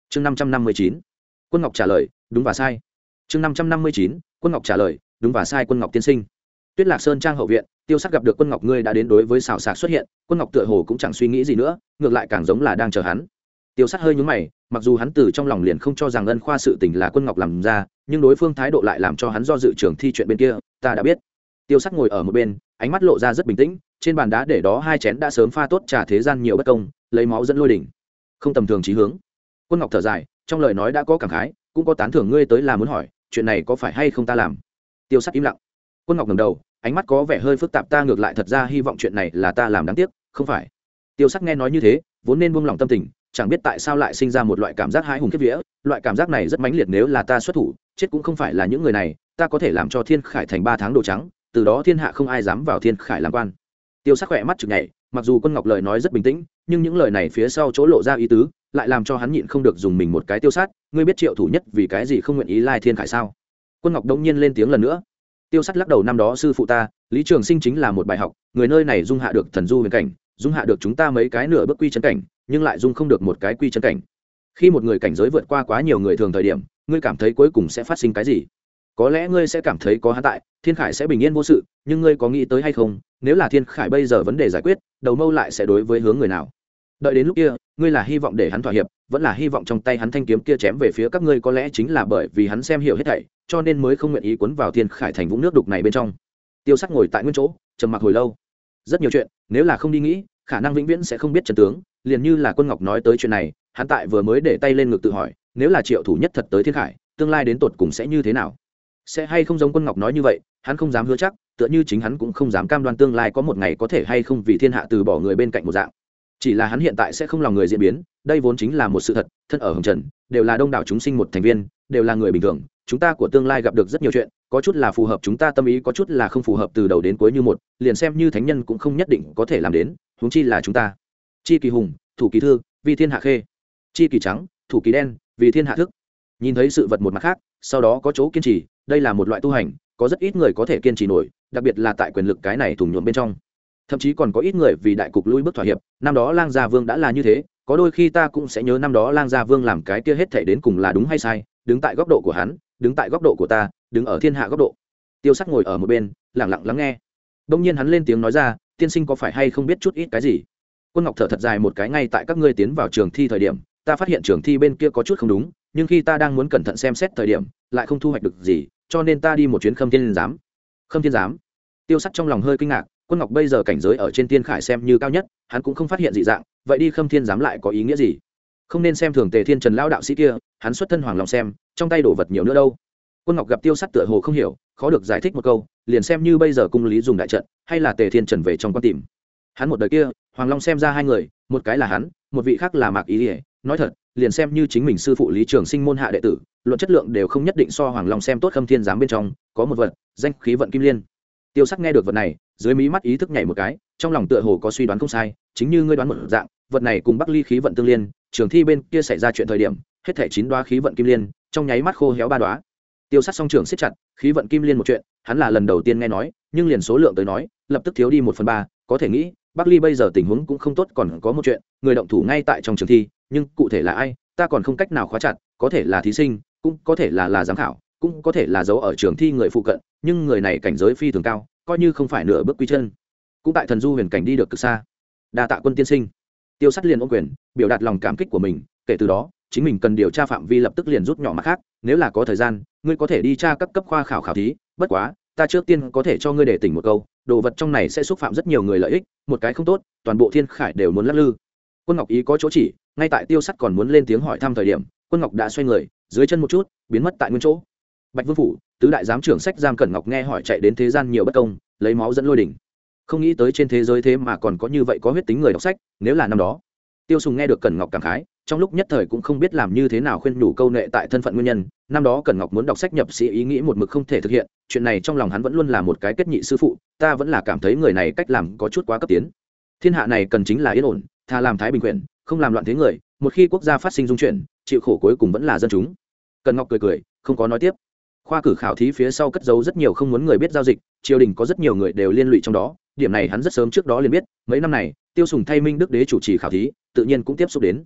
chương 559, Quân Ngọc trả lời đúng và sai. chương 559, Quân Ngọc trả lời đúng và sai. Quân Ngọc tiên sinh. Tuyết Lạc Sơn trang hậu viện, Tiêu Sắc gặp được Quân Ngọc, ngươi đã đến. Đối với xảo sạc xuất hiện, Quân Ngọc tựa hồ cũng chẳng suy nghĩ gì nữa, ngược lại càng giống là đang chờ hắn. Tiêu Sắc hơi nhướng mày, mặc dù hắn từ trong lòng liền không cho rằng Ân Khoa sự tình là Quân Ngọc làm ra, nhưng đối phương thái độ lại làm cho hắn do dự. Trường thi chuyện bên kia ta đã biết. Tiêu Sắc ngồi ở một bên, ánh mắt lộ ra rất bình tĩnh, trên bàn đá để đó hai chén đã sớm pha tốt trà thế gian nhiều bất công, lấy máu dẫn lôi đỉnh, không tầm thường chí hướng. Quân Ngọc thở dài, trong lời nói đã có cảm khái, cũng có tán thưởng. Ngươi tới là muốn hỏi chuyện này có phải hay không ta làm? Tiêu Sắc im lặng. Quân Ngọc ngẩng đầu, ánh mắt có vẻ hơi phức tạp. Ta ngược lại thật ra hy vọng chuyện này là ta làm, đáng tiếc không phải. Tiêu Sắc nghe nói như thế, vốn nên buông lòng tâm tình, chẳng biết tại sao lại sinh ra một loại cảm giác hãi hùng khiếp vía. Loại cảm giác này rất mãnh liệt, nếu là ta xuất thủ, chết cũng không phải là những người này, ta có thể làm cho Thiên Khải thành 3 tháng đồ trắng, từ đó thiên hạ không ai dám vào Thiên Khải làm quan. Tiêu Sắc khỏe mắt chực nhảy, mặc dù Quân Ngọc lời nói rất bình tĩnh, nhưng những lời này phía sau chỗ lộ ra ý tứ, lại làm cho hắn nhịn không được dùng mình một cái. Tiêu Sát, ngươi biết Triệu Thủ Nhất vì cái gì không nguyện ý lai Thiên Khải sao? Quân Ngọc đống nhiên lên tiếng lần nữa. Tiêu Sát lắc đầu, năm đó sư phụ ta Lý Trường Sinh chính là một bài học, người nơi này dung hạ được thần du huyền cảnh, dung hạ được chúng ta mấy cái nửa bước quy chân cảnh, nhưng lại dung không được một cái quy chân cảnh. Khi một người cảnh giới vượt qua quá nhiều người thường thời điểm, ngươi cảm thấy cuối cùng sẽ phát sinh cái gì? Có lẽ ngươi sẽ cảm thấy có hắn tại, Thiên Khải sẽ bình yên vô sự, nhưng ngươi có nghĩ tới hay không, nếu là Thiên Khải bây giờ vấn đề giải quyết, đầu mâu lại sẽ đối với hướng người nào? Đợi đến lúc kia, ngươi là hy vọng để hắn thỏa hiệp, vẫn là hy vọng trong tay hắn thanh kiếm kia chém về phía các ngươi? Có lẽ chính là bởi vì hắn xem hiểu hết thảy, cho nên mới không nguyện ý cuốn vào Thiên Khải thành vũng nước đục này bên trong. Tiêu Sắc ngồi tại nguyên chỗ, trầm mặc hồi lâu. Rất nhiều chuyện, nếu là không đi nghĩ, khả năng vĩnh viễn sẽ không biết chân tướng. Liền như là Quân Ngọc nói tới chuyện này, hắn tại vừa mới để tay lên ngực tự hỏi, nếu là Triệu Thủ Nhất thật tới Thiên Khải, tương lai đến tột cùng sẽ như thế nào? Sẽ hay không giống Quân Ngọc nói như vậy, hắn không dám hứa chắc, tựa như chính hắn cũng không dám cam đoan tương lai có một ngày có thể hay không vì thiên hạ từ bỏ người bên cạnh một dạng. Chỉ là hắn hiện tại sẽ không lòng người diễn biến, đây vốn chính là một sự thật. Thân ở hồng trần, đều là đông đảo chúng sinh một thành viên, đều là người bình thường. Chúng ta của tương lai gặp được rất nhiều chuyện, có chút là phù hợp chúng ta tâm ý, có chút là không phù hợp. Từ đầu đến cuối như một, liền xem như thánh nhân cũng không nhất định có thể làm đến, huống chi là chúng ta. Chi kỳ hùng, thủ kỳ thư, vì thiên hạ khê; chi kỳ trắng, thủ kỳ đen, vì thiên hạ thức. Nhìn thấy sự vật một mặt khác, sau đó có chỗ kiên trì, đây là một loại tu hành, có rất ít người có thể kiên trì nổi, đặc biệt là tại quyền lực cái này thủng nhuộm bên trong. Thậm chí còn có ít người vì đại cục lui bước thỏa hiệp. Năm đó Lang Gia Vương đã là như thế, có đôi khi ta cũng sẽ nhớ năm đó Lang Gia Vương làm cái kia hết thảy đến cùng là đúng hay sai, đứng tại góc độ của hắn, đứng tại góc độ của ta, đứng ở thiên hạ góc độ. Tiêu Sắc ngồi ở một bên, lặng lặng lắng nghe. Đông nhiên hắn lên tiếng nói ra, tiên sinh có phải hay không biết chút ít cái gì? Quân Ngọc thở thật dài một cái, ngay tại các ngươi tiến vào trường thi thời điểm, ta phát hiện trường thi bên kia có chút không đúng, nhưng khi ta đang muốn cẩn thận xem xét thời điểm, lại không thu hoạch được gì, cho nên ta đi một chuyến Khâm Thiên Giám. Khâm Thiên Giám? Tiêu Sắc trong lòng hơi kinh ngạc. Quân Ngọc bây giờ cảnh giới ở trên Thiên Khải xem như cao nhất, hắn cũng không phát hiện dị dạng, vậy đi Khâm Thiên Giám lại có ý nghĩa gì? Không nên xem thường Tề Thiên Trần lão đạo sĩ kia, hắn xuất thân Hoàng Long xem, trong tay đổ vật nhiều nữa đâu. Quân Ngọc gặp Tiêu Sắc tựa hồ không hiểu, khó được giải thích một câu, liền xem như bây giờ cung lý dùng đại trận, hay là Tề Thiên Trần về trong quan tìm. Hắn một đời kia, Hoàng Long xem ra hai người, một cái là hắn, một vị khác là Mạc Ý Liễu. Nói thật, liền xem như chính mình sư phụ Lý Trường Sinh môn hạ đệ tử, luận chất lượng đều không nhất định so Hoàng Long xem tốt. Khâm Thiên Giám bên trong có một vật, danh khí vận kim liên. Tiêu Sắc nghe được vật này, dưới mí mắt ý thức nhảy một cái, trong lòng tựa hồ có suy đoán không sai, chính như ngươi đoán một dạng, vật này cùng Bắc Ly khí vận tương liên, trường thi bên kia xảy ra chuyện thời điểm, hết thảy 9 đóa khí vận kim liên, trong nháy mắt khô héo 3 đóa. Tiêu Sắc song trường siết chặt, khí vận kim liên một chuyện, hắn là lần đầu tiên nghe nói, nhưng liền số lượng tới nói, lập tức thiếu đi 1/3, có thể nghĩ, Bắc Ly bây giờ tình huống cũng không tốt. Còn có một chuyện, người động thủ ngay tại trong trường thi, nhưng cụ thể là ai, ta còn không cách nào khóa chặt, có thể là thí sinh, cũng có thể là giám khảo, cũng có thể là giấu ở trường thi người phụ cận, nhưng người này cảnh giới phi thường cao, coi như không phải nửa bước quy chân, cũng tại thần du huyền cảnh đi được cực xa. Đa tạ Quân tiên sinh. Tiêu Sắc liền ôm quyền, biểu đạt lòng cảm kích của mình. Kể từ đó, chính mình cần điều tra phạm vi lập tức liền rút nhỏ mặt khác, nếu là có thời gian, ngươi có thể đi tra các cấp khoa khảo thí. Bất quá, ta trước tiên có thể cho ngươi để tỉnh một câu, đồ vật trong này sẽ xúc phạm rất nhiều người lợi ích, một cái không tốt, toàn bộ Thiên Khải đều muốn lắc lư. Quân Ngọc ý có chỗ chỉ, ngay tại Tiêu Sắc còn muốn lên tiếng hỏi thăm thời điểm, Quân Ngọc đã xoay người, dưới chân một chút, biến mất tại nguyên chỗ. Bạch Vương phủ, tứ đại giám trưởng sách giam Cẩn Ngọc nghe hỏi chạy đến thế gian nhiều bất công, lấy máu dẫn lôi đỉnh. Không nghĩ tới trên thế giới thế mà còn có như vậy có huyết tính người đọc sách, nếu là năm đó. Tiêu Sùng nghe được Cẩn Ngọc cảm khái, trong lúc nhất thời cũng không biết làm như thế nào khuyên nhủ câu nệ tại thân phận nguyên nhân. Năm đó Cẩn Ngọc muốn đọc sách nhập sĩ ý nghĩ một mực không thể thực hiện, chuyện này trong lòng hắn vẫn luôn là một cái kết nhị sư phụ, ta vẫn là cảm thấy người này cách làm có chút quá cấp tiến. Thiên hạ này cần chính là yên ổn, tha làm thái bình quyền, không làm loạn thế người, một khi quốc gia phát sinh dung chuyển, chịu khổ cuối cùng vẫn là dân chúng. Cẩn Ngọc cười cười, không có nói tiếp. Khoa cử khảo thí phía sau cất giấu rất nhiều không muốn người biết giao dịch, triều đình có rất nhiều người đều liên lụy trong đó, điểm này hắn rất sớm trước đó liền biết. Mấy năm này, Tiêu Sùng thay Minh Đức đế chủ trì khảo thí, tự nhiên cũng tiếp xúc đến.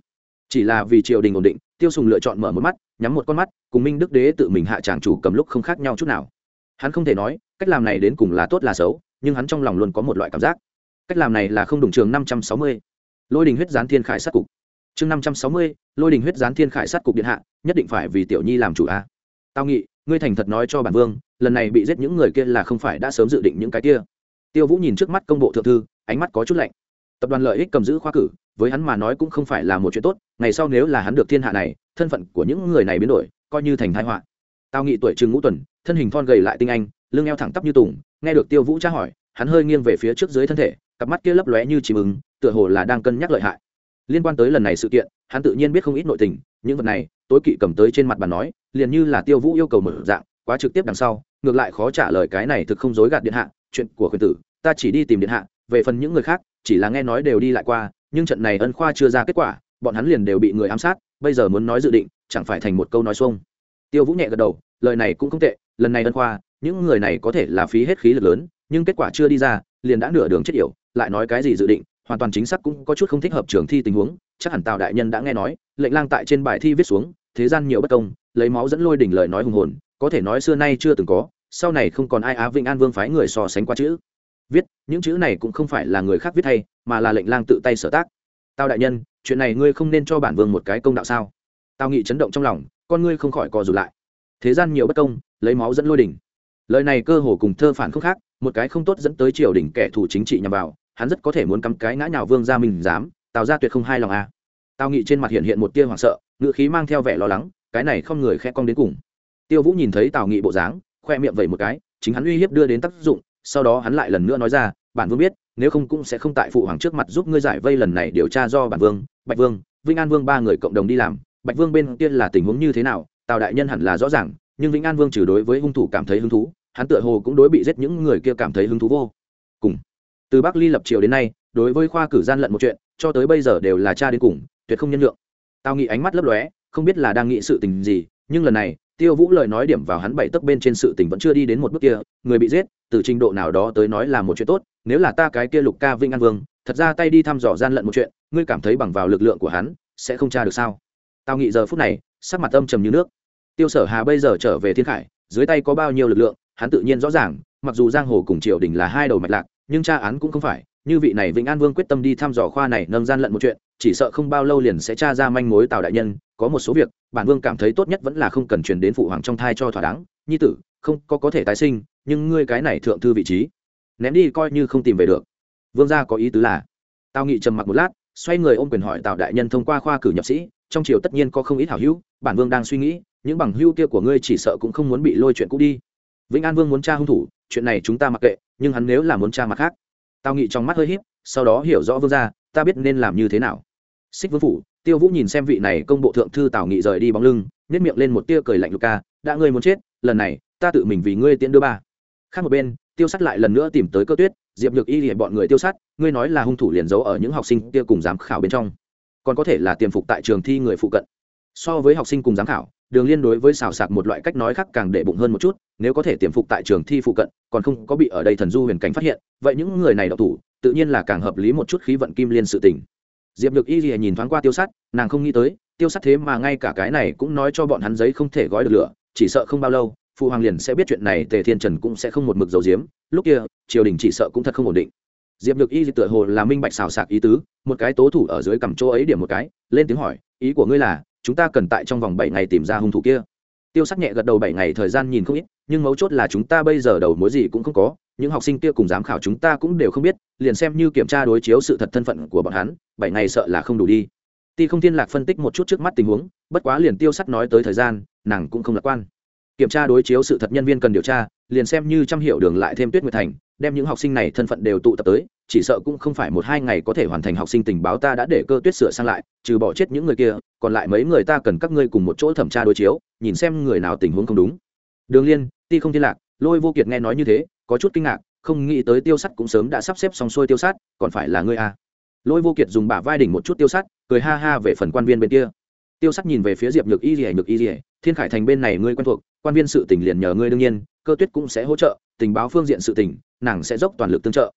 chỉ là vì triều đình ổn định, Tiêu Sùng lựa chọn mở một mắt nhắm một con mắt, cùng Minh Đức Đế tự mình hạ tràng chủ cầm lúc không khác nhau chút nào. Hắn không thể nói cách làm này đến cùng là tốt là xấu, nhưng hắn trong lòng luôn có một loại cảm giác cách làm này là không đúng. Chương 560, Lôi Đình huyết gián thiên khải sát cục. Chương 560, Lôi Đình huyết gián thiên khải sát cục điện hạ, nhất định phải vì Tiểu Nhi làm chủ a. Tao nghĩ, ngươi thành thật nói cho bản vương, lần này bị giết những người kia là không phải đã sớm dự định những cái kia. Tiêu Vũ nhìn trước mắt công bộ thượng thư, ánh mắt có chút lạnh. Tập đoàn Lợi Ích cầm giữ khoa cử, với hắn mà nói cũng không phải là một chuyện tốt, ngày sau nếu là hắn được thiên hạ này, thân phận của những người này biến đổi, coi như thành tai họa. Tao nghĩ tuổi Trừng Ngũ Tuần, thân hình thon gầy lại tinh anh, lưng eo thẳng tắp như tùng, nghe được Tiêu Vũ tra hỏi, hắn hơi nghiêng về phía trước dưới thân thể, cặp mắt kia lấp lóe như chim ưng, tựa hồ là đang cân nhắc lợi hại. Liên quan tới lần này sự kiện, hắn tự nhiên biết không ít nội tình, những vật này, tối kỵ cầm tới trên mặt bàn nói, liền như là Tiêu Vũ yêu cầu mở dạng, quá trực tiếp đằng sau, ngược lại khó trả lời. Cái này thực không dối gạt điện hạ, chuyện của quyền tử, ta chỉ đi tìm điện hạ, về phần những người khác, chỉ là nghe nói đều đi lại qua, nhưng trận này ân khoa chưa ra kết quả, bọn hắn liền đều bị người ám sát, bây giờ muốn nói dự định, chẳng phải thành một câu nói xuông. Tiêu Vũ nhẹ gật đầu, lời này cũng không tệ, lần này ân khoa, những người này có thể là phí hết khí lực lớn, nhưng kết quả chưa đi ra, liền đã nửa đường chết yểu, lại nói cái gì dự định, hoàn toàn chính xác cũng có chút không thích hợp trường thi tình huống. Chắc hẳn Tào đại nhân đã nghe nói, lệnh lang tại trên bài thi viết xuống, thế gian nhiều bất công, lấy máu dẫn lôi đỉnh, lời nói hùng hồn, có thể nói xưa nay chưa từng có, sau này không còn ai Á Vĩnh An Vương phái người so sánh qua chữ viết, những chữ này cũng không phải là người khác viết hay, mà là lệnh lang tự tay sở tác. Tào đại nhân, chuyện này ngươi không nên cho bản vương một cái công đạo sao? Tào Nghị chấn động trong lòng, con ngươi không khỏi co rụt lại. Thế gian nhiều bất công, lấy máu dẫn lôi đỉnh, lời này cơ hồ cùng thơ phản không khác, một cái không tốt dẫn tới triều đình kẻ thù chính trị nhằm vào, hắn rất có thể muốn cắm cái ngã nhào vương gia mình dám. Tào gia tuyệt không hai lòng a. Tào Nghị trên mặt hiện một tia hoảng sợ, ngữ khí mang theo vẻ lo lắng, cái này không người khẽ cong đến cùng. Tiêu Vũ nhìn thấy Tào Nghị bộ dáng, khoe miệng vẩy một cái, chính hắn uy hiếp đưa đến tác dụng, sau đó hắn lại lần nữa nói ra, bản vương biết, nếu không cũng sẽ không tại phụ hoàng trước mặt giúp ngươi giải vây, lần này điều tra do bản vương, Bạch Vương, Vĩnh An Vương ba người cộng đồng đi làm. Bạch Vương bên kia là tình huống như thế nào, Tào đại nhân hẳn là rõ ràng, nhưng Vĩnh An Vương trừ đối với hung thủ cảm thấy hứng thú, hắn tựa hồ cũng đối bị giết những người kia cảm thấy hứng thú vô cùng. Từ Bắc Ly lập triều đến nay, đối với khoa cử gian lận một chuyện, cho tới bây giờ đều là tra đến cùng, tuyệt không nhân nhượng. Tào Nghị ánh mắt lấp lóe, không biết là đang nghĩ sự tình gì, nhưng lần này Tiêu Vũ lời nói điểm vào hắn bảy tấc bên trên sự tình vẫn chưa đi đến một bước kia, người bị giết, từ trình độ nào đó tới nói là một chuyện tốt, nếu là ta cái kia Lục Ca Vĩnh An Vương, thật ra tay đi thăm dò gian lận một chuyện, ngươi cảm thấy bằng vào lực lượng của hắn, sẽ không tra được sao? Tào Nghị giờ phút này, sắc mặt âm trầm như nước. Tiêu Sở Hà bây giờ trở về Thiên Khải, dưới tay có bao nhiêu lực lượng, hắn tự nhiên rõ ràng, mặc dù giang hồ cùng triều đình là hai đầu mạch lạc, nhưng tra án cũng không phải, như vị này Vĩnh An Vương quyết tâm đi thăm dò khoa này nâng gian lận một chuyện, chỉ sợ không bao lâu liền sẽ tra ra manh mối. Tào đại nhân, có một số việc, bản vương cảm thấy tốt nhất vẫn là không cần truyền đến phụ hoàng trong thai cho thỏa đáng. Nhi tử không có thể tái sinh, nhưng ngươi cái này thượng thư vị trí ném đi coi như không tìm về được. Vương gia có ý tứ là? Tào Nghị trầm mặc một lát, xoay người ôm quyền hỏi Tào đại nhân, thông qua khoa cử nhập sĩ, trong triều tất nhiên có không ít hảo hữu, bản vương đang suy nghĩ, những bằng hữu kia của ngươi chỉ sợ cũng không muốn bị lôi chuyện cũ đi. Vĩnh An Vương muốn tra hung thủ, chuyện này chúng ta mặc kệ, nhưng hắn nếu là muốn tra mặt khác. Tào Nghị trong mắt hơi híp, sau đó hiểu rõ vương gia, ta biết nên làm như thế nào. Xích Vương phủ, Tiêu Vũ nhìn xem vị này công bộ thượng thư Tào Nghị rời đi bóng lưng, nhếch miệng lên một tia cười lạnh. Luca, đã ngươi muốn chết, lần này ta tự mình vì ngươi tiễn đưa ba. Khác một bên, Tiêu Sắt lại lần nữa tìm tới Cơ Tuyết, Diệp Nhược Y bọn người Tiêu Sắt, ngươi nói là hung thủ liền giấu ở những học sinh kia cùng giám khảo bên trong, còn có thể là tiềm phục tại trường thi người phụ cận. So với học sinh cùng giám khảo, Đường Liên đối với xào sạc một loại cách nói khác càng để bụng hơn một chút, nếu có thể tiềm phục tại trường thi phụ cận, còn không có bị ở đây thần du huyền cảnh phát hiện, vậy những người này độc thủ, tự nhiên là càng hợp lý một chút. Khí vận kim liên sự tình. Diệp Nhược Y nhìn thoáng qua Tiêu Sắt, nàng không nghĩ tới, Tiêu Sắt thế mà ngay cả cái này cũng nói cho bọn hắn, giấy không thể gói được lửa, chỉ sợ không bao lâu, phụ hoàng liền sẽ biết chuyện này, Tề Thiên Trần cũng sẽ không một mực giấu giếm, lúc kia, triều đình chỉ sợ cũng thật không ổn định. Diệp Nhược Y tựa hồ là minh bạch xào sạc ý tứ, một cái tố thủ ở dưới cầm chỗ ấy điểm một cái, lên tiếng hỏi, ý của ngươi là chúng ta cần tại trong vòng 7 ngày tìm ra hung thủ kia? Tiêu Sắt nhẹ gật đầu, 7 ngày thời gian nhìn không ít, nhưng mấu chốt là chúng ta bây giờ đầu mối gì cũng không có, những học sinh kia cùng giám khảo chúng ta cũng đều không biết, liền xem như kiểm tra đối chiếu sự thật thân phận của bọn hắn, 7 ngày sợ là không đủ đi. Ti Không Thiên Lạc phân tích một chút trước mắt tình huống, bất quá liền Tiêu Sắt nói tới thời gian, nàng cũng không lạc quan. Kiểm tra đối chiếu sự thật nhân viên cần điều tra, liền xem như trăm hiệu đường lại thêm Tuyết Nguyệt Thành, đem những học sinh này thân phận đều tụ tập tới, chỉ sợ cũng không phải 1-2 ngày có thể hoàn thành. Học sinh tình báo ta đã để Cơ Tuyết sửa sang lại, trừ bỏ chết những người kia, còn lại mấy người ta cần các ngươi cùng một chỗ thẩm tra đối chiếu, nhìn xem người nào tình huống không đúng. Đường Liên, Ti Không Thiên Lạc, Lôi Vô Kiệt nghe nói như thế, có chút kinh ngạc, không nghĩ tới Tiêu Sắt cũng sớm đã sắp xếp xong xuôi. Tiêu Sắt, còn phải là ngươi à? Lôi Vô Kiệt dùng bả vai đỉnh một chút Tiêu Sắt, cười ha ha về phần quan viên bên kia. Tiêu Sắt nhìn về phía Diệp Nhược Y, Nhược Y, Thiên Khải Thành bên này ngươi quen thuộc, quan viên sự tình liền nhờ ngươi, đương nhiên Cơ Tuyết cũng sẽ hỗ trợ, tình báo phương diện sự tình, nàng sẽ dốc toàn lực tương trợ.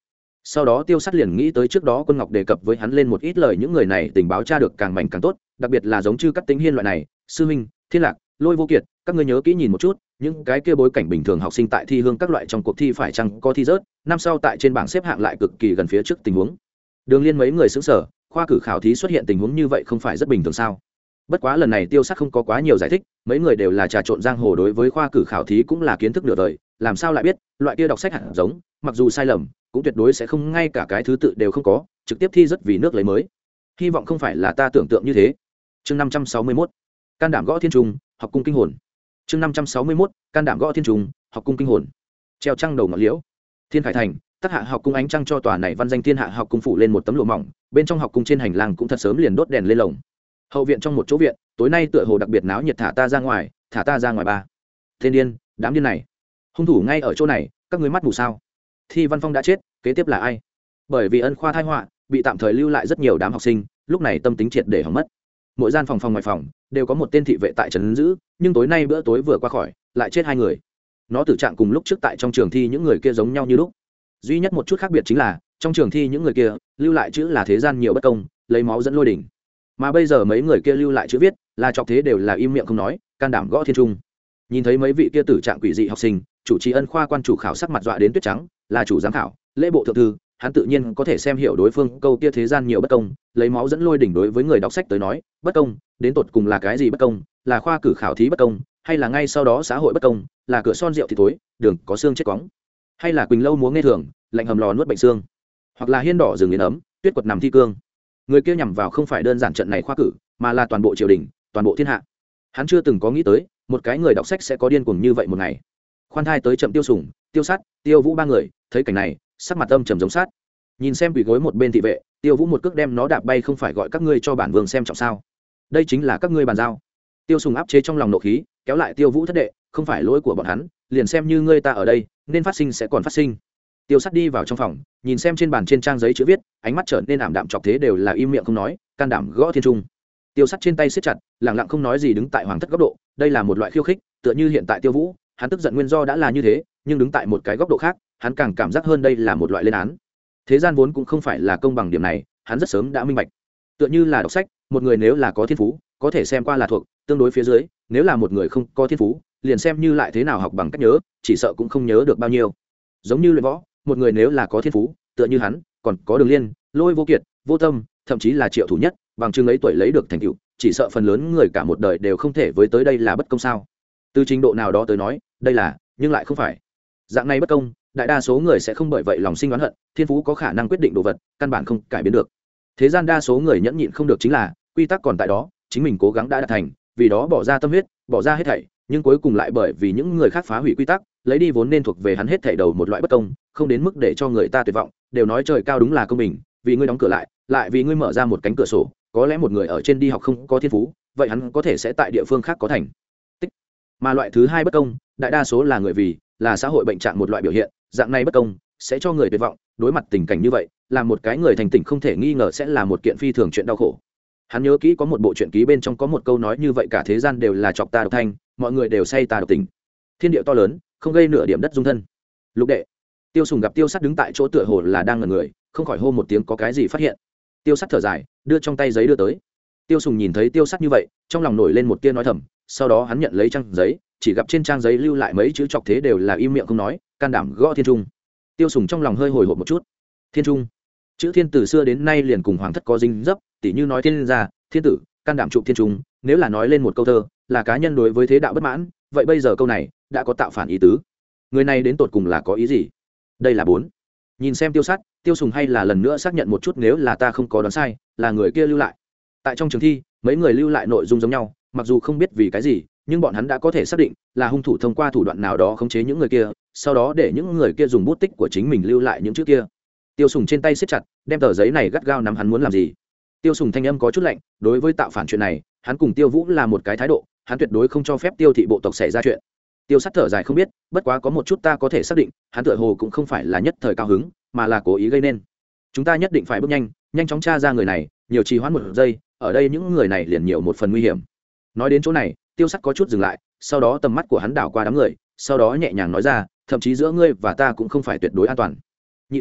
sau đó tiêu sắt liền nghĩ tới trước đó Quân Ngọc đề cập với hắn lên một ít lời những người này tình báo tra được càng mảnh càng tốt, đặc biệt là giống Chư Cắt Tính Hiên loại này, Sư Minh, Thiên Lạc, Lôi Vô Kiệt, các ngươi nhớ kỹ nhìn một chút, những cái kia bối cảnh bình thường học sinh tại thi hương các loại trong cuộc thi phải chăng có thi rớt, năm sau tại trên bảng xếp hạng lại cực kỳ gần phía trước tình huống. Đường Liên mấy người sững sờ, khoa cử khảo thí xuất hiện tình huống như vậy không phải rất bình thường sao? Bất quá lần này Tiêu Sắt không có quá nhiều giải thích, mấy người đều là trà trộn giang hồ, đối với khoa cử khảo thí cũng là kiến thức nửa đời, làm sao lại biết, loại kia đọc sách hẳn giống, mặc dù sai lầm, cũng tuyệt đối sẽ không ngay cả cái thứ tự đều không có, trực tiếp thi rất vì nước lấy mới. Hy vọng không phải là ta tưởng tượng như thế. Chương 561. Can đảm gõ thiên trùng, học cung kinh hồn. Chương 561. Can đảm gõ thiên trùng, học cung kinh hồn. Treo trăng đầu ngọn liễu. Thiên Khải Thành, Tắc Hạ học cung ánh trăng cho tòa này văn danh Thiên Hạ học cung phủ lên một tấm lụa mỏng, bên trong học cung trên hành lang cũng thật sớm liền đốt đèn lên lồng. Hậu viện trong một chỗ viện, tối nay tựa hồ đặc biệt náo nhiệt, thả ta ra ngoài ba. Thiên điên, đám điên này. Hung thủ ngay ở chỗ này, các ngươi mắt mù sao? Thi Văn Phong đã chết, kế tiếp là ai? Bởi vì ân khoa tai họa, bị tạm thời lưu lại rất nhiều đám học sinh, lúc này tâm tính triệt để hỏng mất. Mỗi gian phòng ngoài phòng đều có một tên thị vệ tại trấn giữ, nhưng tối nay bữa tối vừa qua khỏi, lại chết hai người. Nó tử trạng cùng lúc trước tại trong trường thi những người kia giống nhau như lúc. Duy nhất một chút khác biệt chính là, trong trường thi những người kia lưu lại chữ là thế gian nhiều bất công, lấy máu dẫn lôi đỉnh. Mà bây giờ mấy người kia lưu lại chữ viết là chọc thế đều là im miệng không nói, can đảm gõ thiên trung. Nhìn thấy mấy vị kia tử trạng quỷ dị học sinh, chủ trì ân khoa quan chủ khảo sắc mặt dọa đến tuyết trắng, là chủ giám khảo, lễ bộ thượng thư, hắn tự nhiên có thể xem hiểu đối phương câu kia thế gian nhiều bất công, lấy máu dẫn lôi đỉnh. Đối với người đọc sách tới nói, bất công đến tột cùng là cái gì bất công? Là khoa cử khảo thí bất công, hay là ngay sau đó xã hội bất công? Là cửa son rượu thì tối, đường có xương chết cóng, hay là quỳnh lâu múa nghe thường, lạnh hầm lò nuốt bệnh xương, hoặc là hiên đỏ rừng yên ấm, tuyết quật nằm thi cương? Người kia nhằm vào không phải đơn giản trận này khoa cử, mà là toàn bộ triều đình, toàn bộ thiên hạ. Hắn chưa từng có nghĩ tới một cái người đọc sách sẽ có điên cuồng như vậy một ngày. Khoan thai tới chậm Tiêu Sùng, Tiêu Sắt, Tiêu Vũ ba người thấy cảnh này, sắc mặt âm trầm giống sát. Nhìn xem quỳ gối một bên thị vệ, Tiêu Vũ một cước đem nó đạp bay. Không phải gọi các ngươi cho bản vương xem trọng sao? Đây chính là các ngươi bàn giao. Tiêu Sùng áp chế trong lòng nộ khí, kéo lại Tiêu Vũ thất đệ, không phải lỗi của bọn hắn, liền xem như ngươi ta ở đây, nên phát sinh sẽ còn phát sinh. Tiêu Sắt đi vào trong phòng, nhìn xem trên bàn trên trang giấy chữ viết, ánh mắt trở nên ảm đạm, chọc thế đều là im miệng không nói, can đảm gõ thiên trung. Tiêu Sắt trên tay siết chặt, lặng lặng không nói gì đứng tại hoàng thất góc độ, đây là một loại khiêu khích, tựa như hiện tại Tiêu Vũ, hắn tức giận nguyên do đã là như thế, nhưng đứng tại một cái góc độ khác, hắn càng cảm giác hơn đây là một loại lên án. Thế gian vốn cũng không phải là công bằng điểm này, hắn rất sớm đã minh bạch. Tựa như là đọc sách, một người nếu là có thiên phú, có thể xem qua là thuộc, tương đối phía dưới, nếu là một người không có thiên phú, liền xem như lại thế nào học bằng cách nhớ, chỉ sợ cũng không nhớ được bao nhiêu. Giống như luyện võ, một người nếu là có thiên phú, tựa như hắn, còn có Đường Liên, Lôi Vô Kiệt, Vô Tâm, thậm chí là Triệu Thủ Nhất, bằng chứng ấy tuổi lấy được thành tựu, chỉ sợ phần lớn người cả một đời đều không thể với tới đây là bất công sao? Từ trình độ nào đó tới nói, đây là, nhưng lại không phải. Dạng này bất công, đại đa số người sẽ không bởi vậy lòng sinh oán hận, thiên phú có khả năng quyết định đồ vật, căn bản không cải biến được. Thế gian đa số người nhẫn nhịn không được chính là, quy tắc còn tại đó, chính mình cố gắng đã đạt thành, vì đó bỏ ra tâm huyết, bỏ ra hết thảy, nhưng cuối cùng lại bởi vì những người khác phá hủy quy tắc, lấy đi vốn nên thuộc về hắn hết thảy đầu một loại bất công, không đến mức để cho người ta tuyệt vọng, đều nói trời cao đúng là công bình, vì ngươi đóng cửa lại vì ngươi mở ra một cánh cửa sổ, có lẽ một người ở trên đi học không có thiên phú, vậy hắn có thể sẽ tại địa phương khác có thành tích. Mà loại thứ hai bất công, đại đa số là người vì là xã hội bệnh trạng một loại biểu hiện, dạng này bất công sẽ cho người tuyệt vọng, đối mặt tình cảnh như vậy, là một cái người thành tỉnh không thể nghi ngờ sẽ là một kiện phi thường chuyện đau khổ. Hắn nhớ kỹ có một bộ truyện ký bên trong có một câu nói như vậy, cả thế gian đều là chọc ta độc thanh, mọi người đều say ta độc tình. Thiên địa to lớn, không gây nửa điểm đất dung thân. Lục đệ. Tiêu Sùng gặp Tiêu Sắt đứng tại chỗ tựa hồ là đang ngẩn người, không khỏi hô một tiếng có cái gì phát hiện. Tiêu Sắt thở dài, đưa trong tay giấy đưa tới. Tiêu Sùng nhìn thấy Tiêu Sắt như vậy, trong lòng nổi lên một tia nói thầm, sau đó hắn nhận lấy trang giấy, chỉ gặp trên trang giấy lưu lại mấy chữ chọc thế đều là im miệng không nói, can đảm gõ thiên trung. Tiêu Sùng trong lòng hơi hồi hộp một chút. Thiên trung, chữ thiên từ xưa đến nay liền cùng hoàng thất có dính dấp, tỉ như nói thiên gia, thiên tử, can đảm trụ thiên trung, nếu là nói lên một câu thơ, là cá nhân đối với thế đạo bất mãn, vậy bây giờ câu này đã có tạo phản ý tứ. Người này đến tột cùng là có ý gì? Đây là 4. Nhìn xem Tiêu Sắt, Tiêu Sùng hay là lần nữa xác nhận một chút, nếu là ta không có đoán sai, là người kia lưu lại. Tại trong trường thi, mấy người lưu lại nội dung giống nhau, mặc dù không biết vì cái gì, nhưng bọn hắn đã có thể xác định là hung thủ thông qua thủ đoạn nào đó khống chế những người kia, sau đó để những người kia dùng bút tích của chính mình lưu lại những chữ kia. Tiêu Sùng trên tay siết chặt, đem tờ giấy này gắt gao nắm, hắn muốn làm gì? Tiêu Sùng thanh âm có chút lạnh, đối với tạo phản chuyện này, hắn cùng Tiêu Vũ là một cái thái độ, hắn tuyệt đối không cho phép Tiêu thị bộ tộc xảy ra chuyện. Tiêu Sắt thở dài không biết, bất quá có một chút ta có thể xác định, hắn tựa hồ cũng không phải là nhất thời cao hứng, mà là cố ý gây nên. Chúng ta nhất định phải bước nhanh, nhanh chóng tra ra người này, nhiều trì hoãn một giây, ở đây những người này liền nhiều một phần nguy hiểm. Nói đến chỗ này, Tiêu Sắt có chút dừng lại, sau đó tầm mắt của hắn đảo qua đám người, sau đó nhẹ nhàng nói ra, thậm chí giữa ngươi và ta cũng không phải tuyệt đối an toàn. Nhị ca,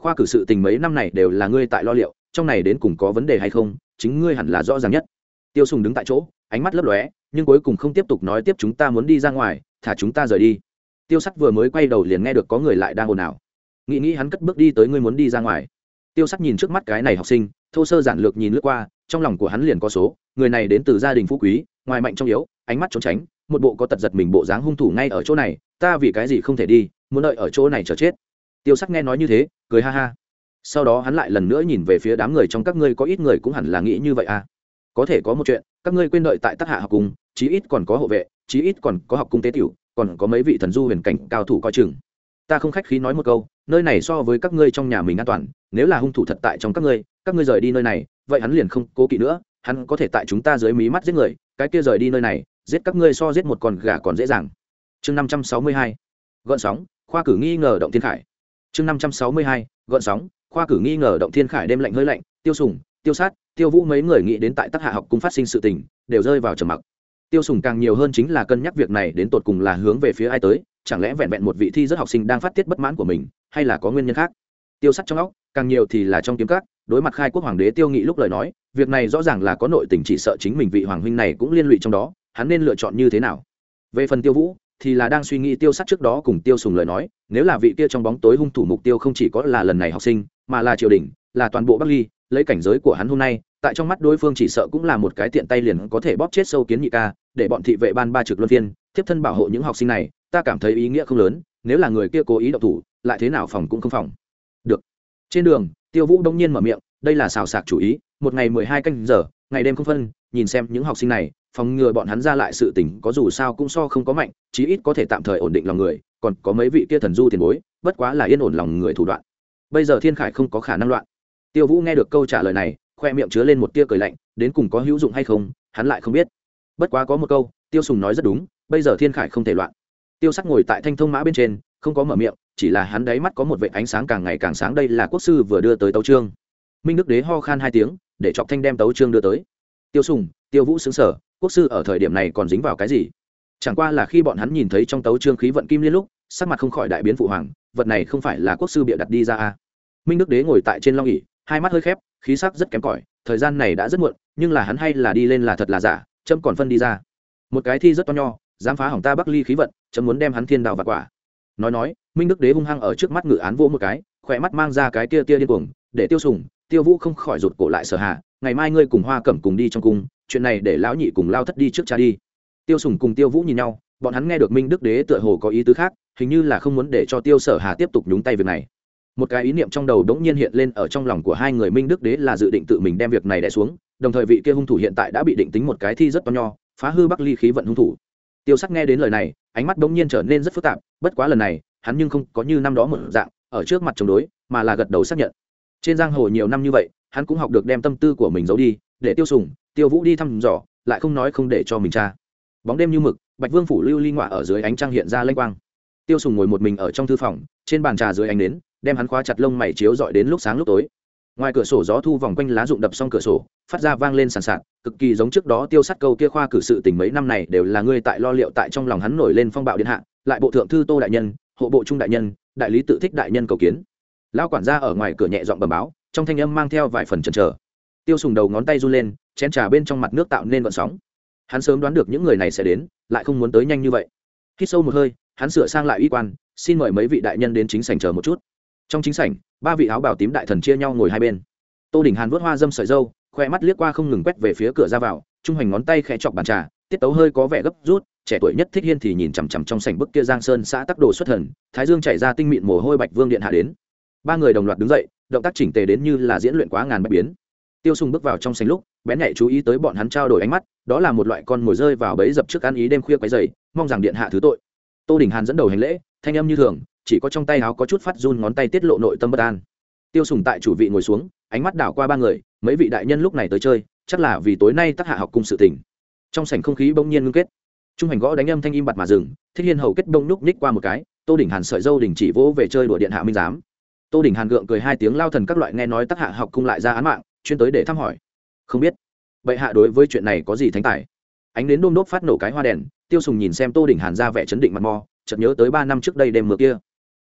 khoa cử sự tình mấy năm này đều là ngươi tại lo liệu, trong này đến cùng có vấn đề hay không chính ngươi hẳn là rõ ràng nhất. Tiêu Sùng đứng tại chỗ, ánh mắt lấp lóe, nhưng cuối cùng không tiếp tục nói tiếp. Chúng ta muốn đi ra ngoài, thả chúng ta rời đi. Tiêu Sắt vừa mới quay đầu liền nghe được có người lại đang ồn ào. Nghĩ hắn cất bước đi tới. Ngươi muốn đi ra ngoài? Tiêu Sắt nhìn trước mắt cái này học sinh, thô sơ giản lược nhìn lướt qua, trong lòng của hắn liền có số. Người này đến từ gia đình phú quý, ngoài mạnh trong yếu, ánh mắt trốn tránh, một bộ có tật giật mình bộ dáng hung thủ ngay ở chỗ này. Ta vì cái gì không thể đi, muốn đợi ở chỗ này chờ chết? Tiêu Sắt nghe nói như thế, cười ha ha. Sau đó hắn lại lần nữa nhìn về phía đám người, trong các ngươi có ít người cũng hẳn là nghĩ như vậy à? Có thể có một chuyện, các ngươi quên đợi tại Tắc Hạ học cung, chí ít còn có hộ vệ, chí ít còn có học cung tế tiểu, còn có mấy vị thần du huyền cảnh cao thủ coi chừng. Ta không khách khí nói một câu, nơi này so với các ngươi trong nhà mình an toàn, nếu là hung thủ thật tại trong các ngươi rời đi nơi này, vậy hắn liền không cố kỵ nữa, hắn có thể tại chúng ta dưới mí mắt giết người, cái kia rời đi nơi này, giết các ngươi so giết một con gà còn dễ dàng. Chương 562. Gợn sóng, khoa cử nghi ngờ động thiên khải. Chương 562. Gợn sóng, khoa cử nghi ngờ động thiên khải. Đêm lạnh hơi lạnh, Tiêu Sùng, Tiêu Sát, Tiêu Vũ mấy người nghĩ đến tại Tắc Hạ học cung phát sinh sự tình, đều rơi vào trầm mặc. Tiêu Sùng càng nhiều hơn chính là cân nhắc việc này đến tột cùng là hướng về phía ai tới, chẳng lẽ vẹn vẹn một vị thi rất học sinh đang phát tiết bất mãn của mình, hay là có nguyên nhân khác? Tiêu Sắt trong óc, càng nhiều thì là trong kiếm các, đối mặt khai quốc hoàng đế Tiêu Nghị lúc lời nói, việc này rõ ràng là có nội tình, chỉ sợ chính mình vị hoàng huynh này cũng liên lụy trong đó, hắn nên lựa chọn như thế nào? Về phần Tiêu Vũ, thì là đang suy nghĩ Tiêu Sắt trước đó cùng Tiêu Sùng lời nói, nếu là vị kia trong bóng tối hung thủ mục tiêu không chỉ có là lần này học sinh, mà là triều đình, là toàn bộ Bắc Ly, lấy cảnh giới của hắn hôm nay, tại trong mắt đối phương chỉ sợ cũng là một cái tiện tay liền có thể bóp chết Sâu Kiến Nhị ca, để bọn thị vệ ban ba trực luân phiên tiếp thân bảo hộ những học sinh này, ta cảm thấy ý nghĩa không lớn, nếu là người kia cố ý động thủ, lại thế nào phòng cũng không phòng được. Trên đường, Tiêu Vũ đông nhiên mở miệng, đây là xào sạc chủ ý, một ngày 12 canh giờ, ngày đêm không phân, nhìn xem những học sinh này, phòng ngừa bọn hắn ra lại sự tình, có dù sao cũng so không có mạnh, chí ít có thể tạm thời ổn định lòng người, còn có mấy vị kia thần du tiền bối, bất quá là yên ổn lòng người thủ đoạn. Bây giờ Thiên Khải không có khả năng loạn. Tiêu Vũ nghe được câu trả lời này, khoe miệng chứa lên một tia cười lạnh, đến cùng có hữu dụng hay không, hắn lại không biết. Bất quá có một câu, Tiêu Sùng nói rất đúng, bây giờ Thiên Khải không thể loạn. Tiêu Sắc ngồi tại thanh thông mã bên trên, không có mở miệng, chỉ là hắn đáy mắt có một vệt ánh sáng càng ngày càng sáng. Đây là quốc sư vừa đưa tới tấu chương. Minh Đức Đế ho khan hai tiếng, để Trọc Thanh đem tấu chương đưa tới. Tiêu Sùng, Tiêu Vũ sững sờ, quốc sư ở thời điểm này còn dính vào cái gì? Chẳng qua là khi bọn hắn nhìn thấy trong tấu chương khí vận kim liên lúc, sắc mặt không khỏi đại biến. Phụ hoàng, vật này không phải là quốc sư bịa đặt đi ra à? Minh Đức Đế ngồi tại trên long ỷ, hai mắt hơi khép, khí sắc rất kém cỏi. Thời gian này đã rất muộn, nhưng là hắn hay là đi lên là thật là giả, chấm còn phân đi ra. Một cái thi rất to nho, dám phá hỏng ta Bắc Ly khí vận, chấm muốn đem hắn thiên đào vặt quả. Nói, Minh Đức Đế hung hăng ở trước mắt ngự án vỗ một cái, khỏe mắt mang ra cái tia điên cuồng, để Tiêu Sùng, Tiêu Vũ không khỏi rụt cổ lại. Sở Hà, ngày mai ngươi cùng Hoa Cẩm cùng đi trong cung, chuyện này để lão nhị cùng Lao Thất đi trước cha đi. Tiêu Sùng cùng Tiêu Vũ nhìn nhau, bọn hắn nghe được Minh Đức Đế tựa hồ có ý tứ khác, hình như là không muốn để cho Tiêu Sở Hà tiếp tục nhúng tay việc này. Một cái ý niệm trong đầu đống nhiên hiện lên ở trong lòng của hai người. Minh Đức Đế là dự định tự mình đem việc này đè xuống, đồng thời vị kia hung thủ hiện tại đã bị định tính một cái thi rất to nho, phá hư Bắc Ly khí vận hung thủ. Tiêu Sắc nghe đến lời này, ánh mắt đống nhiên trở nên rất phức tạp, bất quá lần này, hắn nhưng không có như năm đó một dạng, ở trước mặt chống đối, mà là gật đầu xác nhận. Trên giang hồ nhiều năm như vậy, hắn cũng học được đem tâm tư của mình giấu đi, để Tiêu Sùng, Tiêu Vũ đi thăm dò, lại không nói không để cho mình tra. Bóng đêm như mực, Bạch Vương phủ lưu ly ngọa ở dưới ánh trăng hiện ra lênh quang. Tiêu Sùng ngồi một mình ở trong thư phòng, trên bàn trà dưới ánh nến, đem hắn khóa chặt lông mày chiếu dọi đến lúc sáng lúc tối. Ngoài cửa sổ gió thu vòng quanh lá rụng đập xong cửa sổ, phát ra vang lên sàn sạt, cực kỳ giống trước đó Tiêu Sắt câu kia khoa cử sự tình mấy năm này đều là ngươi tại lo liệu. Tại trong lòng hắn nổi lên phong bạo điện hạ, lại bộ thượng thư Tô đại nhân, hộ bộ trung đại nhân, đại lý tự thích đại nhân cầu kiến. Lão quản gia ở ngoài cửa nhẹ giọng bẩm báo, trong thanh âm mang theo vài phần chần chờ. Tiêu Sùng đầu ngón tay run lên, chén trà bên trong mặt nước tạo nên gợn sóng. Hắn sớm đoán được những người này sẽ đến, lại không muốn tới nhanh như vậy. Hít sâu một hơi, hắn sửa sang lại uy quan, xin mời mấy vị đại nhân đến chính sảnh chờ một chút. Trong chính sảnh, ba vị áo bào tím đại thần chia nhau ngồi hai bên. Tô Đình Hàn vuốt hoa dâm sợi râu, khoe mắt liếc qua không ngừng quét về phía cửa ra vào, trung hành ngón tay khẽ chọc bàn trà, tiết tấu hơi có vẻ gấp rút. Trẻ tuổi nhất Thích Hiên thì nhìn chằm chằm trong sảnh bức kia Giang Sơn xã tắc đồ xuất thần, thái dương chảy ra tinh mịn mồ hôi. Bạch Vương điện hạ đến. Ba người đồng loạt đứng dậy, động tác chỉnh tề đến như là diễn luyện quá ngàn bách biến. Tiêu Sùng bước vào trong sảnh lúc, bén nhạy chú ý tới bọn hắn trao đổi ánh mắt, đó là một loại con mồi rơi vào bẫy dập trước ăn ý đêm khuya quấy rầy, mong rằng điện hạ thứ tội. Tô Đình Hàn dẫn đầu hành lễ, thanh âm như thường, chỉ có trong tay áo có chút phát run, ngón tay tiết lộ nội tâm bất an. Tiêu Sùng tại chủ vị ngồi xuống, ánh mắt đảo qua ba người, mấy vị đại nhân lúc này tới chơi, chắc là vì tối nay Tắc Hạ học cung sự tình. Trong sảnh không khí bỗng nhiên ngưng kết, trung hành gõ đánh âm thanh im bặt mà dừng. Thích Hiên hầu kết đông núc nhích qua một cái, Tô Đình Hàn sợi dâu đình chỉ vỗ về chơi đùa điện hạ minh giám. Tô Đình Hàn gượng cười hai tiếng, Lao thần các loại nghe nói Tắc Hạ học cung lại ra án mạng, chuyên tới để thăm hỏi. Không biết bệ hạ đối với chuyện này có gì thánh tài? Ánh đến đôm đốt phát nổ cái hoa đèn. Tiêu Sùng nhìn xem Tô Đình Hàn ra vẻ chấn định mặt mò, chợt nhớ tới 3 năm trước đây đêm mưa kia.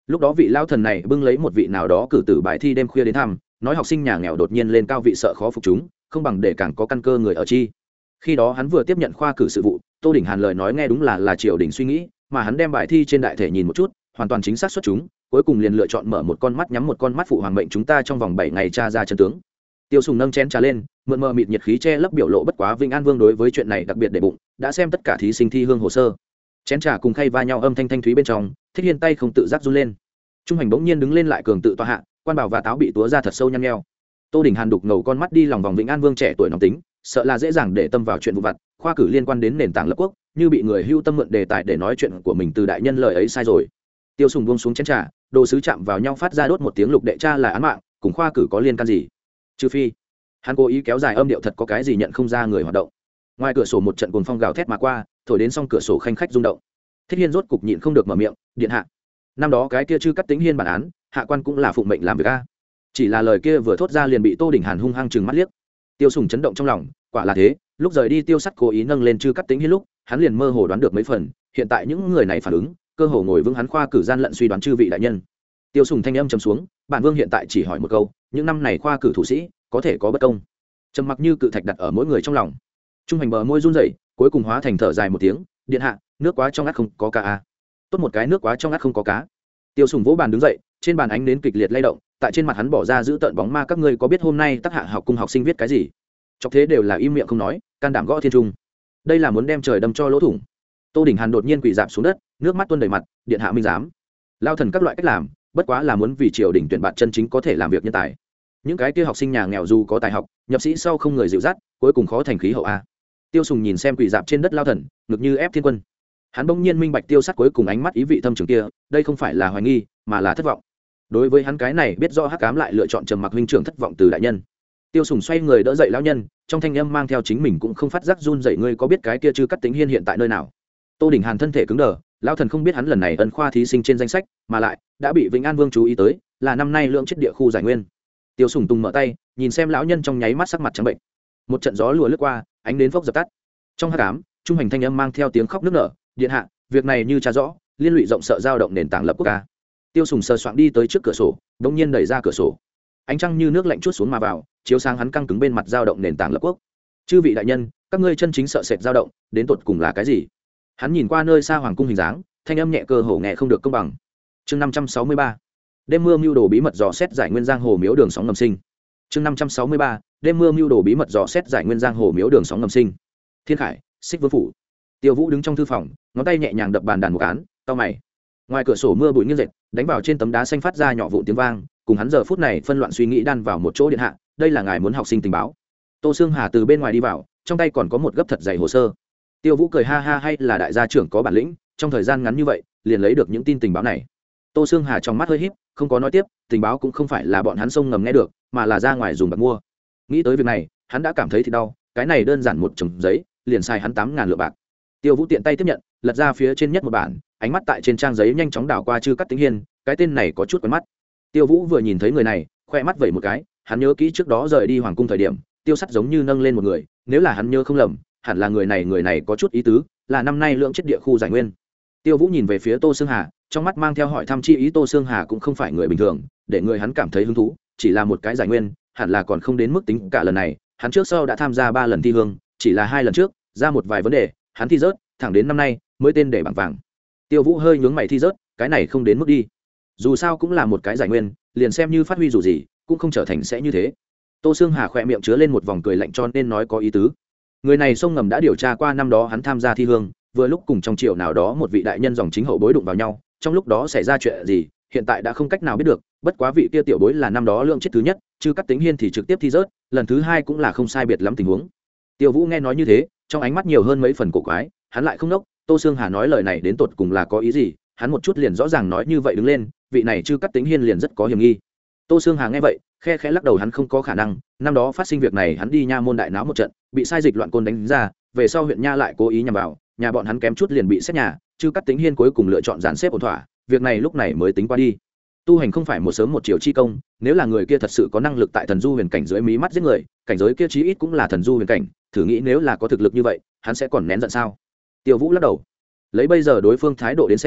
lúc đó vị lao thần này bưng lấy một vị nào đó cử tử bài thi đêm khuya đến thăm, nói học sinh nhà nghèo đột nhiên lên cao vị sợ khó phục chúng, không bằng để càng có căn cơ người ở chi. Khi đó hắn vừa tiếp nhận khoa cử sự vụ, Tô Đỉnh Hàn lời nói nghe đúng là triều đình suy nghĩ, mà hắn đem bài thi trên đại thể nhìn một chút, hoàn toàn chính xác xuất chúng, cuối cùng liền lựa chọn mở một con mắt nhắm một con mắt phụ hoàng mệnh chúng ta trong vòng 7 ngày tra ra chân tướng. Tiêu Sùng nâng chén trà lên, mượn mờ mịt nhiệt khí che lấp biểu lộ, bất quá Vĩnh An Vương đối với chuyện này đặc biệt để bụng, đã xem tất cả thí sinh thi hương hồ sơ. Chén trà cùng khay va nhau âm thanh thanh thúy bên trong, Thích Hiên tay không tự giác run lên. Trung Hành bỗng nhiên đứng lên lại cường tự tọa hạ, quan bảo và táo bị túa ra thật sâu nhăn nheo. Tô Đỉnh Hàn đục ngầu con mắt đi lòng vòng Vĩnh An Vương trẻ tuổi nóng tính, sợ là dễ dàng để tâm vào chuyện vụ vặt, khoa cử liên quan đến nền tảng lập quốc, như bị người hưu tâm mượn đề tài để nói chuyện của mình từ đại nhân lời ấy sai rồi. Tiêu Sùng buông xuống chén trà, đồ sứ chạm vào nhau phát ra đốt một tiếng, lục đệ cha là án mạng, cùng khoa cử có liên can gì? Trừ phi hắn cố ý kéo dài âm điệu, thật có cái gì nhận không ra người hoạt động. Ngoài cửa sổ một trận cuồng phong gào thét mà qua, thổi đến song cửa sổ khanh khách rung động. Thích Hiên rốt cục nhịn không được mở miệng, điện hạ, năm đó cái kia chư cắt tính hiên bản án, hạ quan cũng là phụng mệnh làm việc a. Chỉ là lời kia vừa thốt ra liền bị Tô Đỉnh Hàn hung hăng trừng mắt liếc. Tiêu Sùng chấn động trong lòng, quả là thế, lúc rời đi Tiêu Sắt cố ý nâng lên chư cắt tính hiên lúc, hắn liền mơ hồ đoán được mấy phần, hiện tại những người này phản ứng, cơ hồ ngồi vững hắn khoa cử gian lận suy đoán chư vị đại nhân. Tiêu Sùng thanh âm trầm xuống, bản vương hiện tại chỉ hỏi một câu, những năm này khoa cử thủ sĩ có thể có bất công? Trầm mặc như cự thạch đặt ở mỗi người trong lòng. Trung Hành bờ môi run rẩy, cuối cùng hóa thành thở dài một tiếng, điện hạ, nước quá trong ắt không có cá a. Tốt một cái nước quá trong ắt không có cá. Tiêu Sùng vỗ bàn đứng dậy, trên bàn ánh nến kịch liệt lay động, tại trên mặt hắn bỏ ra giữ tợn bóng ma, các ngươi có biết hôm nay Tắc Hạ học cung học sinh viết cái gì? Chọc thế đều là im miệng không nói, can đảm gõ thiên trung. Đây là muốn đem trời đâm cho lỗ thủng. Tô Đỉnh Hàn đột nhiên quỳ rạp xuống đất, nước mắt tuôn đầy mặt, điện hạ minh giám. Lao thần các loại cách làm, bất quá là muốn vì triều đình tuyển bạn chân chính có thể làm việc nhân tài. Những cái kia học sinh nhà nghèo dù có tài học, nhập sĩ sau không người dịu dắt, cuối cùng khó thành khí hậu a. Tiêu Sùng nhìn xem quỳ rạp trên đất Lao thần, ngực như ép thiên quân. Hắn bỗng nhiên minh bạch Tiêu Sắt cuối cùng ánh mắt ý vị thâm trường kia, đây không phải là hoài nghi, mà là thất vọng. Đối với hắn cái này biết rõ hắc ám lại lựa chọn trầm mặc huynh trưởng thất vọng từ đại nhân. Tiêu Sùng xoay người đỡ dậy lão nhân, trong thanh âm mang theo chính mình cũng không phát giác run rẩy, ngươi có biết cái kia chư cắt tính hiên hiện tại nơi nào? Tô Đỉnh Hàn thân thể cứng đờ, lão thần không biết hắn lần này ân khoa thí sinh trên danh sách, mà lại đã bị Vĩnh An Vương chú ý tới, là năm nay lượng chết địa khu giải nguyên. Tiêu Sùng tung mở tay, nhìn xem lão nhân trong nháy mắt sắc mặt trắng bệnh. Một trận gió lùa lướt qua, ánh đến phốc dập tắt. Trong hắc ám, Trung Hành thanh âm mang theo tiếng khóc nức nở, điện hạ, việc này như tra rõ, liên lụy rộng sợ dao động nền tảng lập quốc ca. Tiêu Sùng sờ soạng đi tới trước cửa sổ, đột nhiên đẩy ra cửa sổ. Ánh trăng như nước lạnh chuốt xuống mà vào, chiếu sáng hắn căng cứng bên mặt dao động nền tảng lập quốc. Chư vị đại nhân, các ngươi chân chính sợ sệt dao động, đến tột cùng là cái gì? Hắn nhìn qua nơi xa hoàng cung hình dáng, thanh âm nhẹ cơ hồ nghe không được công bằng. Chương 563. Đêm mưa mưu đồ bí mật dò xét giải nguyên giang hồ miếu đường sóng ngầm sinh. Chương 563. Đêm mưa mưu đồ bí mật dò xét giải nguyên giang hồ miếu đường sóng ngầm sinh. Thiên Khải, Xích Vương phủ. Tiêu Vũ đứng trong thư phòng, ngón tay nhẹ nhàng đập bàn đàn một án, cau mày. Ngoài cửa sổ mưa bụi nghiêng dệt, đánh vào trên tấm đá xanh phát ra nhỏ vụn tiếng vang, cùng hắn giờ phút này phân loạn suy nghĩ đan vào một chỗ, điện hạ, đây là ngài muốn học sinh tình báo. Tô Sương Hà từ bên ngoài đi vào, trong tay còn có một gấp thật dày hồ sơ. Tiêu Vũ cười ha ha, hay là đại gia trưởng có bản lĩnh, trong thời gian ngắn như vậy liền lấy được những tin tình báo này. Tô Sương Hà trong mắt hơi híp, không có nói tiếp, tình báo cũng không phải là bọn hắn sông ngầm nghe được, mà là ra ngoài dùng bạc mua. Nghĩ tới việc này, hắn đã cảm thấy thì đau, cái này đơn giản một chồng giấy, liền xài hắn 8.000 lượng bạc. Tiêu Vũ tiện tay tiếp nhận, lật ra phía trên nhất một bản, ánh mắt tại trên trang giấy nhanh chóng đảo qua chư cắt tính hiên, cái tên này có chút quen mắt. Tiêu Vũ vừa nhìn thấy người này, khoe mắt vẩy một cái, hắn nhớ kỹ trước đó rời đi hoàng cung thời điểm, Tiêu Sắt giống như nâng lên một người, nếu là hắn nhớ không lầm, hẳn là người này có chút ý tứ, là năm nay lượng chết địa khu giải nguyên. Tiêu Vũ nhìn về phía Tô Sương Hà, trong mắt mang theo hỏi thăm chi ý. Tô Sương Hà cũng không phải người bình thường, để người hắn cảm thấy hứng thú, chỉ là một cái giải nguyên, hẳn là còn không đến mức tính cả lần này, hắn trước sau đã tham gia 3 lần thi hương, chỉ là 2 lần trước ra một vài vấn đề, hắn thi rớt, thẳng đến năm nay mới tên để bảng vàng. Tiêu Vũ hơi nhướng mày, thi rớt, cái này không đến mức đi. Dù sao cũng là một cái giải nguyên, liền xem như phát huy dù gì, cũng không trở thành sẽ như thế. Tô Sương Hà khỏe miệng chứa lên một vòng cười lạnh, cho nên nói có ý tứ. Người này sông ngầm đã điều tra qua năm đó hắn tham gia thi hương, vừa lúc cùng trong triều nào đó một vị đại nhân dòng chính hậu bối đụng vào nhau, trong lúc đó xảy ra chuyện gì, hiện tại đã không cách nào biết được, bất quá vị kia tiểu bối là năm đó lượng chết thứ nhất, chứ cắt tính hiên thì trực tiếp thi rớt, lần thứ 2 cũng là không sai biệt lắm tình huống. Tiêu Vũ nghe nói như thế, trong ánh mắt nhiều hơn mấy phần cổ quái, hắn lại không nốc, Tô Sương Hà nói lời này đến tột cùng là có ý gì, hắn một chút liền rõ ràng nói như vậy đứng lên, vị này chư cắt tính hiên liền rất có hiểm nghi. Tô Sương Hà nghe vậy, khe khẽ lắc đầu, hắn không có khả năng, năm đó phát sinh việc này hắn đi nha môn đại náo một trận, bị sai dịch loạn côn đánh ra, về sau huyện nha lại cố ý nhằm vào, nhà bọn hắn kém chút liền bị xét nhà, chư cắt tính hiên cuối cùng lựa chọn dàn xếp ổn thỏa, việc này lúc này mới tính qua đi. Tu hành không phải một sớm một chiều chi công, nếu là người kia thật sự có năng lực tại thần du huyền cảnh dưới mí mắt giết người, cảnh giới kia chí ít cũng là thần du huyền cảnh, thử nghĩ nếu là có thực lực như vậy, hắn sẽ còn nén giận sao? Tiêu Vũ lắc đầu. Lấy bây giờ đối phương thái độ đến xem,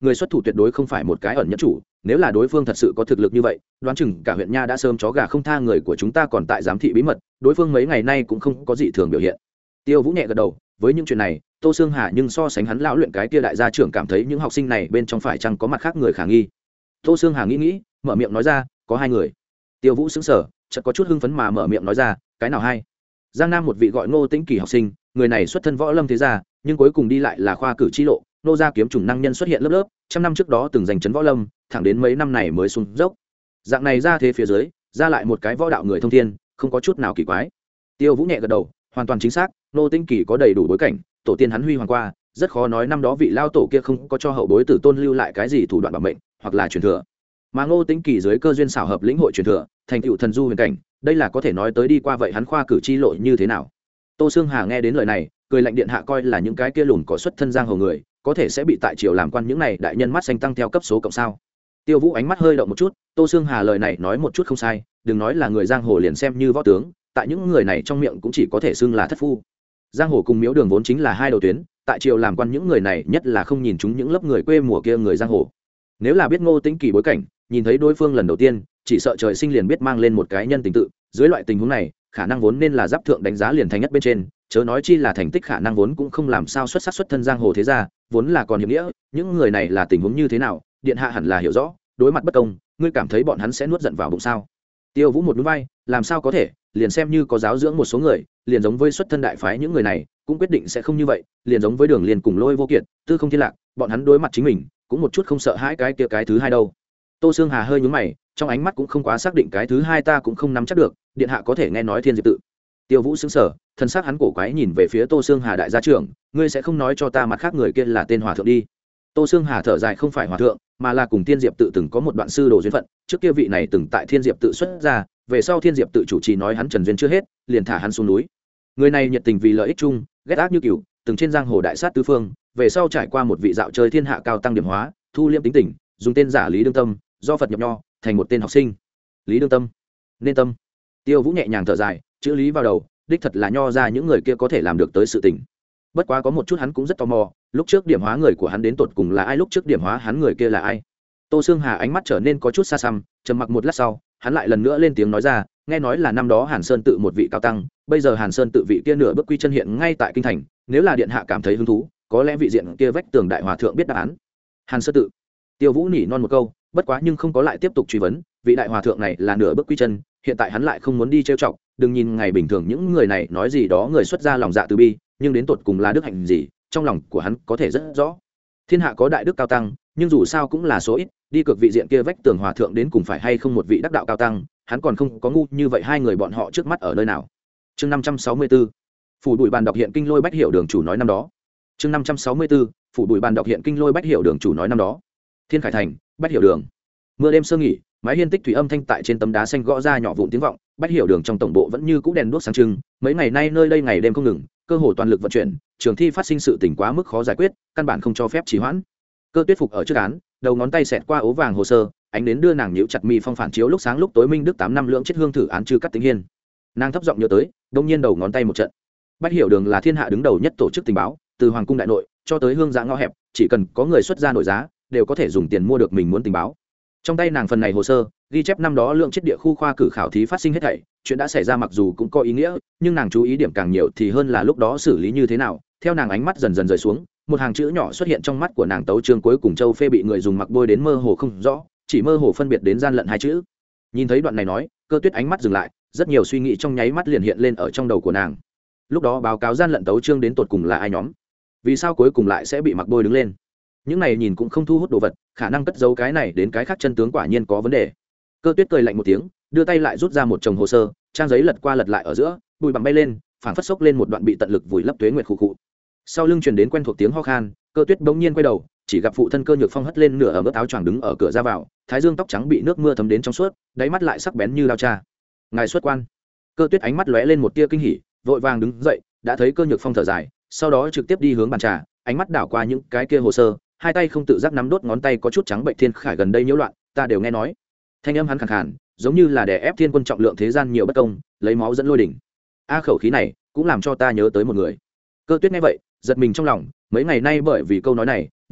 người xuất thủ tuyệt đối không phải một cái ẩn nhất chủ, nếu là đối phương thật sự có thực lực như vậy, đoán chừng cả huyện nha đã sớm chó gà không tha, người của chúng ta còn tại giám thị bí mật, đối phương mấy ngày nay cũng không có gì thường biểu hiện. Tiêu Vũ nhẹ gật đầu, với những chuyện này, Tô Sương Hà nhưng so sánh hắn lão luyện cái kia đại gia trưởng cảm thấy những học sinh này bên trong phải chăng có mặt khác người khả nghi. Tô Sương Hà nghĩ, mở miệng nói ra, có 2 người. Tiêu Vũ sững sờ, chợt có chút hưng phấn mà mở miệng nói ra, cái nào hai? Giang Nam một vị gọi Ngô Tĩnh Kỳ học sinh, người này xuất thân võ lâm thế gia, nhưng cuối cùng đi lại là khoa cử chi lộ, nô gia kiếm trùng năng nhân xuất hiện lớp lớp, trăm năm trước đó từng giành trấn võ lâm, thẳng đến mấy năm này mới xuống dốc. Dạng này ra thế phía dưới, ra lại một cái võ đạo người thông thiên, không có chút nào kỳ quái. Tiêu Vũ nhẹ gật đầu, hoàn toàn chính xác, Ngô Tĩnh Kỳ có đầy đủ bối cảnh, tổ tiên hắn huy hoàng qua, rất khó nói năm đó vị lao tổ kia không có cho hậu bối tử tôn lưu lại cái gì thủ đoạn bảo mệnh, hoặc là truyền thừa. Mà Ngô Tĩnh Kỳ dưới cơ duyên xảo hợp lĩnh hội truyền thừa, thành tựu thần du huyền cảnh, đây là có thể nói tới đi qua vậy hắn khoa cử chi lộ như thế nào. Tô Sương Hà nghe đến lời này, cười lạnh điện hạ coi là những cái kia lùn có xuất thân giang hồ người, có thể sẽ bị tại triều làm quan những này đại nhân mắt xanh tăng theo cấp số cộng sao. Tiêu Vũ ánh mắt hơi động một chút, Tô Sương Hà lời này nói một chút không sai, đừng nói là người giang hồ liền xem như võ tướng, tại những người này trong miệng cũng chỉ có thể xưng là thất phu. Giang hồ cùng miếu đường vốn chính là hai đầu tuyến, tại triều làm quan những người này nhất là không nhìn chúng những lớp người quê mùa kia người giang hồ. Nếu là biết Ngô Tĩnh Kỳ bối cảnh, nhìn thấy đối phương lần đầu tiên, chỉ sợ trời sinh liền biết mang lên một cái nhân tình tự, dưới loại tình huống này, khả năng vốn nên là giáp thượng đánh giá liền thành nhất bên trên, chớ nói chi là thành tích khả năng vốn cũng không làm sao xuất sắc xuất thân giang hồ thế gia, vốn là còn hiểm nghĩa, những người này là tình huống như thế nào, điện hạ hẳn là hiểu rõ, đối mặt bất công, ngươi cảm thấy bọn hắn sẽ nuốt giận vào bụng sao? Tiêu Vũ một nhún vai, làm sao có thể, liền xem như có giáo dưỡng một số người, liền giống với xuất thân đại phái những người này, cũng quyết định sẽ không như vậy, liền giống với Đường Liên cùng Lôi Vô Kiệt, Tư Không Thiên Lạc, bọn hắn đối mặt chính mình, cũng một chút không sợ hãi cái kia cái thứ hai đâu. Tô Sương Hà hơi nhướng mày, trong ánh mắt cũng không quá xác định cái thứ hai ta cũng không nắm chắc được, điện hạ có thể nghe nói Thiên Diệp tự. Tiêu Vũ sững sờ, thân xác hắn cổ quái nhìn về phía Tô Sương Hà đại gia trưởng, ngươi sẽ không nói cho ta mặt khác người kia là tên hòa thượng đi. Tô Sương Hà thở dài, không phải hòa thượng, mà là cùng Thiên Diệp tự từng có một đoạn sư đồ duyên phận, trước kia vị này từng tại Thiên Diệp tự xuất ra, về sau Thiên Diệp tự chủ trì nói hắn trần duyên chưa hết, liền thả hắn xuống núi. Người này nhiệt tình vì lợi ích chung, ghét ác như cừu, từng trên giang hồ đại sát tứ phương, về sau trải qua một vị dạo chơi thiên hạ cao tăng điểm hóa, thu liêm tính tình, dùng tên giả Lý Đương Tâm, do Phật nhập nho, thành một tên học sinh. Lý Đương Tâm, nên tâm. Tiêu Vũ nhẹ nhàng thở dài, chữ lý vào đầu, đích thật là nho ra những người kia có thể làm được tới sự tình. Bất quá có một chút hắn cũng rất tò mò, lúc trước điểm hóa người của hắn đến tột cùng là ai, lúc trước điểm hóa hắn người kia là ai. Tô Sương Hà ánh mắt trở nên có chút xa xăm, trầm mặc một lát sau, hắn lại lần nữa lên tiếng nói ra, nghe nói là năm đó Hàn Sơn tự một vị cao tăng, bây giờ Hàn Sơn tự vị kia nửa bước quy chân hiện ngay tại kinh thành, nếu là điện hạ cảm thấy hứng thú, có lẽ vị diện kia vách tường đại hòa thượng biết đáp án. Hàn Sơn tự. Tiêu Vũ nỉ non một câu, bất quá nhưng không có lại tiếp tục truy vấn, vị đại hòa thượng này là nửa bước quy chân, hiện tại hắn lại không muốn đi trêu chọc, đừng nhìn ngày bình thường những người này nói gì đó người xuất ra lòng dạ từ bi, nhưng đến tột cùng là đức hạnh gì, trong lòng của hắn có thể rất rõ. Thiên hạ có đại đức cao tăng, nhưng dù sao cũng là số ít, đi cược vị diện kia vách tường hòa thượng đến cùng phải hay không một vị đắc đạo cao tăng, hắn còn không có ngu như vậy hai người bọn họ trước mắt ở nơi nào. Chương 564. Phủ Bùi Bàn đọc hiện kinh lôi bách hiểu đường chủ nói năm đó. Chương 564. Phủ Bùi Bàn đọc hiện kinh lôi bách hiểu đường chủ nói năm đó. Thiên Khải Thành, Bách Hiểu Đường. Mưa đêm sơ nghỉ, mái hiên tích thủy âm thanh tại trên tấm đá xanh gõ ra nhỏ vụn tiếng vọng, Bách Hiểu Đường trong tổng bộ vẫn như cũ đèn đuốc sáng trưng, mấy ngày nay nơi đây ngày đêm không ngừng, cơ hồ toàn lực vận chuyển, trường thi phát sinh sự tình quá mức khó giải quyết, căn bản không cho phép trì hoãn. Cơ Tuyết phục ở trước án, đầu ngón tay xẹt qua ố vàng hồ sơ, ánh đến đưa nàng nhíu chặt mi phong phản chiếu lúc sáng lúc tối minh đức 8 năm lượng chết hương thử án trừ cắt tính hiên. Nàng thấp giọng nhớ tới, đông nhiên đầu ngón tay một trận. Bách Hiểu Đường là thiên hạ đứng đầu nhất tổ chức tình báo, từ hoàng cung đại nội cho tới hương giã ngõ hẹp, chỉ cần có người xuất ra nổi giá, đều có thể dùng tiền mua được mình muốn tình báo. Trong tay nàng phần này hồ sơ ghi chép năm đó lượng chết địa khu khoa cử khảo thí phát sinh hết thảy, chuyện đã xảy ra mặc dù cũng có ý nghĩa, nhưng nàng chú ý điểm càng nhiều thì hơn là lúc đó xử lý như thế nào. Theo nàng ánh mắt dần dần rời xuống, một hàng chữ nhỏ xuất hiện trong mắt của nàng, tấu chương cuối cùng châu phê bị người dùng mặc bôi đến mơ hồ không rõ, chỉ mơ hồ phân biệt đến gian lận hai chữ. Nhìn thấy đoạn này nói, Cơ Tuyết ánh mắt dừng lại, rất nhiều suy nghĩ trong nháy mắt liền hiện lên ở trong đầu của nàng. Lúc đó báo cáo gian lận tấu chương đến tột cùng là ai nhóm, vì sao cuối cùng lại sẽ bị mặc bôi đứng lên, những này nhìn cũng không thu hút đồ vật, khả năng cất giấu cái này đến cái khác chân tướng quả nhiên có vấn đề. Cơ Tuyết cười lạnh một tiếng, đưa tay lại rút ra một chồng hồ sơ, trang giấy lật qua lật lại ở giữa, bụi bặm bay lên, phảng phất sốc lên một đoạn bị tận lực vùi lấp tuế nguyệt khụ khụ. Sau lưng truyền đến quen thuộc tiếng ho khan, Cơ Tuyết bỗng nhiên quay đầu, chỉ gặp phụ thân Cơ Nhược Phong hất lên nửa ẩm ướt áo choàng đứng ở cửa ra vào, thái dương tóc trắng bị nước mưa thấm đến trong suốt, đáy mắt lại sắc bén như lao cha. Ngài xuất quan. Cơ Tuyết ánh mắt lóe lên một tia kinh hỉ, vội vàng đứng dậy, đã thấy Cơ Nhược Phong thở dài, sau đó trực tiếp đi hướng bàn trà, ánh mắt đảo qua những cái kia hồ sơ, hai tay không tự giác nắm đốt ngón tay có chút trắng bệnh. Thiên Khải gần đây nhiễu loạn, ta đều nghe nói. Thanh âm hắn khàn khàn, giống như là đè ép thiên quân trọng lượng thế gian nhiều bất công, lấy máu dẫn lôi đỉnh. A khẩu khí này cũng làm cho ta nhớ tới một người. Cơ Tuyết nghe vậy, giật mình trong lòng, mấy ngày nay bởi vì câu nói này,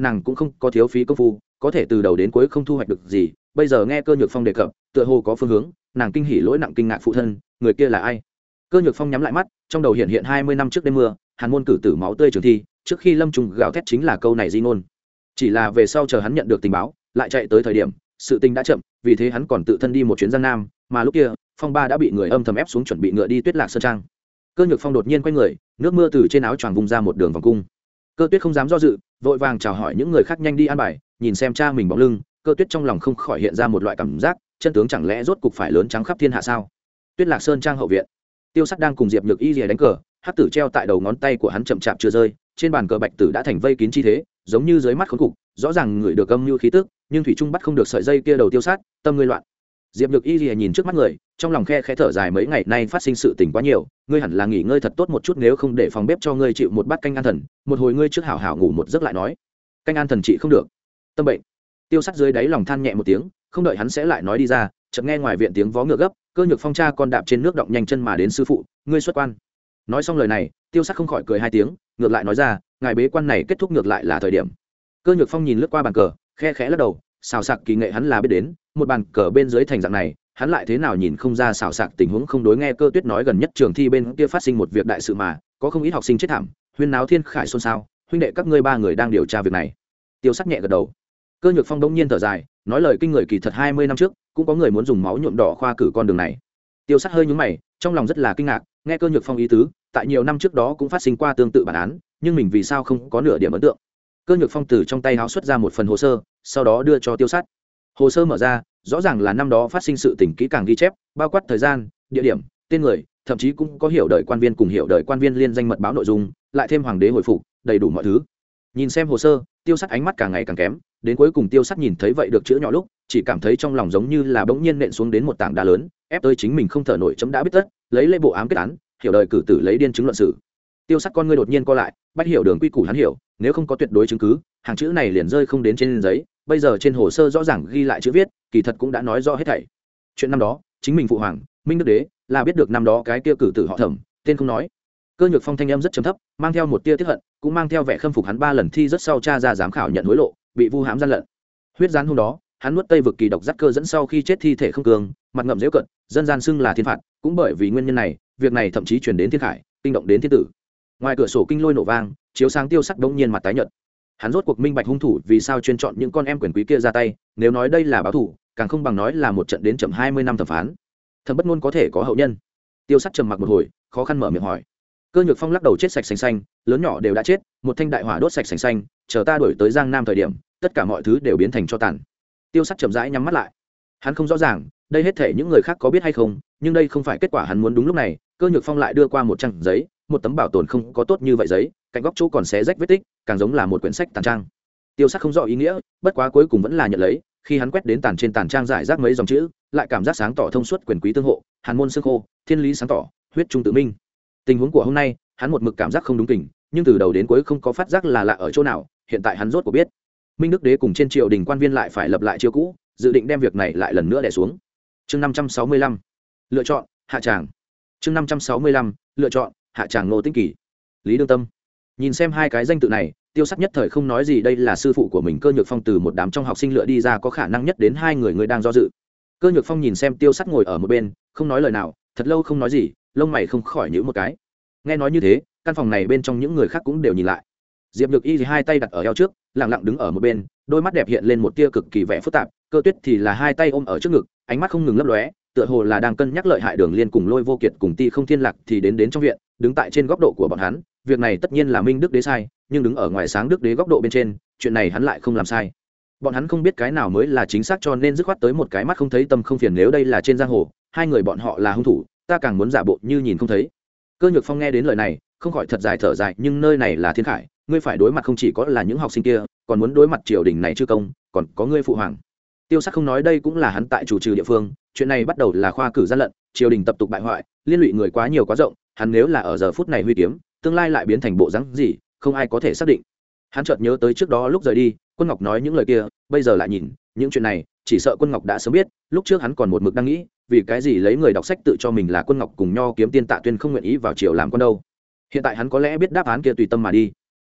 nàng cũng không có thiếu phí công phu, có thể từ đầu đến cuối không thu hoạch được gì. Bây giờ nghe Cơ Nhược Phong đề cập, tựa hồ có phương hướng, nàng kinh hỉ lỗi nặng kinh ngạc phụ thân, người kia là ai? Cơ Nhược Phong nhắm lại mắt, trong đầu hiện hiện 20 năm trước đêm mưa, Hàn môn cử tử máu tươi trường thi, trước khi Lâm Trùng gào thét chính là câu này di ngôn. Chỉ là về sau chờ hắn nhận được tình báo, lại chạy tới thời điểm, sự tình đã chậm, vì thế hắn còn tự thân đi một chuyến Giang Nam, mà lúc kia, Phong Ba đã bị người âm thầm ép xuống chuẩn bị ngựa đi Tuyết Lạc Sơn Trang. Cơ Nhược Phong đột nhiên quay người, nước mưa từ trên áo choàng vùng ra một đường vòng cung. Cơ Tuyết không dám do dự, vội vàng chào hỏi những người khác nhanh đi an bài, nhìn xem cha mình bóng lưng, Cơ Tuyết trong lòng không khỏi hiện ra một loại cảm giác, chân tướng chẳng lẽ rốt cục phải lớn trắng khắp thiên hạ sao? Tuyết Lạc Sơn Trang hậu viện, Tiêu Sắt đang cùng Diệp Nhược Y đánh cờ, hắc tử treo tại đầu ngón tay của hắn chậm chạp chưa rơi, trên bàn cờ bạch tử đã thành vây kín chi thế, giống như dưới mắt khốn cục, rõ ràng người được âm mưu khí tức, nhưng thủy trung bắt không được sợi dây kia đầu Tiêu Sát, tâm ngươi loạn. Diệp Nhược Y nhìn trước mắt người, trong lòng khẽ thở dài, mấy ngày nay phát sinh sự tình quá nhiều, ngươi hẳn là nghỉ ngơi thật tốt một chút, nếu không để phòng bếp cho ngươi chịu một bát canh an thần, một hồi ngươi trước hảo hảo ngủ một giấc lại nói. Canh an thần trị không được, tâm bệnh. Tiêu Sắt dưới đáy lòng than nhẹ một tiếng, không đợi hắn sẽ lại nói đi ra, chợt nghe ngoài viện tiếng vó ngựa gấp, Cơ Nhược Phong cha con đạp trên nước động nhanh chân mà đến, sư phụ, ngươi xuất quan. Nói xong lời này, Tiêu Sắt không khỏi cười hai tiếng, ngược lại nói ra, ngài bế quan này kết thúc ngược lại là thời điểm. Cơ Nhược Phong nhìn lướt qua bàn cờ, khẽ lắc đầu, xào sạc kỳ nghệ hắn là biết đến, một bàn cờ bên dưới thành dạng này, hắn lại thế nào nhìn không ra xào sạc tình huống không đối. Nghe Cơ Tuyết nói gần nhất trường thi bên kia phát sinh một việc đại sự mà, có không ít học sinh chết thảm, huyên náo thiên khải xôn xao, huynh đệ các ngươi ba người đang điều tra việc này. Tiêu Sắt nhẹ gật đầu. Cơ Nhược Phong đông nhiên thở dài, nói lời kinh người, kỳ thật 20 năm trước cũng có người muốn dùng máu nhuộm đỏ khoa cử con đường này. Tiêu Sắt hơi nhướng mày, trong lòng rất là kinh ngạc, nghe Cơ Nhược Phong ý tứ, tại nhiều năm trước đó cũng phát sinh qua tương tự bản án, nhưng mình vì sao không có nửa điểm ấn tượng. Cơ Nhược Phong từ trong tay háo xuất ra một phần hồ sơ, sau đó đưa cho Tiêu Sắt. Hồ sơ mở ra, rõ ràng là năm đó phát sinh sự tình kỹ càng ghi chép, bao quát thời gian, địa điểm, tên người, thậm chí cũng có hiểu đời quan viên cùng hiểu đời quan viên liên danh mật báo nội dung, lại thêm hoàng đế hồi phục, đầy đủ mọi thứ. Nhìn xem hồ sơ, Tiêu Sắt ánh mắt càng ngày càng kém, đến cuối cùng Tiêu Sắt nhìn thấy vậy được chữ nhỏ lúc, chỉ cảm thấy trong lòng giống như là bỗng nhiên nện xuống đến một tảng đá lớn, ép tới chính mình không thở nổi, chấm đã biết tất, lấy lễ bộ ám kết án, hiểu đời cử tử lấy điên chứng luận xử. Tiêu Sắt con ngươi đột nhiên co lại, bách hiểu đường quy củ hắn hiểu, nếu không có tuyệt đối chứng cứ, hàng chữ này liền rơi không đến trên giấy, bây giờ trên hồ sơ rõ ràng ghi lại chữ viết, kỳ thật cũng đã nói rõ hết thảy. Chuyện năm đó, chính mình phụ hoàng, Minh Đức Đế, là biết được năm đó cái kia cử tử họ Thẩm, tên không nói. Cơ Nhược Phong thanh âm rất trầm thấp, mang theo một tia tiếc hận, cũng mang theo vẻ khâm phục hắn 3 lần thi rất sau cha ra giám khảo nhận hối lộ, bị vu hãm gian lận. Huyết gián hôm đó, hắn nuốt Tây vực kỳ độc dắt cơ dẫn sau khi chết thi thể không cường, mặt ngậm giễu cận, dân gian xưng là thiên phạt, cũng bởi vì nguyên nhân này, việc này thậm chí truyền đến thiên khải, kinh động đến thiên tử. Ngoài cửa sổ kinh lôi nổ vang, chiếu sáng Tiêu Sắt đống nhiên mặt tái nhợt. Hắn rốt cuộc minh bạch hung thủ vì sao chuyên chọn những con em quyền quý kia ra tay, nếu nói đây là báo thù, càng không bằng nói là một trận đến chậm 20 năm thẩm phán. Thẩm Bất Nôn có thể có hậu nhân. Tiêu Sắt trầm mặc một hồi, khó khăn mở miệng hỏi. Cơ Nhược Phong lắc đầu, chết sạch sành xanh, lớn nhỏ đều đã chết, một thanh đại hỏa đốt sạch sành xanh, chờ ta đuổi tới Giang Nam thời điểm, tất cả mọi thứ đều biến thành tro tàn. Tiêu Sắt chậm rãi nhắm mắt lại. Hắn không rõ ràng, đây hết thể những người khác có biết hay không, nhưng đây không phải kết quả hắn muốn. Đúng lúc này, Cơ Nhược Phong lại đưa qua một trang giấy, một tấm bảo tồn không có tốt như vậy giấy, cạnh góc chỗ còn xé rách vết tích, càng giống là một quyển sách tàn trang. Tiêu Sắt không rõ ý nghĩa, bất quá cuối cùng vẫn là nhận lấy, khi hắn quét đến trên tàn trang giải rác mấy dòng chữ, lại cảm giác sáng tỏ thông suốt, quyền quý tương hộ, Hàn môn xương khô, thiên lý sáng tỏ, huyết trung tự minh. Tình huống của hôm nay, hắn một mực cảm giác không đúng kỉnh, nhưng từ đầu đến cuối không có phát giác là lạ ở chỗ nào, hiện tại hắn rốt cuộc biết. Minh Đức Đế cùng trên triều đình quan viên lại phải lập lại chiêu cũ, dự định đem việc này lại lần nữa đè xuống. Chương 565, lựa chọn hạ tràng. Chương 565, lựa chọn hạ tràng. Ngô Tĩnh Kỳ, Lý Đương Tâm. Nhìn xem hai cái danh tự này, Tiêu Sắt nhất thời không nói gì, đây là sư phụ của mình. Cơ Nhược Phong từ một đám trong học sinh lựa đi ra, có khả năng nhất đến hai người đang do dự. Cơ Nhược Phong nhìn xem Tiêu Sắt ngồi ở một bên, không nói lời nào, thật lâu không nói gì, lông mày không khỏi nhíu một cái. Nghe nói như thế, căn phòng này bên trong những người khác cũng đều nhìn lại. Diệp Nhược Y thì hai tay đặt ở eo trước, lặng lặng đứng ở một bên, đôi mắt đẹp hiện lên một tia cực kỳ vẻ phức tạp. Cơ Tuyết thì là hai tay ôm ở trước ngực, ánh mắt không ngừng lấp lóe, tựa hồ là đang cân nhắc lợi hại. Đường Liên cùng Lôi Vô Kiệt cùng Ti Không Thiên Lạc thì đến trong viện, đứng tại trên góc độ của bọn hắn, việc này tất nhiên là Minh Đức Đế sai, nhưng đứng ở ngoài Sáng Đức Đế góc độ bên trên, chuyện này hắn lại không làm sai. Bọn hắn không biết cái nào mới là chính xác, cho nên dứt khoát tới một cái mắt không thấy tâm không phiền. Nếu đây là trên giang hồ, hai người bọn họ là hung thủ, ta càng muốn giả bộ như nhìn không thấy. Cơ Nhược Phong nghe đến lời này, không khỏi thật dài thở dài, nhưng nơi này là thiên khải, ngươi phải đối mặt không chỉ có là những học sinh kia, còn muốn đối mặt triều đình này chư công, còn có ngươi phụ hoàng. Tiêu Sắt không nói, đây cũng là hắn tại chủ trì địa phương, chuyện này bắt đầu là khoa cử gian lận, triều đình tập tục bại hoại, liên lụy người quá nhiều quá rộng, hắn nếu là ở giờ phút này huy kiếm, tương lai lại biến thành bộ dáng gì, không ai có thể xác định. Hắn chợt nhớ tới trước đó lúc rời đi, Quân Ngọc nói những lời kia, bây giờ lại nhìn, những chuyện này, chỉ sợ Quân Ngọc đã sớm biết, lúc trước hắn còn một mực đang nghĩ, vì cái gì lấy người đọc sách tự cho mình là Quân Ngọc cùng Nho Kiếm Tiên Tạ Tuyên không nguyện ý vào triều làm quan đâu. Hiện tại hắn có lẽ biết đáp án kia, tùy tâm mà đi.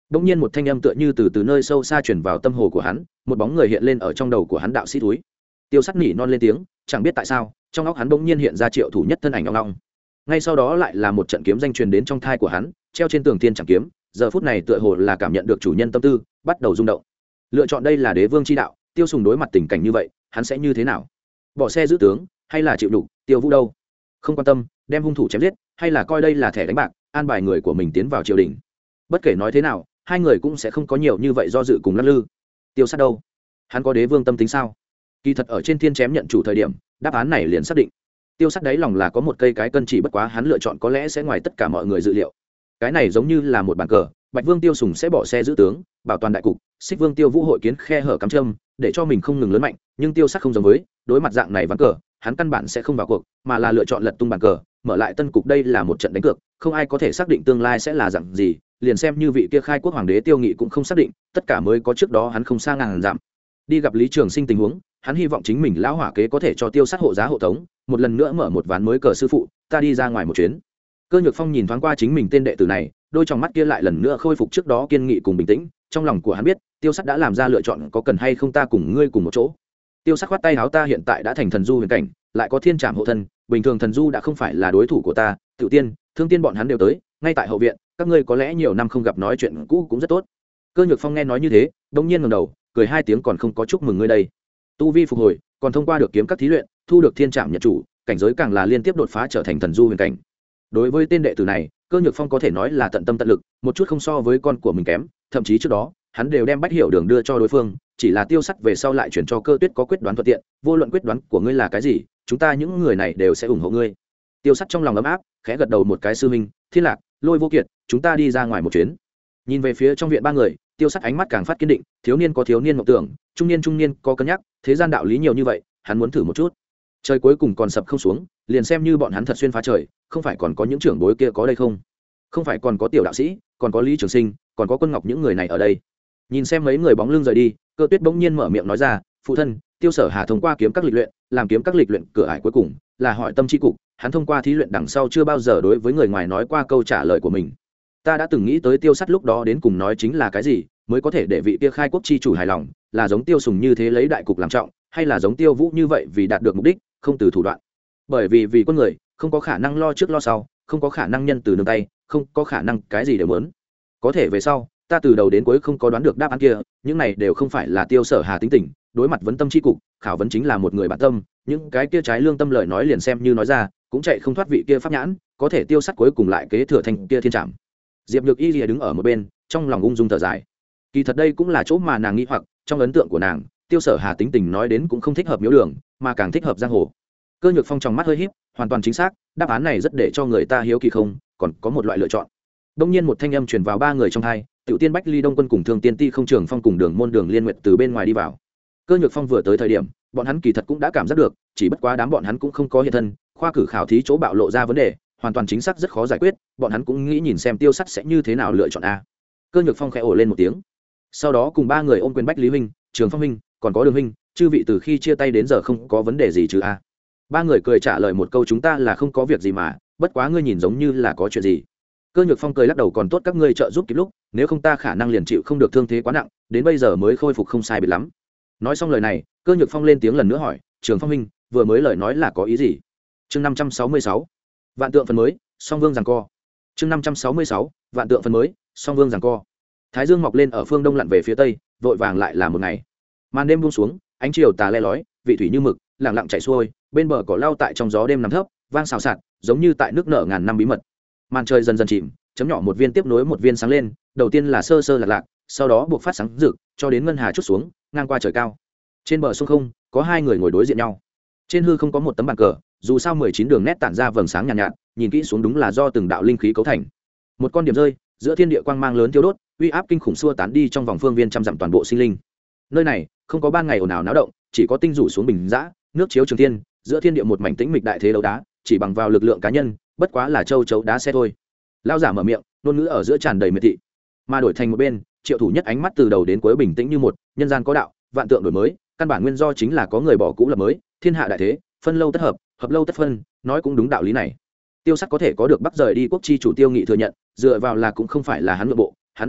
Bỗng nhiên một thanh âm tựa như từ nơi sâu xa truyền vào tâm hồ của hắn, một bóng người hiện lên ở trong đầu của hắn. Đạo sĩ túi. Tiêu Sắt nỉ non lên tiếng, chẳng biết tại sao, trong óc hắn bỗng nhiên hiện ra Triệu Thủ Nhất thân ảnh ong ong. Ngay sau đó lại là một trận kiếm danh truyền đến trong thai của hắn, treo trên tường thiên chẳng kiếm, giờ phút này tựa hồ là cảm nhận được chủ nhân tâm tư, bắt đầu rung động. Lựa chọn đây là đế vương chi đạo, Tiêu Sùng đối mặt tình cảnh như vậy, hắn sẽ như thế nào? Bỏ xe giữ tướng, hay là chịu đủ? Tiêu Vũ đâu? Không quan tâm, đem hung thủ chém giết, hay là coi đây là thẻ đánh bạc, an bài người của mình tiến vào triều đình? Bất kể nói thế nào, hai người cũng sẽ không có nhiều như vậy do dự cùng lắc lư. Tiêu Sát đâu? Hắn có đế vương tâm tính sao? Kỳ thật ở trên thiên chém nhận chủ thời điểm, đáp án này liền xác định. Tiêu Sát đáy lòng là có một cây cái cân, chỉ bất quá hắn lựa chọn có lẽ sẽ ngoài tất cả mọi người dự liệu. Cái này giống như là một bàn cờ, Bạch Vương Tiêu Sùng sẽ bỏ xe giữ tướng, bảo toàn đại cục, Xích Vương Tiêu Vũ hội kiến khe hở cắm châm, để cho mình không ngừng lớn mạnh, nhưng Tiêu Sát không giống với, đối mặt dạng này ván cờ, hắn căn bản sẽ không vào cuộc, mà là lựa chọn lật tung bàn cờ, mở lại tân cục. Đây là một trận đánh cược, không ai có thể xác định tương lai sẽ là dạng gì, liền xem như vị kia khai quốc hoàng đế Tiêu Nghị cũng không xác định, tất cả mới có trước đó hắn không xa ngàn dặm. Đi gặp Lý Trường Sinh tình huống, hắn hy vọng chính mình lão hỏa kế có thể cho Tiêu Sát hộ giá hộ tống, một lần nữa mở một ván mới cờ. Sư phụ, ta đi ra ngoài một chuyến. Cơ Nhược Phong nhìn thoáng qua chính mình tên đệ tử này, đôi trong mắt kia lại lần nữa khôi phục trước đó kiên nghị cùng bình tĩnh. Trong lòng của hắn biết, Tiêu Sát đã làm ra lựa chọn, có cần hay không ta cùng ngươi cùng một chỗ. Tiêu Sát khoát tay áo, ta hiện tại đã thành thần du huyền cảnh, lại có thiên trảm hộ thân, bình thường thần du đã không phải là đối thủ của ta. Tiểu Tiên, Thương Tiên bọn hắn đều tới, ngay tại hậu viện, các ngươi có lẽ nhiều năm không gặp, nói chuyện cũ cũng rất tốt. Cơ Nhược Phong nghe nói như thế, đột nhiên ngẩng đầu, cười hai tiếng, còn không có chúc mừng ngươi đây. Tu vi phục hồi, còn thông qua được kiếm các thí luyện, thu được thiên trảm nhật chủ, cảnh giới càng là liên tiếp đột phá trở thành thần du huyền cảnh. Đối với tên đệ tử này, Cơ Nhược Phong có thể nói là tận tâm tận lực, một chút không so với con của mình kém, thậm chí trước đó hắn đều đem Bách Hiểu Đường đưa cho đối phương, chỉ là Tiêu Sắt về sau lại chuyển cho Cơ Tuyết có quyết đoán thuận tiện, vô luận quyết đoán của ngươi là cái gì, chúng ta những người này đều sẽ ủng hộ ngươi. Tiêu Sắt trong lòng ấm áp, khẽ gật đầu một cái, sư huynh, Thiên Lạc, Lôi Vô Kiệt, chúng ta đi ra ngoài một chuyến. Nhìn về phía trong viện ba người, Tiêu Sắt ánh mắt càng phát kiên định, thiếu niên có thiếu niên mộng tưởng, trung niên có cân nhắc, thế gian đạo lý nhiều như vậy, hắn muốn thử một chút. Trời cuối cùng còn sập không xuống, liền xem như bọn hắn thật xuyên phá trời, không phải còn có những trưởng bối kia có đây không? Không phải còn có Tiểu đạo sĩ, còn có Lý Trường Sinh, còn có Quân Ngọc, những người này ở đây. Nhìn xem mấy người bóng lưng rời đi, Cơ Tuyết bỗng nhiên mở miệng nói ra, phụ thân, Tiêu Sở Hà thông qua kiếm các lịch luyện, làm kiếm các lịch luyện cửa ải cuối cùng là hỏi tâm chi cục, hắn thông qua thí luyện đằng sau chưa bao giờ đối với người ngoài nói qua câu trả lời của mình. Ta đã từng nghĩ tới Tiêu Sắt lúc đó đến cùng nói chính là cái gì, mới có thể để vị kia khai quốc chi chủ hài lòng, là giống Tiêu Sùng như thế lấy đại cục làm trọng, hay là giống Tiêu Vũ như vậy vì đạt được mục đích, không từ thủ đoạn. Bởi vì con người không có khả năng lo trước lo sau, không có khả năng nhân từ nương tay, không có khả năng cái gì đều muốn. Có thể về sau, ta từ đầu đến cuối không có đoán được đáp án kia, những này đều không phải là Tiêu Sở Hà tính tình, đối mặt vấn tâm chi cục, khảo vấn chính là một người bản tâm, những cái kia trái lương tâm lời nói liền xem như nói ra, cũng chạy không thoát vị kia pháp nhãn, có thể Tiêu Sắt cuối cùng lại kế thừa thành kia thiên trảm. Diệp Nhược Y lìa đứng ở một bên, trong lòng ung dung thở dài. Kỳ thật đây cũng là chỗ mà nàng nghĩ, hoặc trong ấn tượng của nàng, Tiêu Sở Hà tính tình nói đến cũng không thích hợp miếu đường, mà càng thích hợp giang hồ. Cơ Nhược Phong trong mắt hơi híp, hoàn toàn chính xác, đáp án này rất để cho người ta hiếu kỳ, không còn có một loại lựa chọn. Đông nhiên một thanh âm truyền vào ba người trong hai, Tiểu Tiên Bách Ly Đông Quân cùng Thương Tiên Ti Không Trường Phong cùng Đường Môn Đường Liên Nguyệt từ bên ngoài đi vào. Cơ Nhược Phong vừa tới thời điểm, bọn hắn kỳ thật cũng đã cảm giác được, chỉ bất quá đám bọn hắn cũng không có hiện thân, khoa cử khảo thí chỗ bạo lộ ra vấn đề, hoàn toàn chính xác rất khó giải quyết, bọn hắn cũng nghĩ nhìn xem Tiêu Sắt sẽ như thế nào lựa chọn a. Cơ Nhược Phong khẽ ồ lên một tiếng, sau đó cùng ba người ôm quyền, Bách Lý huynh, Trường Phong huynh, còn có Đường huynh, chư vị từ khi chia tay đến giờ không có vấn đề gì chứ a? Ba người cười trả lời một câu, chúng ta là không có việc gì mà, bất quá ngươi nhìn giống như là có chuyện gì. Cơ Nhược Phong cười lắc đầu, còn tốt các ngươi trợ giúp kịp lúc, nếu không ta khả năng liền chịu không được thương thế quá nặng, đến bây giờ mới khôi phục không sai biệt lắm. Nói xong lời này, Cơ Nhược Phong lên tiếng lần nữa hỏi, Trường Phong huynh, vừa mới lời nói là có ý gì? Chương 566, vạn tượng phần mới, song vương giằng co. Chương 566, vạn tượng phần mới, song vương giằng co. Thái dương mọc lên ở phương đông lặn về phía tây, vội vàng lại là một ngày. Màn đêm buông xuống, ánh chiều tà le lói, vị thủy như mực, lặng lặng chảy xuôi, bên bờ cỏ lau tại trong gió đêm nằm thấp, vang xào xạc, giống như tại nước nở ngàn năm bí mật. Màn trời dần dần chìm, chấm nhỏ một viên tiếp nối một viên sáng lên, đầu tiên là sơ sơ lạc lạc, sau đó buộc phát sáng rực, cho đến ngân hà chút xuống, ngang qua trời cao. Trên bờ sông không, có hai người ngồi đối diện nhau. Trên hư không có một tấm bàn cờ, dù sao 19 đường nét tản ra vầng sáng nhàn nhạt, nhìn kỹ xuống đúng là do từng đạo linh khí cấu thành. Một con điểm rơi, giữa thiên địa quang mang lớn thiêu đốt, uy áp kinh khủng xua tán đi trong vòng phương viên trăm dặm toàn bộ sinh linh. Nơi này không có ban ngày ồn ào náo động, chỉ có tinh rủ xuống bình dã, nước chiếu trường thiên, giữa thiên địa một mảnh tĩnh mịch đại thế đấu đá, chỉ bằng vào lực lượng cá nhân, bất quá là châu chấu đá xe thôi. Lão giả mở miệng, ngôn ngữ ở giữa tràn đầy miệt thị. Mà đổi thành một bên, Triệu Thủ Nhất ánh mắt từ đầu đến cuối bình tĩnh như một, nhân gian có đạo, vạn tượng đổi mới, căn bản nguyên do chính là có người bỏ cũ lập mới, thiên hạ đại thế, phân lâu tất hợp, hợp lâu tất phân, nói cũng đúng đạo lý này. Tiêu Sắt có thể có được Bắc rời đi quốc chi chủ Tiêu Nghị thừa nhận, dựa vào là cũng không phải là hắn nội bộ, hắn ẩn nhẫn,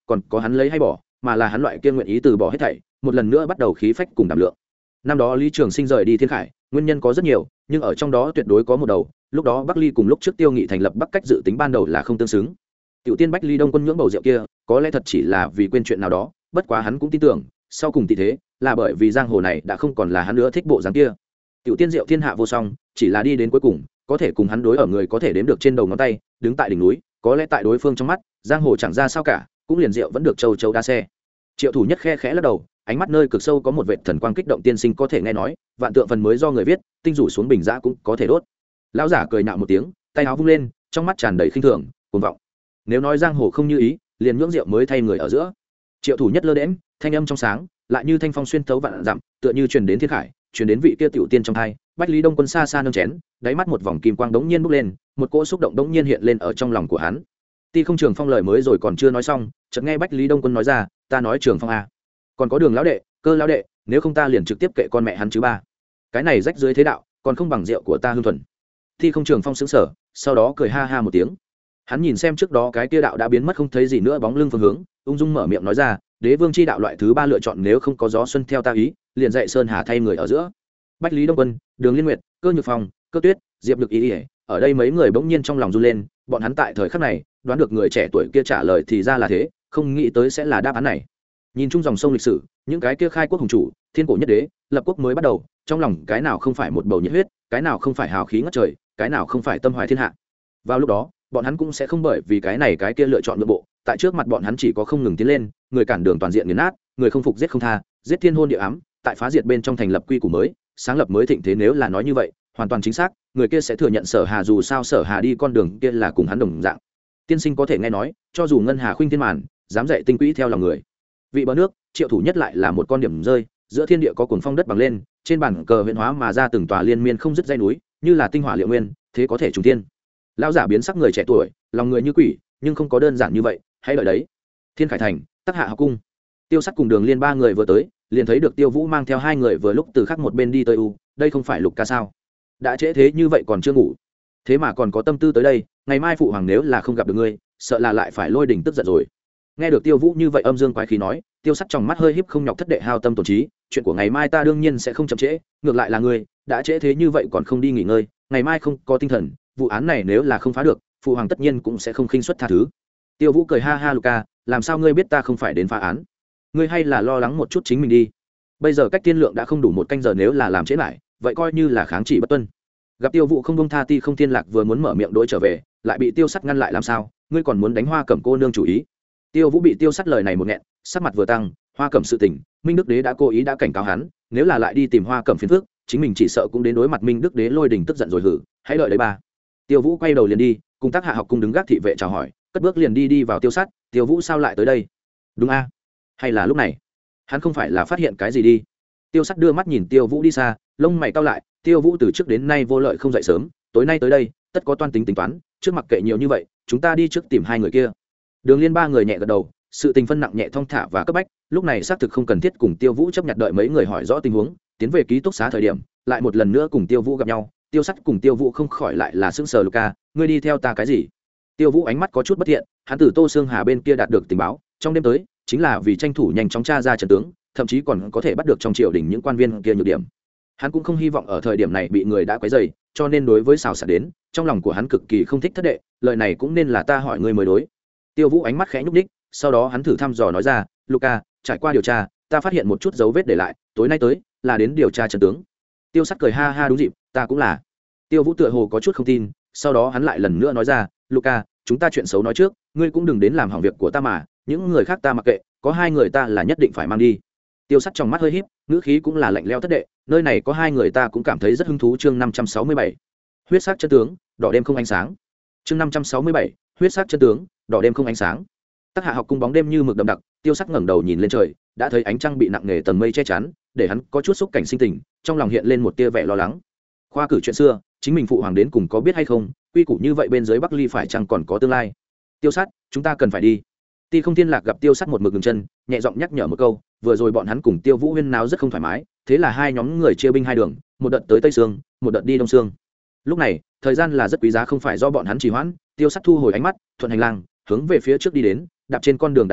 còn có hắn lấy hay bỏ, mà là hắn loại kia nguyện ý từ bỏ hết thảy, một lần nữa bắt đầu khí phách cùng đảm lượng. Năm đó Lý Trường Sinh rời đi Thiên Khải, nguyên nhân có rất nhiều, nhưng ở trong đó tuyệt đối có một đầu, lúc đó Bắc Ly cùng lúc trước Tiêu Nghị thành lập Bắc Cách dự tính ban đầu là không tương xứng. Tiểu tiên Bách Ly Đông Quân nhưỡng bầu rượu kia, có lẽ thật chỉ là vì quên chuyện nào đó, bất quá hắn cũng tin tưởng, sau cùng tỷ thế, là bởi vì giang hồ này đã không còn là hắn nữa thích bộ dáng kia. Tiểu tiên rượu thiên hạ vô song, chỉ là đi đến cuối cùng, có thể cùng hắn đối ở người có thể đếm được trên đầu ngón tay, đứng tại đỉnh núi, có lẽ tại đối phương trong mắt, giang hồ chẳng ra sao cả, cũng liền rượu vẫn được châu châu đa xe. Triệu Thủ Nhất khe khẽ lắc đầu, ánh mắt nơi cực sâu có một vệt thần quang kích động. Tiên sinh có thể nghe nói, vạn tượng phần mới do người viết, tinh rủ xuống bình giã cũng có thể đốt. Lão giả cười nhạo một tiếng, tay áo vung lên, trong mắt tràn đầy khinh thường, cuồng vọng. Nếu nói giang hồ không như ý, liền nhưỡng rượu mới thay người ở giữa. Triệu Thủ Nhất lơ đễnh, thanh âm trong sáng, lại như thanh phong xuyên thấu vạn dặm, tựa như truyền đến Thiên Khải, truyền đến vị kia tiểu tiên trong hai. Bách Lý Đông Quân xa xa nâng chén, đáy mắt một vòng kim quang đống nhiên bốc lên, một cỗ xúc động đống nhiên hiện lên ở trong lòng của hắn. Ti Không Trường Phong lời mới rồi còn chưa nói xong, chợt nghe Bách Lý Đông Quân nói ra, ta nói Trường Phong a, còn có Đường lão đệ, Cơ lão đệ, nếu không ta liền trực tiếp kệ con mẹ hắn chứ ba. Cái này rách dưới thế đạo, còn không bằng rượu của ta hương thuần. Ti Không Trường Phong sững sờ, sau đó cười ha ha một tiếng. Hắn nhìn xem trước đó cái kia đạo đã biến mất không thấy gì nữa bóng lưng phương hướng, ung dung mở miệng nói ra, đế vương chi đạo loại thứ ba lựa chọn nếu không có gió xuân theo ta ý, liền dạy sơn hà thay người ở giữa. Bách Lý Đông Quân, Đường Liên Nguyệt, Cơ Nhược Phong, Cơ Tuyết, Diệp Lực Ý, ở đây mấy người bỗng nhiên trong lòng run lên, bọn hắn tại thời khắc này đoán được người trẻ tuổi kia trả lời thì ra là thế, không nghĩ tới sẽ là đáp án này. Nhìn chung dòng sông lịch sử, những cái kia khai quốc hùng chủ, thiên cổ nhất đế, lập quốc mới bắt đầu, trong lòng cái nào không phải một bầu nhiệt huyết, cái nào không phải hào khí ngất trời, cái nào không phải tâm hoài thiên hạ. Vào lúc đó, bọn hắn cũng sẽ không bởi vì cái này cái kia lựa chọn nhượng bộ, tại trước mặt bọn hắn chỉ có không ngừng tiến lên, người cản đường toàn diện nghiền nát, người không phục giết không tha, giết thiên hôn địa ám, tại phá diệt bên trong thành lập quy củ mới, sáng lập mới thịnh thế. Nếu là nói như vậy, hoàn toàn chính xác, người kia sẽ thừa nhận Sở Hà, dù sao Sở Hà đi con đường kia là cùng hắn đồng dạng. Tiên sinh có thể nghe nói, cho dù ngân hà khuynh thiên màn, dám dạy tinh quỹ theo lòng người. Vị bờ nước, Triệu Thủ Nhất lại là một con điểm rơi, giữa thiên địa có cuồng phong đất bằng lên, trên bản cờ huyện hóa mà ra từng tòa liên miên không dứt dãy núi, như là tinh hỏa liệu nguyên, thế có thể trùng thiên. Lão giả biến sắc người trẻ tuổi, lòng người như quỷ, nhưng không có đơn giản như vậy, hãy đợi đấy. Thiên Khải thành, Tắc Hạ học cung. Tiêu Sắt cùng Đường Liên ba người vừa tới, liền thấy được Tiêu Vũ mang theo hai người vừa lúc từ khác một bên đi tới đây không phải Lục ca sao? Đã trễ thế như vậy còn chưa ngủ, thế mà còn có tâm tư tới đây, ngày mai phụ hoàng nếu là không gặp được ngươi, sợ là lại phải lôi đình tức giận rồi. Nghe được Tiêu Vũ như vậy âm dương quái khí nói, Tiêu Sắt trong mắt hơi híp, không nhọc thất đệ hao tâm tổn trí, chuyện của ngày mai ta đương nhiên sẽ không chậm trễ, ngược lại là ngươi, đã trễ thế như vậy còn không đi nghỉ ngơi, ngày mai không có tinh thần, vụ án này nếu là không phá được, phụ hoàng tất nhiên cũng sẽ không khinh suất tha thứ. Tiêu Vũ cười ha ha, Luca, làm sao ngươi biết ta không phải đến phá án? Ngươi hay là lo lắng một chút chính mình đi. Bây giờ cách tiên lượng đã không đủ một canh giờ, nếu là làm trễ lại, vậy coi như là kháng chỉ bất tuân. Gặp Tiêu Vũ không buông tha, Ti Không Thiên Lạc vừa muốn mở miệng đối trở về, lại bị Tiêu Sắt ngăn lại. Làm sao, ngươi còn muốn đánh Hoa Cẩm cô nương chủ ý? Tiêu Vũ bị Tiêu Sắt lời này một nghẹn, sắc mặt vừa tăng, Hoa Cẩm sự tình, Minh Đức Đế đã cố ý đã cảnh cáo hắn, nếu là lại đi tìm Hoa Cẩm phiền phức, chính mình chỉ sợ cũng đến đối mặt Minh Đức Đế lôi đình tức giận rồi hử, hãy đợi đấy ba. Tiêu Vũ quay đầu liền đi, cùng Tác Hạ học cung đứng gác thị vệ chào hỏi, cất bước liền đi vào Tiêu Sắt. Tiêu Vũ sao lại tới đây? Đúng a? Hay là lúc này hắn không phải là phát hiện cái gì đi? Tiêu Sắt đưa mắt nhìn Tiêu Vũ đi xa, lông mày cau lại. Tiêu Vũ từ trước đến nay vô lợi không dậy sớm, tối nay tới đây tất có toan tính tính toán, trước mặc kệ nhiều như vậy, chúng ta đi trước tìm hai người kia. Đường Liên ba người nhẹ gật đầu, sự tình phân nặng nhẹ thong thả và cấp bách, lúc này xác thực không cần thiết cùng Tiêu Vũ chấp nhận đợi mấy người hỏi rõ tình huống, tiến về ký túc xá thời điểm, lại một lần nữa cùng Tiêu Vũ gặp nhau. Tiêu Sắt cùng Tiêu Vũ không khỏi lại là sững sờ. Luca, ngươi đi theo ta cái gì? Tiêu Vũ ánh mắt có chút bất thiện, hắn từ Tô Xương Hà bên kia đạt được tình báo, trong đêm tới chính là vì tranh thủ nhanh chóng tra ra trận tướng, thậm chí còn có thể bắt được trong triều đình những quan viên kia nhược điểm. Hắn cũng không hy vọng ở thời điểm này bị người đã quấy rầy, cho nên đối với xào xạc đến, trong lòng của hắn cực kỳ không thích thất đệ, lời này cũng nên là ta hỏi ngươi mới đối. Tiêu Vũ ánh mắt khẽ nhúc nhích, sau đó hắn thử thăm dò nói ra, Luca, trải qua điều tra, ta phát hiện một chút dấu vết để lại, tối nay tới là đến điều tra trận tướng. Tiêu Sắt cười ha ha, đúng dịp, ta cũng là. Tiêu Vũ tựa hồ có chút không tin, sau đó hắn lại lần nữa nói ra, Luca, chúng ta chuyện xấu nói trước, ngươi cũng đừng đến làm hỏng việc của ta mà, những người khác ta mặc kệ, có hai người ta là nhất định phải mang đi. Tiêu Sắt trong mắt hơi híp, ngữ khí cũng là lạnh lẽo, thất đệ, nơi này có hai người ta cũng cảm thấy rất hứng thú. Chương 567, huyết sắc chân tướng, đỏ đêm không ánh sáng. Chương 567, huyết sắc chân tướng, đỏ đêm không ánh sáng. Tác Hạ học cung bóng đêm như mực đậm đặc, Tiêu Sắt ngẩng đầu nhìn lên trời, đã thấy ánh trăng bị nặng nề tầng mây che chắn, để hắn có chút xúc cảnh sinh tình, trong lòng hiện lên một tia vẻ lo lắng. Khoa cử chuyện xưa, chính mình phụ hoàng đến cùng có biết hay không, quy củ như vậy bên dưới Bắc Ly phải chăng còn có tương lai. Tiêu Sắt, chúng ta cần phải đi. Ti Không Thiên Lạc gặp Tiêu Sắt một mực ngừng chân, nhẹ giọng nhắc nhở một câu, vừa rồi bọn hắn cùng Tiêu Vũ huyên náo rất không thoải mái, thế là hai nhóm người chia binh hai đường, một đợt tới Tây Sương, một đợt đi Đông Sương. Lúc này, thời gian là rất quý giá, không phải do bọn hắn trì hoãn. Tiêu Sắt thu hồi ánh mắt, thuận hành lang, hướng về phía trước đi đến, đạp trên con đường đá xanh,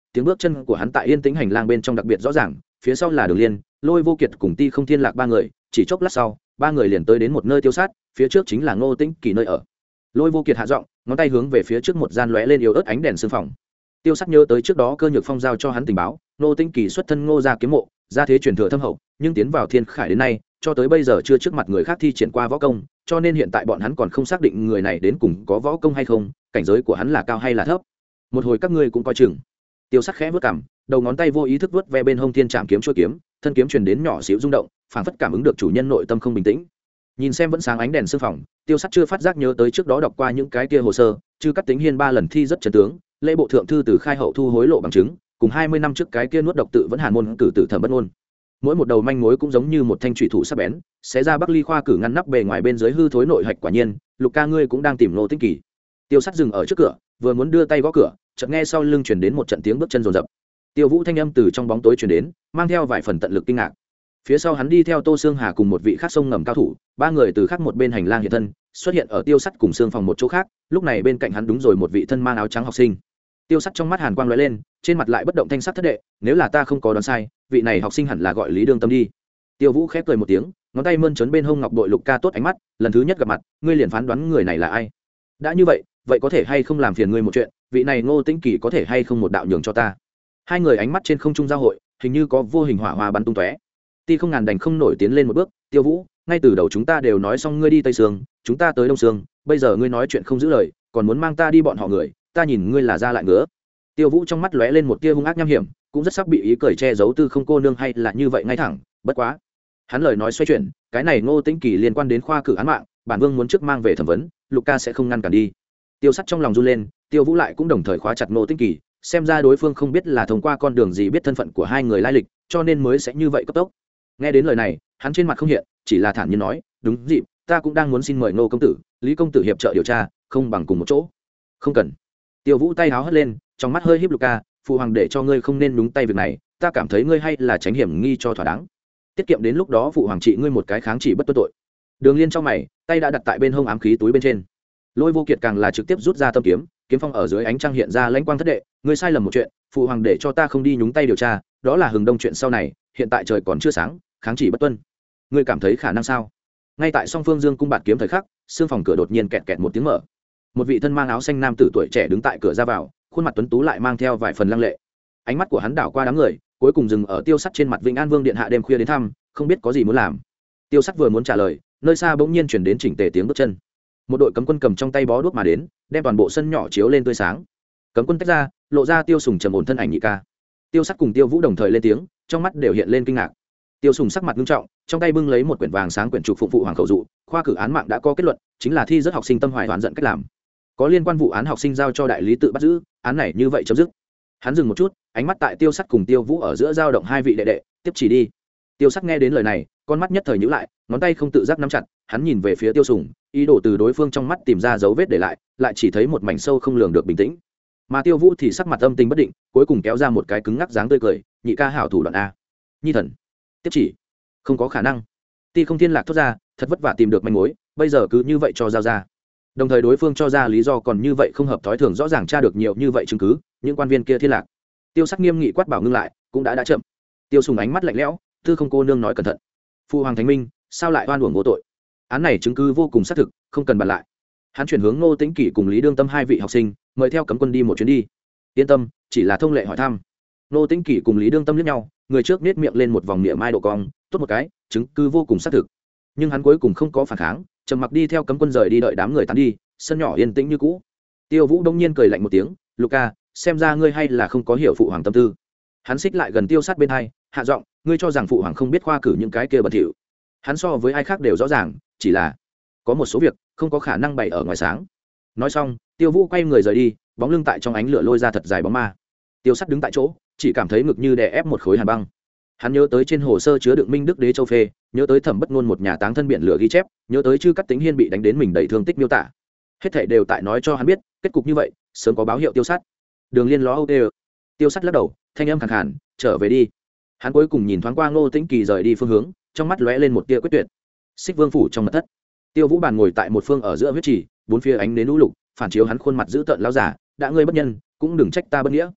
tiếng bước chân của hắn tại yên tĩnh hành lang bên trong đặc biệt rõ ràng, phía sau là Đường Liên, Lôi Vô Kiệt cùng Ti Không Thiên Lạc ba người, chỉ chốc lát sau ba người liền tới đến một nơi tiêu sát, phía trước chính là Ngô Tĩnh Kỳ nơi ở. Lôi Vô Kiệt hạ giọng, ngón tay hướng về phía trước một gian lóe lên yếu ớt ánh đèn sương phòng. Tiêu Sát nhớ tới trước đó Cơ Nhược Phong giao cho hắn tình báo, Ngô Tĩnh Kỳ xuất thân Ngô gia kiếm mộ, gia thế truyền thừa thâm hậu, nhưng tiến vào Thiên Khải đến nay, cho tới bây giờ chưa trước mặt người khác thi triển qua võ công, cho nên hiện tại bọn hắn còn không xác định người này đến cùng có võ công hay không, cảnh giới của hắn là cao hay là thấp. Một hồi các ngươi cũng coi chừng. Tiêu Sát khẽ vút cằm, đầu ngón tay vô ý thức vút ve bên hông thiên trảm kiếm chuôi kiếm, thân kiếm truyền đến nhỏ xíu rung động, phảng phất cảm ứng được chủ nhân nội tâm không bình tĩnh. Nhìn xem vẫn sáng ánh đèn sương phòng, Tiêu Sát chưa phát giác nhớ tới trước đó đọc qua những cái kia hồ sơ, chứ Cắt Tính Hiên 3 lần thi rất chân tướng, lễ bộ thượng thư từ khai hậu thu hối lộ bằng chứng, cùng 20 năm trước cái kia nuốt độc tự vẫn hàn môn cử tử thẩm bất ngôn. Mỗi một đầu manh mối cũng giống như một thanh chủy thủ sắc bén, xé ra Bắc Ly khoa cử ngăn nắp bề ngoài bên dưới hư thối nội hạch. Quả nhiên, Lục ca ngươi cũng đang tìm Ngô Tĩnh Kỳ. Tiêu Sát dừng ở trước cửa, vừa muốn đưa tay gõ cửa, chợt nghe sau lưng truyền đến một trận tiếng bước chân rồn rập. Tiêu Vũ thanh âm từ trong bóng tối truyền đến, mang theo vài phần tận lực kinh ngạc. Phía sau hắn đi theo Tô Sương Hà cùng một vị khác sông ngầm cao thủ, ba người từ khác một bên hành lang hiện thân, xuất hiện ở Tiêu Sắt cùng Sương phòng một chỗ khác. Lúc này bên cạnh hắn đúng rồi một vị thân mang áo trắng học sinh. Tiêu Sắt trong mắt hàn quang lóe lên, trên mặt lại bất động thanh sắc thất đệ, nếu là ta không có đoán sai, vị này học sinh hẳn là gọi Lý Đương Tâm đi. Tiêu Vũ khép cười một tiếng, ngón tay mơn trớn bên hông ngọc bội. Lục ca tốt ánh mắt, lần thứ nhất gặp mặt, ngươi liền phán đoán người này là ai? Đã như vậy, vậy có thể hay không làm phiền ngươi một chuyện, vị này Ngô Tĩnh Kỳ có thể hay không một đạo nhường cho ta? Hai người ánh mắt trên không trung giao hội, hình như có vô hình hỏa hoa bắn tung tóe. Ti Không Ngàn đành không nổi tiến lên một bước, Tiêu Vũ, ngay từ đầu chúng ta đều nói xong ngươi đi Tây Sương, chúng ta tới Đông Sương, bây giờ ngươi nói chuyện không giữ lời, còn muốn mang ta đi bọn họ người, ta nhìn ngươi là ra lại ngứa. Tiêu Vũ trong mắt lóe lên một tia hung ác nham hiểm, cũng rất sắc bị ý cười che giấu. Tư Không cô nương hay là như vậy ngay thẳng, bất quá. Hắn lời nói xoay chuyển, cái này Ngô Tĩnh Kỳ liên quan đến khoa cử án mạng, bản vương muốn trước mang về thẩm vấn, Lục ca sẽ không ngăn cản đi. Tiêu Sắt trong lòng run lên, Tiêu Vũ lại cũng đồng thời khóa chặt Ngô Tĩnh Kỳ, xem ra đối phương không biết là thông qua con đường gì biết thân phận của hai người lai lịch, cho nên mới sẽ như vậy cấp tốc. Nghe đến lời này, hắn trên mặt không hiện, chỉ là thản nhiên nói, đúng dịp, ta cũng đang muốn xin mời Ngô công tử, Lý công tử hiệp trợ điều tra, không bằng cùng một chỗ. Không cần. Tiêu Vũ tay háo hất lên, trong mắt hơi híp. Lục ca, phụ hoàng để cho ngươi không nên nhúng tay việc này, ta cảm thấy ngươi hay là tránh hiểm nghi cho thỏa đáng, tiết kiệm đến lúc đó phụ hoàng trị ngươi một cái kháng chỉ bất tuân tội. Đường Liên trong mày, tay đã đặt tại bên hông ám khí túi bên trên. Lôi Vô Kiệt càng là trực tiếp rút ra tâm kiếm, kiếm phong ở dưới ánh trăng hiện ra lãnh quang thất đệ, ngươi sai lầm một chuyện, phụ hoàng để cho ta không đi nhúng tay điều tra, đó là hừng đông chuyện sau này, hiện tại trời còn chưa sáng, kháng chỉ bất tuân, ngươi cảm thấy khả năng sao? Ngay tại song phương dương cung bạt kiếm thời khắc, xương phòng cửa đột nhiên kẹt kẹt một tiếng mở, một vị thân mang áo xanh nam tử tuổi trẻ đứng tại cửa ra vào, khuôn mặt tuấn tú lại mang theo vài phần lăng lệ. Ánh mắt của hắn đảo qua đám người, cuối cùng dừng ở Tiêu Sắt trên mặt. Vĩnh An Vương điện hạ đêm khuya đến thăm, không biết có gì muốn làm. Tiêu Sắt vừa muốn trả lời, nơi xa bỗng nhiên chuyển đến chỉnh tề tiếng bước chân. Một đội cấm quân cầm trong tay bó đuốc mà đến, đem toàn bộ sân nhỏ chiếu lên tươi sáng. Cấm quân tách ra, lộ ra Tiêu Sùng trầm ổn thân ảnh nhị ca. Tiêu Sắt cùng Tiêu Vũ đồng thời lên tiếng, trong mắt đều hiện lên kinh ngạc. Tiêu Sùng sắc mặt nghiêm trọng, trong tay bưng lấy một quyển vàng sáng quyển trục phụng phụ hoàng khẩu dụ, khoa cử án mạng đã có kết luận, chính là thi rất học sinh tâm hoài oán giận cách làm. Có liên quan vụ án học sinh giao cho đại lý tự bắt giữ, án này như vậy chấm dứt. Hắn dừng một chút, ánh mắt tại Tiêu Sắt cùng Tiêu Vũ ở giữa dao động. Hai vị đệ đệ, tiếp chỉ đi. Tiêu Sắt nghe đến lời này, con mắt nhất thời nhíu lại, ngón tay không tự giác nắm chặt, hắn nhìn về phía Tiêu Sùng, ý đồ từ đối phương trong mắt tìm ra dấu vết để lại chỉ thấy một mảnh sâu không lường được bình tĩnh. Mà Tiêu Vũ thì sắc mặt âm tình bất định, cuối cùng kéo ra một cái cứng ngắc dáng tươi cười, nhị ca hảo thủ đoạn a. Nhi thần, tiếp chỉ. Không có khả năng. Ti Không Thiên Lạc thốt ra, thật vất vả tìm được manh mối, bây giờ cứ như vậy cho giao ra. Đồng thời đối phương cho ra lý do còn như vậy không hợp thói thường, rõ ràng tra được nhiều như vậy chứng cứ, những quan viên kia Thiên Lạc. Tiêu Sắc nghiêm nghị quát bảo ngưng lại, cũng đã chậm. Tiêu Sùng ánh mắt lạnh lẽo, Tư Không cô nương nói cẩn thận. Phu hoàng thánh minh, sao lại oan uổng vô tội? Án này chứng cứ vô cùng xác thực, không cần bàn lại. Hắn chuyển hướng Ngô Tĩnh Kỳ cùng Lý Đương Tâm hai vị học sinh, mời theo cấm quân đi một chuyến đi. Yên tâm, chỉ là thông lệ hỏi thăm. Ngô Tĩnh Kỳ cùng Lý Đương Tâm liếc nhau, người trước nết miệng lên một vòng mỉa mai độ cong, tốt một cái, chứng cứ vô cùng xác thực. Nhưng hắn cuối cùng không có phản kháng, trầm mặc đi theo cấm quân rời đi, đợi đám người tán đi, sân nhỏ yên tĩnh như cũ. Tiêu Vũ đông nhiên cười lạnh một tiếng, Luca, xem ra ngươi hay là không có hiểu phụ hoàng tâm tư. Hắn xích lại gần Tiêu Sát bên hai, hạ giọng, ngươi cho rằng phụ hoàng không biết khoa cử những cái kia bẩn thỉu? Hắn so với ai khác đều rõ ràng, chỉ là có một số việc không có khả năng bày ở ngoài sáng. Nói xong, Tiêu Vũ quay người rời đi, bóng lưng tại trong ánh lửa lôi ra thật dài bóng ma. Tiêu Sát đứng tại chỗ, chỉ cảm thấy ngực như đè ép một khối hàn băng. Hắn nhớ tới trên hồ sơ chứa đựng Minh Đức Đế Châu phê, nhớ tới Thẩm Bất Ngôn một nhà táng thân biển lửa ghi chép, nhớ tới Chư Cắt Tính Hiên bị đánh đến mình đầy thương tích miêu tả. Hết thảy đều tại nói cho hắn biết, kết cục như vậy, sớm có báo hiệu Tiêu Sát. Đường Liên ló âu tê. Tiêu Sát lắc đầu, thanh âm khàn khàn, trở về đi. Hắn cuối cùng nhìn thoáng qua Ngô Tĩnh Kỳ rời đi phương hướng, trong mắt lóe lên một tia quyết tuyệt. Xích Vương phủ trong mật thất, Tiêu Vũ bàn ngồi tại một phương ở giữa huyết trì, bốn phía ánh đến lũ lục, phản chiếu hắn khuôn mặt dữ tợn lão giả, đã ngươi bất nhân, cũng đừng trách ta bất nghĩa.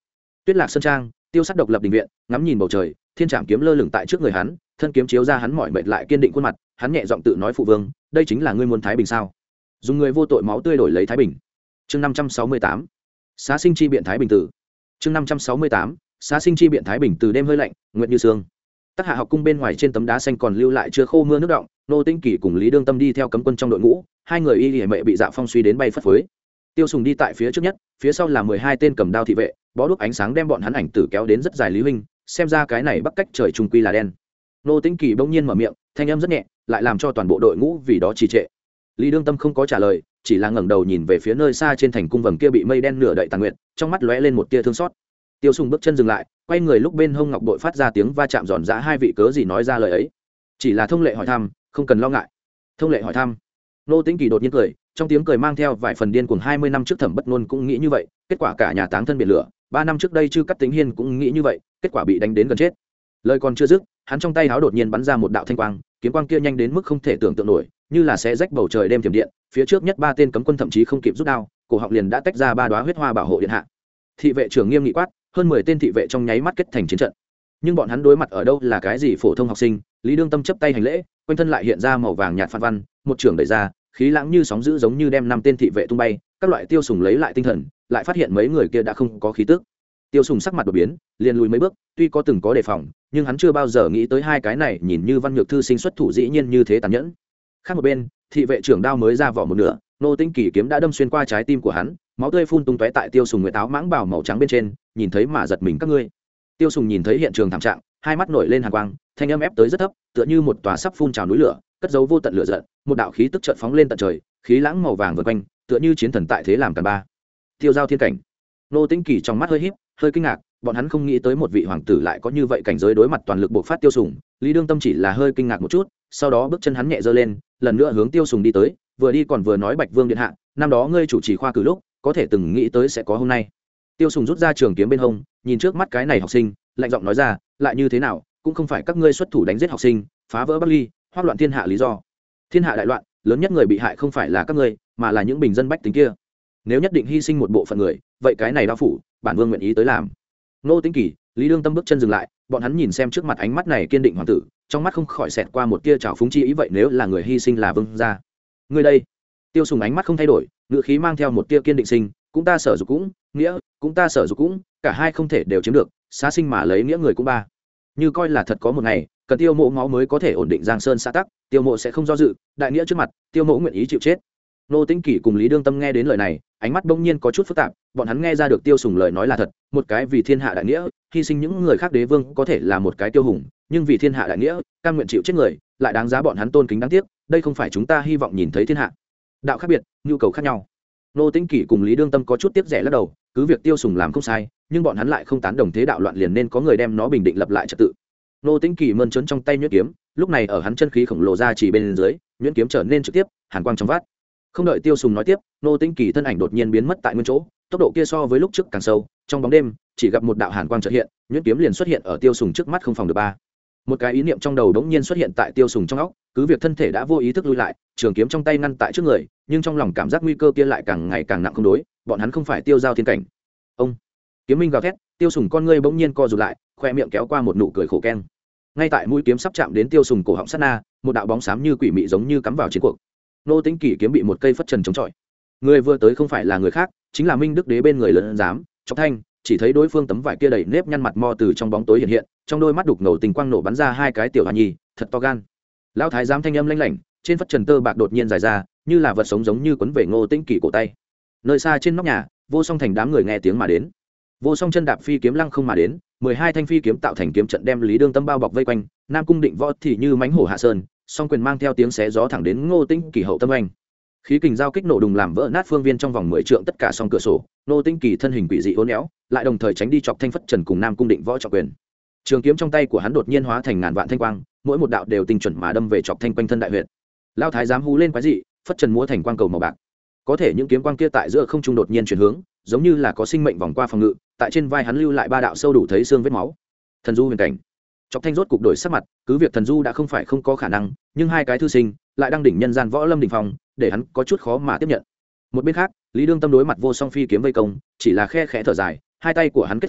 Tuyết Lạc sơn trang, tiêu sắt độc lập đình viện, ngắm nhìn bầu trời, thiên trảm kiếm lơ lửng tại trước người hắn, thân kiếm chiếu ra hắn mỏi mệt lại kiên định khuôn mặt, hắn nhẹ giọng tự nói: phụ vương, đây chính là ngươi muốn thái bình sao? Dùng người vô tội máu tươi đổi lấy thái bình. Chương 568. Xá sinh chi biện thái bình tử. Chương 568. Xá sinh chi biện thái bình từ đêm hơi lạnh, nguyệt như sương. Tắc Hạ học cung bên ngoài trên tấm đá xanh còn lưu lại chưa khô mưa nước động, Nô Tĩnh Kỳ cùng Lý Đương Tâm đi theo cấm quân trong đội ngũ, hai người y liễu mẹ bị Dạ Phong suy đến bay phất phới. Tiêu Sùng đi tại phía trước nhất, phía sau là 12 tên cầm đao thị vệ, bó đuốc ánh sáng đem bọn hắn ảnh tử kéo đến rất dài. Lý huynh, xem ra cái này bắc cách trời trung quy là đen. Nô Tĩnh Kỳ bỗng nhiên mở miệng, thanh âm rất nhẹ, lại làm cho toàn bộ đội ngũ vì đó trì trệ. Lý Đương Tâm không có trả lời, chỉ là ngẩng đầu nhìn về phía nơi xa trên thành cung vầng kia bị mây đen nửa đậy tàn nguyệt, trong mắt lóe lên một tia thương xót. Tiêu Sùng bước chân dừng lại, quay người lúc bên hông ngọc bội phát ra tiếng va chạm giòn giã, hai vị cớ gì nói ra lời ấy? Chỉ là thông lệ hỏi thăm, không cần lo ngại. Thông lệ hỏi thăm. Nô Tĩnh Kỳ đột nhiên cười, trong tiếng cười mang theo vài phần điên cuồng. 20 năm trước Thẩm Bất Nôn cũng nghĩ như vậy, kết quả cả nhà táng thân biển lửa. 3 năm trước đây Chư Cắt Tính Hiên cũng nghĩ như vậy, kết quả bị đánh đến gần chết. Lời còn chưa dứt, hắn trong tay háo đột nhiên bắn ra một đạo thanh quang, kiếm quang kia nhanh đến mức không thể tưởng tượng nổi, như là sẽ rách bầu trời đêm thiểm điện. Phía trước nhất 3 tên cấm quân thậm chí không kịp rút đao, cổ họng liền đã tách ra 3 đóa huyết hoa bảo hộ điện hạ. Thị vệ trưởng nghiêm nghị quát, hơn 10 tên thị vệ trong nháy mắt kết thành chiến trận. Nhưng bọn hắn đối mặt ở đâu là cái gì phổ thông học sinh? Lý Đương Tâm chấp tay hành lễ, quanh thân lại hiện ra màu vàng nhạt phản văn, một trường đẩy ra, khí lãng như sóng dữ giống như đem 5 tên thị vệ tung bay. Các loại Tiêu Sùng lấy lại tinh thần, lại phát hiện mấy người kia đã không có khí tức. Tiêu Sùng sắc mặt đột biến, liền lùi mấy bước, tuy có từng có đề phòng, nhưng hắn chưa bao giờ nghĩ tới hai cái này nhìn như văn nhược thư sinh xuất thủ dĩ nhiên như thế tàn nhẫn. Khác một bên, thị vệ trưởng đao mới ra vỏ một nửa, Nô Tĩnh Kỳ kiếm đã đâm xuyên qua trái tim của hắn, máu tươi phun tung tóe tại Tiêu Sùng nguyệt áo mãng bào màu trắng bên trên, nhìn thấy mà giật mình các ngươi. Tiêu Sùng nhìn thấy hiện trường thảm trạng, hai mắt nổi lên hàn quang, thanh âm ép tới rất thấp, tựa như một tòa sắp phun trào núi lửa, cất giấu vô tận lửa giận, một đạo khí tức chợt phóng lên tận trời, khí lãng màu vàng vần quanh, tựa như chiến thần tại thế làm càn ba. Tiêu giao thiên cảnh. Nô Tĩnh Kỳ trong mắt hơi híp, hơi kinh ngạc, bọn hắn không nghĩ tới một vị hoàng tử lại có như vậy cảnh giới đối mặt toàn lực bộc phát Tiêu Sùng. Lý Đương Tâm chỉ là hơi kinh ngạc một chút, sau đó bước chân hắn nhẹ giơ lên, lần nữa hướng Tiêu Sùng đi tới, vừa đi còn vừa nói: Bạch Vương điện hạ, năm đó ngươi chủ trì khoa cử lúc, có thể từng nghĩ tới sẽ có hôm nay. Tiêu Sùng rút ra trường kiếm bên hông, nhìn trước mắt cái này học sinh, lạnh giọng nói ra: lại như thế nào, cũng không phải các ngươi xuất thủ đánh giết học sinh, phá vỡ Bắc Ly, hoắc loạn thiên hạ lý do. Thiên hạ đại loạn, lớn nhất người bị hại không phải là các ngươi, mà là những bình dân bách tính kia. Nếu nhất định hy sinh một bộ phận người, vậy cái này đao phủ, bản vương nguyện ý tới làm. Nô Tĩnh Kỳ, Lý Đương Tâm bước chân dừng lại, bọn hắn nhìn xem trước mặt ánh mắt này kiên định hoàng tử, trong mắt không khỏi xẹt qua một tia trào phúng chi ý. Vậy nếu là người hy sinh là vương gia, ngươi đây? Tiêu Sùng ánh mắt không thay đổi, ngữ khí mang theo một tia kiên định sinh, cũng ta sở dục cũng, nghĩa, cũng ta sở dục cũng, cả hai không thể đều chiếm được, xá sinh mà lấy nghĩa người cũng ba. Như coi là thật có một ngày, cần Tiêu Mộ máu mới có thể ổn định Giang Sơn xã tắc, Tiêu Mộ sẽ không do dự, đại nghĩa trước mặt, Tiêu Mộ nguyện ý chịu chết. Nô Tĩnh Kỳ cùng Lý Đương Tâm nghe đến lời này, ánh mắt bỗng nhiên có chút phức tạp, bọn hắn nghe ra được Tiêu Sùng lời nói là thật, một cái vì thiên hạ đại nghĩa, hy sinh những người khác đế vương có thể là một cái tiêu hùng, nhưng vì thiên hạ đại nghĩa, cam nguyện chịu chết người, lại đáng giá bọn hắn tôn kính đáng tiếc, đây không phải chúng ta hy vọng nhìn thấy thiên hạ. Đạo khác biệt, nhu cầu khác nhau. Nô Tĩnh Kỳ cùng Lý Đương Tâm có chút tiếc rẻ lắc đầu, cứ việc Tiêu Sùng làm không sai, nhưng bọn hắn lại không tán đồng thế đạo loạn liền nên có người đem nó bình định lập lại trật tự. Nô Tĩnh Kỳ mơn trớn trong tay nhuyễn kiếm, lúc này ở hắn chân khí khổng lồ ra chỉ bên dưới, nhuyễn kiếm trở nên trực tiếp, hàn quang trong vát. Không đợi Tiêu Sùng nói tiếp, Nô Tĩnh Kỳ thân ảnh đột nhiên biến mất tại nguyên chỗ, tốc độ kia so với lúc trước càng sâu, trong bóng đêm, chỉ gặp một đạo hàn quang chợt hiện, nhuyễn kiếm liền xuất hiện ở Tiêu Sùng trước mắt không phòng được ba. Một cái ý niệm trong đầu đống nhiên xuất hiện tại Tiêu Sùng trong óc, cứ việc thân thể đã vô ý thức lui lại, trường kiếm trong tay ngăn tại trước người, nhưng trong lòng cảm giác nguy cơ kia lại càng ngày càng nặng không đối, bọn hắn không phải Tiêu giao thiên cảnh. Ông kiếm minh gào thét, Tiêu Sùng con ngươi bỗng nhiên co rụt lại, khoe miệng kéo qua một nụ cười khổ keng. Ngay tại mũi kiếm sắp chạm đến Tiêu Sùng cổ họng sát na, một đạo bóng xám như quỷ mị giống như cắm vào chiến cuộc. Nô Tĩnh Kỳ kiếm bị một cây phất trần chống chọi. Người vừa tới không phải là người khác, chính là Minh Đức Đế bên người lớn giám, Chọc Thanh, chỉ thấy đối phương tấm vải kia đầy nếp nhăn mặt mo từ trong bóng tối hiện hiện, trong đôi mắt đục ngầu tình quang nổ bắn ra hai cái tiểu hoa nhi, thật to gan. Lão thái giám thanh âm lanh lảnh, trên phất trần tơ bạc đột nhiên dài ra, như là vật sống giống như quấn về Ngô Tĩnh Kỳ cổ tay. Nơi xa trên nóc nhà, Vô Song thành đám người nghe tiếng mà đến. Vô Song chân đạp phi kiếm lăng không mà đến, 12 thanh phi kiếm tạo thành kiếm trận đem Lý Đương Tâm bao bọc vây quanh, Nam Cung Định Võ thì như mãnh hổ hạ sơn, song quyền mang theo tiếng xé gió thẳng đến Ngô Tĩnh Kỳ hậu tâm anh. Khí kình giao kích nổ đùng làm vỡ nát phương viên trong vòng 10 trượng tất cả song cửa sổ, Ngô Tĩnh Kỳ thân hình quỷ dị uốn éo, lại đồng thời tránh đi Chọc Thanh phất trần cùng Nam Cung Định Võ trọng quyền. Trường kiếm trong tay của hắn đột nhiên hóa thành ngàn vạn thanh quang, mỗi một đạo đều tinh chuẩn mà đâm về Chọc Thanh quanh thân đại huyệt. Lão thái giám hú lên quái dị, phất trần múa thành quang cầu màu bạc. Có thể những kiếm quang kia tại giữa không trung đột nhiên chuyển hướng, giống như là có sinh mệnh vòng qua phòng ngự, tại trên vai hắn lưu lại 3 đạo sâu đủ thấy xương vết máu. Thần du huyền cảnh. Chọc Thanh rốt cục đổi sắc mặt, cứ việc thần du đã không phải không có khả năng, nhưng hai cái thư sinh lại đang đỉnh nhân gian võ lâm đỉnh phong, để hắn có chút khó mà tiếp nhận. Một bên khác, Lý Đương Tâm đối mặt Vô Song phi kiếm vây công, chỉ là khe khẽ thở dài, hai tay của hắn kết ấn,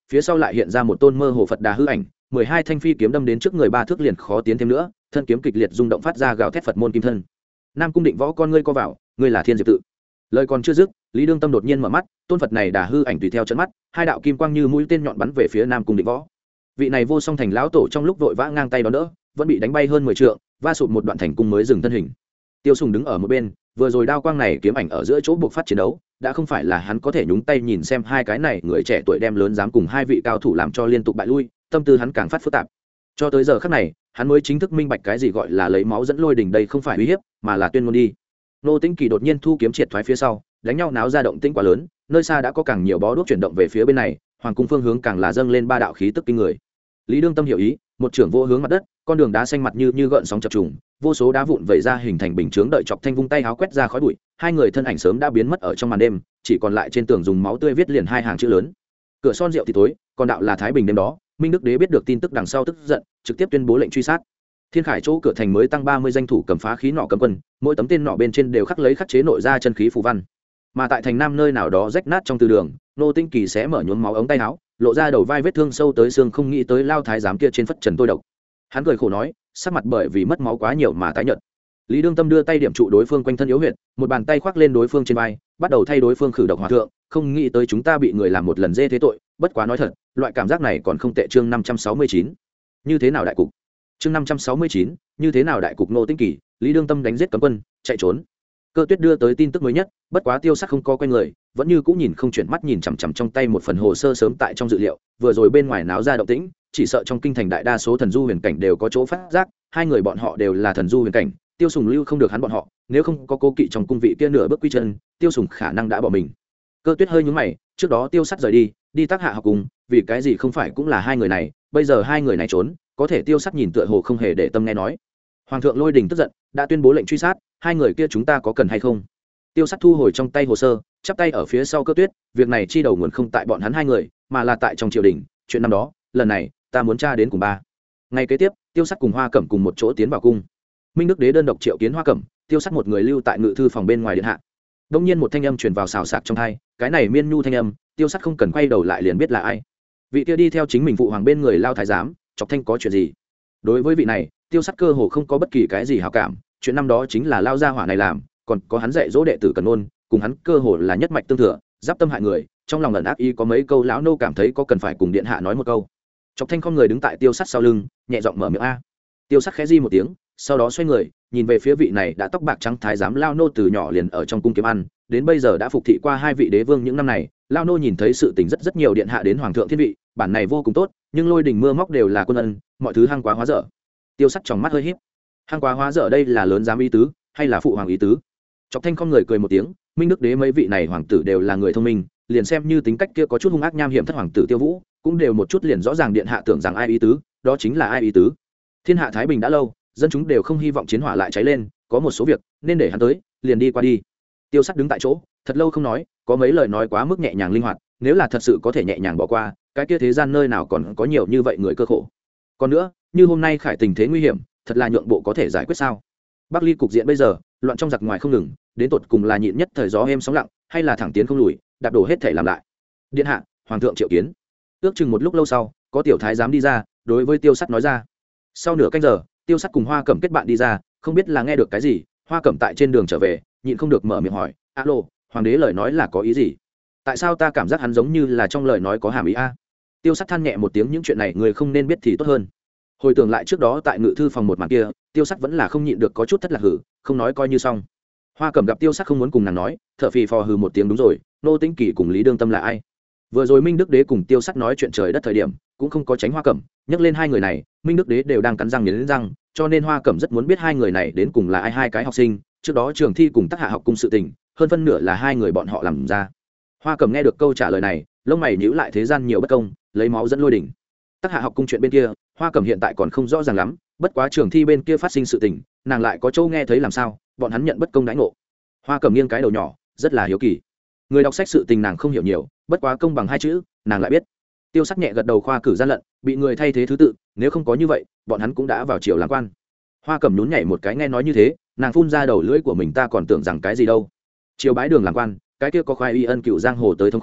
phía sau lại hiện ra một tôn mơ hồ Phật Đà hư ảnh, 12 thanh phi kiếm đâm đến trước người 3 thước liền khó tiến thêm nữa, thân kiếm kịch liệt rung động phát ra gào thét Phật môn kim thân. Nam Cung Định Võ con ngươi co vào, ngươi là Thiên Diệp tự. Lời còn chưa dứt, Lý Đương Tâm đột nhiên mở mắt, tôn Phật này Đà hư ảnh tùy theo chớp mắt, hai đạo kim quang như mũi tên nhọn bắn về phía Nam Cung Định Võ. Vị này vô song thành lão tổ trong lúc vội vã ngang tay đón đỡ, vẫn bị đánh bay hơn 10 trượng, va sụp một đoạn thành cung mới dừng thân hình. Tiêu Sùng đứng ở một bên, vừa rồi đao quang này kiếm ảnh ở giữa chỗ buộc phát chiến đấu, đã không phải là hắn có thể nhúng tay nhìn xem hai cái này người trẻ tuổi đem lớn dám cùng hai vị cao thủ làm cho liên tục bại lui, tâm tư hắn càng phát phức tạp. Cho tới giờ khắc này, hắn mới chính thức minh bạch cái gì gọi là lấy máu dẫn lôi đình, đây không phải uy hiếp, mà là tuyên ngôn đi. Nô Tĩnh Kỳ đột nhiên thu kiếm triệt thoái phía sau, đánh nhau náo ra động tĩnh quá lớn, nơi xa đã có càng nhiều bó đuốc chuyển động về phía bên này, hoàng cung phương hướng càng là dâng lên ba đạo khí tức kinh người. Lý Đương Tâm hiểu ý, một trưởng vô hướng mặt đất, con đường đá xanh mặt như gợn sóng chập trùng, vô số đá vụn vẩy ra hình thành bình chướng, đợi Chọc Thanh vung tay háo quét ra khói bụi, hai người thân ảnh sớm đã biến mất ở trong màn đêm, chỉ còn lại trên tường dùng máu tươi viết liền hai hàng chữ lớn. Cửa son rượu thì tối, còn đạo là Thái Bình đêm đó. Minh Đức Đế biết được tin tức đằng sau tức giận, trực tiếp tuyên bố lệnh truy sát. Thiên Khải chỗ cửa thành mới tăng 30 danh thủ cầm phá khí nỏ cấm quân, mỗi tấm tên nỏ bên trên đều khắc lấy khắc chế nội ra chân khí phù văn. Mà tại thành nam nơi nào đó rách nát trong từ đường, Nô Tĩnh Kỳ sẽ mở nhuốm máu ống tay áo, lộ ra đầu vai vết thương sâu tới xương, không nghĩ tới lao thái giám kia trên phất trần tôi độc. Hắn cười khổ nói, sắc mặt bởi vì mất máu quá nhiều mà tái nhợt. Lý Đương Tâm đưa tay điểm trụ đối phương quanh thân yếu huyệt, một bàn tay khoác lên đối phương trên vai, bắt đầu thay đối phương khử độc hòa thượng, không nghĩ tới chúng ta bị người làm một lần dê thế tội, bất quá nói thật, loại cảm giác này còn không tệ. Chương 569. Như thế nào đại cục? Chương 569. Như thế nào đại cục? Nô Tĩnh Kỳ, Lý Đương Tâm đánh giết cấm quân, chạy trốn. Cơ Tuyết đưa tới tin tức mới nhất, bất quá Tiêu Sắc không có quen người, vẫn như cũng nhìn không chuyển mắt nhìn chằm chằm trong tay một phần hồ sơ sớm tại trong dự liệu, vừa rồi bên ngoài náo ra động tĩnh, chỉ sợ trong kinh thành đại đa số thần du huyền cảnh đều có chỗ phát giác, hai người bọn họ đều là thần du huyền cảnh, Tiêu Sùng lưu không được hắn bọn họ, nếu không có cố kỵ trong cung vị kia nửa bước quy chân, Tiêu Sùng khả năng đã bỏ mình. Cơ Tuyết hơi nhướng mày, trước đó Tiêu Sắt rời đi Tác Hạ học cùng, vì cái gì không phải cũng là hai người này, bây giờ hai người này trốn, có thể Tiêu Sắt nhìn tựa hồ không hề để tâm nghe nói. Hoàng thượng Lôi Đình tức giận, đã tuyên bố lệnh truy sát, hai người kia chúng ta có cần hay không? Tiêu Sắt thu hồi trong tay hồ sơ, chắp tay ở phía sau Cơ Tuyết, việc này chi đầu nguồn không tại bọn hắn hai người, mà là tại trong triều đình, chuyện năm đó, lần này ta muốn tra đến cùng ba. Ngày kế tiếp, Tiêu Sắt cùng Hoa Cẩm cùng một chỗ tiến vào cung. Minh Đức Đế đơn độc triệu kiến Hoa Cẩm, Tiêu Sắt một người lưu tại ngự thư phòng bên ngoài điện hạ. Đông nhiên một thanh âm truyền vào xào xạc trong tai, cái này miên nhu thanh âm, Tiêu Sắt không cần quay đầu lại liền biết là ai. Vị kia đi theo chính mình phụ hoàng bên người lao thái giám, Chọc Thanh có chuyện gì? Đối với vị này, Tiêu Sắt cơ hồ không có bất kỳ cái gì hảo cảm, chuyện năm đó chính là lao gia hỏa này làm, còn có hắn dạy dỗ đệ tử Cần Ôn, cùng hắn cơ hồ là nhất mạch tương thừa, giáp tâm hại người, trong lòng ẩn ác ý có mấy câu lão nô cảm thấy có cần phải cùng điện hạ nói một câu. Chọc Thanh không người đứng tại Tiêu Sắt sau lưng, nhẹ giọng mở miệng a. Tiêu Sắt khẽ di một tiếng, sau đó xoay người, nhìn về phía vị này đã tóc bạc trắng thái giám lao nô từ nhỏ liền ở trong cung kiếm ăn, đến bây giờ đã phục thị qua hai vị đế vương những năm này, lao nô nhìn thấy sự tình rất nhiều điện hạ đến hoàng thượng thiên vị, bản này vô cùng tốt, nhưng Lôi Đình mưa móc đều là quân ân, mọi thứ hăng quá hóa dở. Tiêu Sắt trong mắt hơi híp. Hăng quá hóa dở đây là lớn giám ý tứ, hay là phụ hoàng ý tứ? Chọc Thanh không người cười một tiếng, Minh Đức Đế mấy vị này hoàng tử đều là người thông minh, liền xem như tính cách kia có chút hung ác nham hiểm thất hoàng tử Tiêu Vũ, cũng đều một chút liền rõ ràng điện hạ tưởng rằng ai ý tứ, đó chính là ai ý tứ. Thiên hạ thái bình đã lâu, dân chúng đều không hy vọng chiến hỏa lại cháy lên, có một số việc nên để hắn tới, liền đi qua đi. Tiêu Sắt đứng tại chỗ, thật lâu không nói, có mấy lời nói quá mức nhẹ nhàng linh hoạt, nếu là thật sự có thể nhẹ nhàng bỏ qua, cái kia thế gian nơi nào còn có nhiều như vậy người cơ khổ. Còn nữa, như hôm nay khải tình thế nguy hiểm, thật là nhượng bộ có thể giải quyết sao? Bắc Ly cục diện bây giờ, loạn trong giặc ngoài không ngừng, đến tột cùng là nhịn nhất thời gió êm sóng lặng, hay là thẳng tiến không lùi, đạp đổ hết thể làm lại. Điện hạ, hoàng thượng triệu kiến. Ước chừng một lúc lâu sau, có tiểu thái giám đi ra, đối với Tiêu Sắt nói ra. Sau nửa canh giờ, Tiêu Sắt cùng Hoa Cẩm kết bạn đi ra, không biết là nghe được cái gì, Hoa Cẩm tại trên đường trở về, nhịn không được mở miệng hỏi, alo, hoàng đế lời nói là có ý gì? Tại sao ta cảm giác hắn giống như là trong lời nói có hàm ý a? Tiêu Sắt than nhẹ một tiếng, những chuyện này người không nên biết thì tốt hơn. Hồi tưởng lại trước đó tại ngự thư phòng một màn kia, Tiêu Sắt vẫn là không nhịn được có chút thất lạc hử, không nói coi như xong. Hoa Cẩm gặp Tiêu Sắt không muốn cùng nàng nói, thở phì phò hừ một tiếng, đúng rồi, Nô Tĩnh Kỳ cùng Lý Đương Tâm là ai? Vừa rồi Minh Đức Đế cùng Tiêu Sắt nói chuyện trời đất thời điểm, cũng không có tránh Hoa Cẩm, nhắc lên hai người này, Minh Đức Đế đều đang cắn răng nghiến răng, cho nên Hoa Cẩm rất muốn biết hai người này đến cùng là ai, hai cái học sinh, trước đó trường thi cùng Tác Hạ học cung sự tình, hơn phân nửa là hai người bọn họ làm ra. Hoa Cẩm nghe được câu trả lời này, lông mày nhíu lại, thế gian nhiều bất công, lấy máu dẫn Lôi Đình. Tác Hạ học cung chuyện bên kia, Hoa Cẩm hiện tại còn không rõ ràng lắm, bất quá trường thi bên kia phát sinh sự tình, nàng lại có châu nghe thấy làm sao, bọn hắn nhận bất công đãi ngộ. Hoa Cẩm nghiêng cái đầu nhỏ, rất là hiếu kỳ. Người đọc sách sự tình nàng không hiểu nhiều, bất quá công bằng hai chữ, nàng lại biết. Tiêu Sắt nhẹ gật đầu, khoa cử gian lận, bị người thay thế thứ tự, nếu không có như vậy, bọn hắn cũng đã vào triều làm quan. Hoa Cẩm nhún nhảy một cái, nghe nói như thế, nàng phun ra đầu lưỡi của mình, ta còn tưởng rằng cái gì đâu. Triều bái đường làm quan, cái kia có khoái y ân cựu giang hồ tới thông khoái,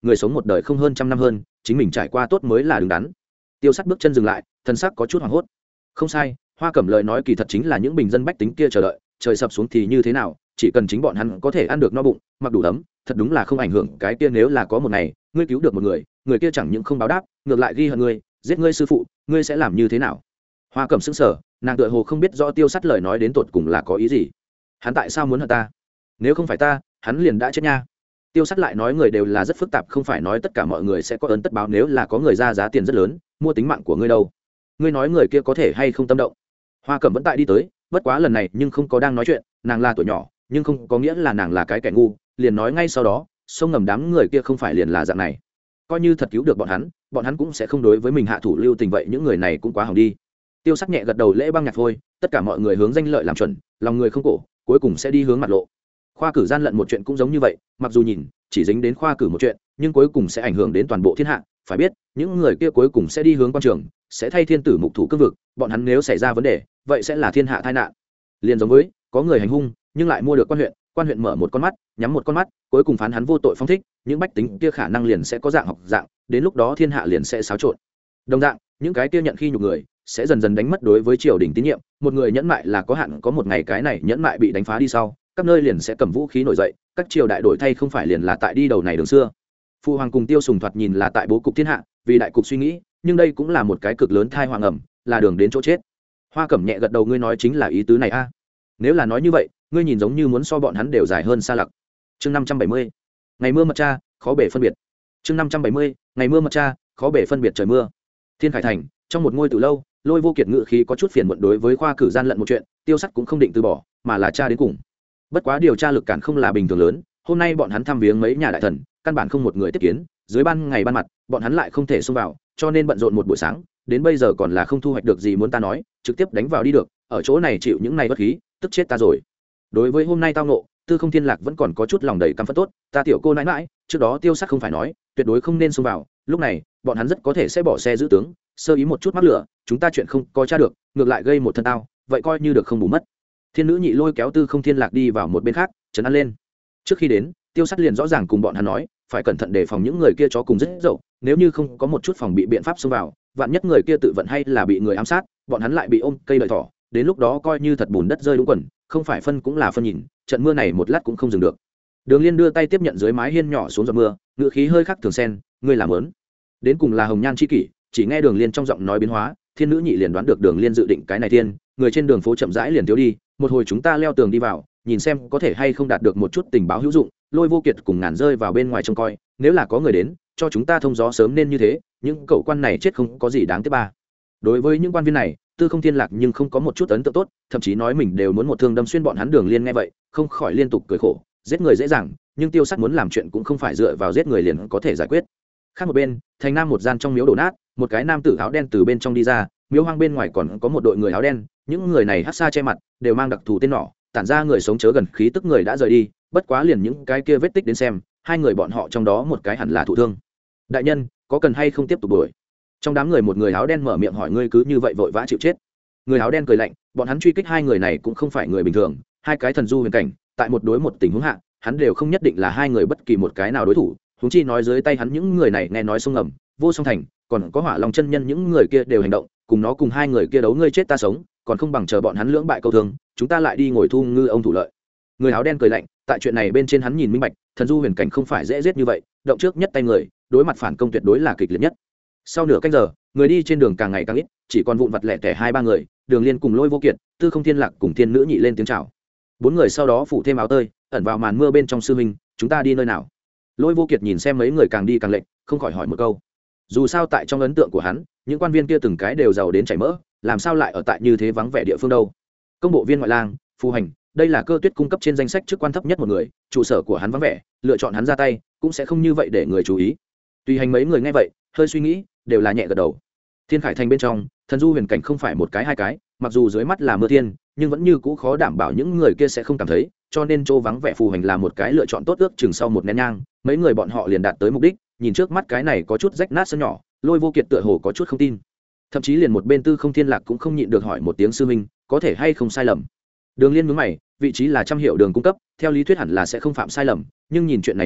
người sống một đời không hơn trăm năm hơn, chính mình trải qua tốt mới là đứng đắn. Tiêu Sắt bước chân dừng lại, thân sắc có chút hoảng hốt. Không sai, Hoa Cẩm lời nói kỳ thật chính là những bình dân bách tính kia chờ đợi, trời sập xuống thì như thế nào, chỉ cần chính bọn hắn có thể ăn được no bụng, mặc đủ ấm, thật đúng là không ảnh hưởng cái kia. Nếu là có một ngày ngươi cứu được một người, người kia chẳng những không báo đáp, ngược lại ghi hận ngươi, giết ngươi sư phụ, ngươi sẽ làm như thế nào? Hoa Cẩm sững sờ, nàng tựa hồ không biết rõ Tiêu Sắt lời nói đến tột cùng là có ý gì. Hắn tại sao muốn hận ta? Nếu không phải ta, hắn liền đã chết nha. Tiêu Sắt lại nói người đều là rất phức tạp, không phải nói tất cả mọi người sẽ có ơn tất báo. Nếu là có người ra giá tiền rất lớn mua tính mạng của ngươi đâu, ngươi nói người kia có thể hay không tâm động? Hoa Cẩm vẫn tại đi tới, bất quá lần này nhưng không có đang nói chuyện, nàng là tuổi nhỏ nhưng không có nghĩa là nàng là cái kẻ ngu, liền nói ngay sau đó, sông ngầm đám người kia không phải liền là dạng này, coi như thật cứu được bọn hắn cũng sẽ không đối với mình hạ thủ lưu tình, vậy những người này cũng quá hỏng đi. Tiêu Sắc nhẹ gật đầu, lễ băng nhạc thôi, tất cả mọi người hướng danh lợi làm chuẩn, lòng người không cổ, cuối cùng sẽ đi hướng mặt lộ. Khoa cử gian lận một chuyện cũng giống như vậy, mặc dù nhìn chỉ dính đến khoa cử một chuyện, nhưng cuối cùng sẽ ảnh hưởng đến toàn bộ thiên hạ. Phải biết những người kia cuối cùng sẽ đi hướng quan trường, sẽ thay thiên tử mục thủ cương vực, bọn hắn nếu xảy ra vấn đề vậy sẽ là thiên hạ tai nạn. Liền giống với có người hành hung nhưng lại mua được quan huyện mở một con mắt nhắm một con mắt, cuối cùng phán hắn vô tội phong thích, những bách tính kia khả năng liền sẽ có dạng học dạng, đến lúc đó thiên hạ liền sẽ xáo trộn. Đồng dạng những cái kia nhận khi nhục người sẽ dần dần đánh mất đối với triều đình tín nhiệm. Một người nhẫn mại là có hạn, có một ngày cái này nhẫn mại bị đánh phá đi sau, các nơi liền sẽ cầm vũ khí nổi dậy, các triều đại đổi thay không phải liền là tại đi đầu này đường xưa. Phu hoàng cùng Tiêu Sùng thoạt nhìn là tại bố cục thiên hạ, vì đại cục suy nghĩ, nhưng đây cũng là một cái cực lớn thai hoàng ẩm, là đường đến chỗ chết. Hoa Cẩm nhẹ gật đầu, ngươi nói chính là ý tứ này a. Nếu là nói như vậy, ngươi nhìn giống như muốn so bọn hắn đều dài hơn xa lặc. Chương 570. Ngày mưa mật cha, khó bể phân biệt. Chương 570. Ngày mưa mật cha, khó bể phân biệt trời mưa. Thiên Khải thành, trong một ngôi từ lâu, Lôi Vô Kiệt ngự khí có chút phiền muộn đối với khoa cử gian lận một chuyện, Tiêu Sắt cũng không định từ bỏ, mà là tra đến cùng. Bất quá điều tra lực cản không là bình thường lớn, hôm nay bọn hắn thăm viếng mấy nhà đại thần, căn bản không một người tiếp kiến, dưới ban ngày ban mặt, bọn hắn lại không thể xông vào, cho nên bận rộn một buổi sáng, đến bây giờ còn là không thu hoạch được gì. Muốn ta nói, trực tiếp đánh vào đi được, ở chỗ này chịu những này bất khí, tức chết ta rồi. Đối với hôm nay tao nộ, Tư Không Thiên Lạc vẫn còn có chút lòng đầy căm phẫn. Tốt, ta tiểu cô nãi nãi, trước đó Tiêu Sắt không phải nói, tuyệt đối không nên xông vào, lúc này, bọn hắn rất có thể sẽ bỏ xe giữ tướng, sơ ý một chút mắc lửa, chúng ta chuyện không có tra được, ngược lại gây một thân tao, vậy coi như được không bù mất. Thiên nữ nhị lôi kéo Tư Không Thiên Lạc đi vào một bên khác, trấn an lên. Trước khi đến, Tiêu Sắt liền rõ ràng cùng bọn hắn nói, phải cẩn thận đề phòng những người kia chó cùng rất dậu, nếu như không có một chút phòng bị biện pháp xông vào, vạn nhất người kia tự vận hay là bị người ám sát, bọn hắn lại bị ôm cây lợi thỏ, đến lúc đó coi như thật bùn đất rơi đúng quần, không phải phân cũng là phân. Nhìn trận mưa này một lát cũng không dừng được. Đường Liên đưa tay tiếp nhận dưới mái hiên nhỏ xuống giọt mưa, ngữ khí hơi khác thường xen, ngươi làm lớn. Đến cùng là hồng nhan chi kỷ, chỉ nghe Đường Liên trong giọng nói biến hóa, Thiên nữ nhị liền đoán được Đường Liên dự định cái này thiên, người trên đường phố chậm rãi liền thiếu đi, một hồi chúng ta leo tường đi vào, nhìn xem có thể hay không đạt được một chút tình báo hữu dụng. Lôi Vô Kiệt cùng Ngàn rơi vào bên ngoài trông coi, nếu là có người đến cho chúng ta thông gió sớm nên như thế, những cậu quan này chết không có gì đáng tiếc ba. Đối với những quan viên này, Tư Không Thiên Lạc nhưng không có một chút ấn tượng tốt, thậm chí nói mình đều muốn một thương đâm xuyên bọn hắn. Đường Liên nghe vậy không khỏi liên tục cười khổ, giết người dễ dàng, nhưng Tiêu Sắt muốn làm chuyện cũng không phải dựa vào giết người liền có thể giải quyết. Khác một bên, thành nam một gian trong miếu đổ nát, một cái nam tử áo đen từ bên trong đi ra, miếu hoang bên ngoài còn có một đội người áo đen, những người này hắt xa che mặt, đều mang đặc thù tên nỏ, tản ra người sống chớ gần khí tức. Người đã rời đi, bất quá liền những cái kia vết tích đến xem, hai người bọn họ trong đó một cái hẳn là thụ thương. Đại nhân, có cần hay không tiếp tục đuổi? Trong đám người một người áo đen mở miệng hỏi. Ngươi cứ như vậy vội vã chịu chết? Người áo đen cười lạnh, bọn hắn truy kích hai người này cũng không phải người bình thường, hai cái thần du huyền cảnh, tại một đối một tình huống hạ, hắn đều không nhất định là hai người bất kỳ một cái nào đối thủ, huống chi nói dưới tay hắn những người này nghe nói sông ngầm, vô song thành, còn có Hỏa Long chân nhân, những người kia đều hành động, cùng hai người kia đấu ngươi chết ta sống, còn không bằng chờ bọn hắn lưỡng bại câu thương, chúng ta lại đi ngồi thu ngư ông thủ lợi. Người áo đen cười lạnh, tại chuyện này bên trên hắn nhìn minh bạch, thần du huyền cảnh không phải dễ giết như vậy, động trước nhất tay người, đối mặt phản công tuyệt đối là kịch liệt nhất. Sau nửa canh giờ, người đi trên đường càng ngày càng ít, chỉ còn vụn vặt lẻ tẻ hai ba người. Đường Liên cùng Lôi Vô Kiệt, Tư Không Thiên Lạc cùng Thiên nữ nhị lên tiếng chào. Bốn người sau đó phủ thêm áo tơi, ẩn vào màn mưa bên trong. Sư huynh, chúng ta đi nơi nào? Lôi Vô Kiệt nhìn xem mấy người càng đi càng lệch, không khỏi hỏi một câu. Dù sao tại trong ấn tượng của hắn, những quan viên kia từng cái đều giàu đến chảy mỡ, làm sao lại ở tại như thế vắng vẻ địa phương đâu? Công bộ viên ngoại lang, Phù Hành, đây là Cơ Tuyết cung cấp trên danh sách chức quan thấp nhất một người, trụ sở của hắn vắng vẻ, lựa chọn hắn ra tay cũng sẽ không như vậy để người chú ý. Tùy Hành mấy người nghe vậy, hơi suy nghĩ, đều là nhẹ gật đầu. Thiên Khải thành bên trong, thần du huyền cảnh không phải một cái hai cái, mặc dù dưới mắt là mưa thiên, nhưng vẫn như cũ khó đảm bảo những người kia sẽ không cảm thấy, cho nên chỗ vắng vẻ Phù Hành là một cái lựa chọn tốt. Ước chừng sau một nén nhang, mấy người bọn họ liền đạt tới mục đích. Nhìn trước mắt cái này có chút rách nát sân nhỏ, Lôi Vô Kiệt tựa hồ có chút không tin, thậm chí liền một bên Tư Không Thiên Lạc cũng không nhịn được hỏi một tiếng, sư huynh, có thể hay không sai lầm? Đường Liên nhướng mày, vị trí là trăm hiệu đường cung cấp, theo lý thuyết hẳn là sẽ không phạm sai lầm, nhưng nhìn chuyện này hình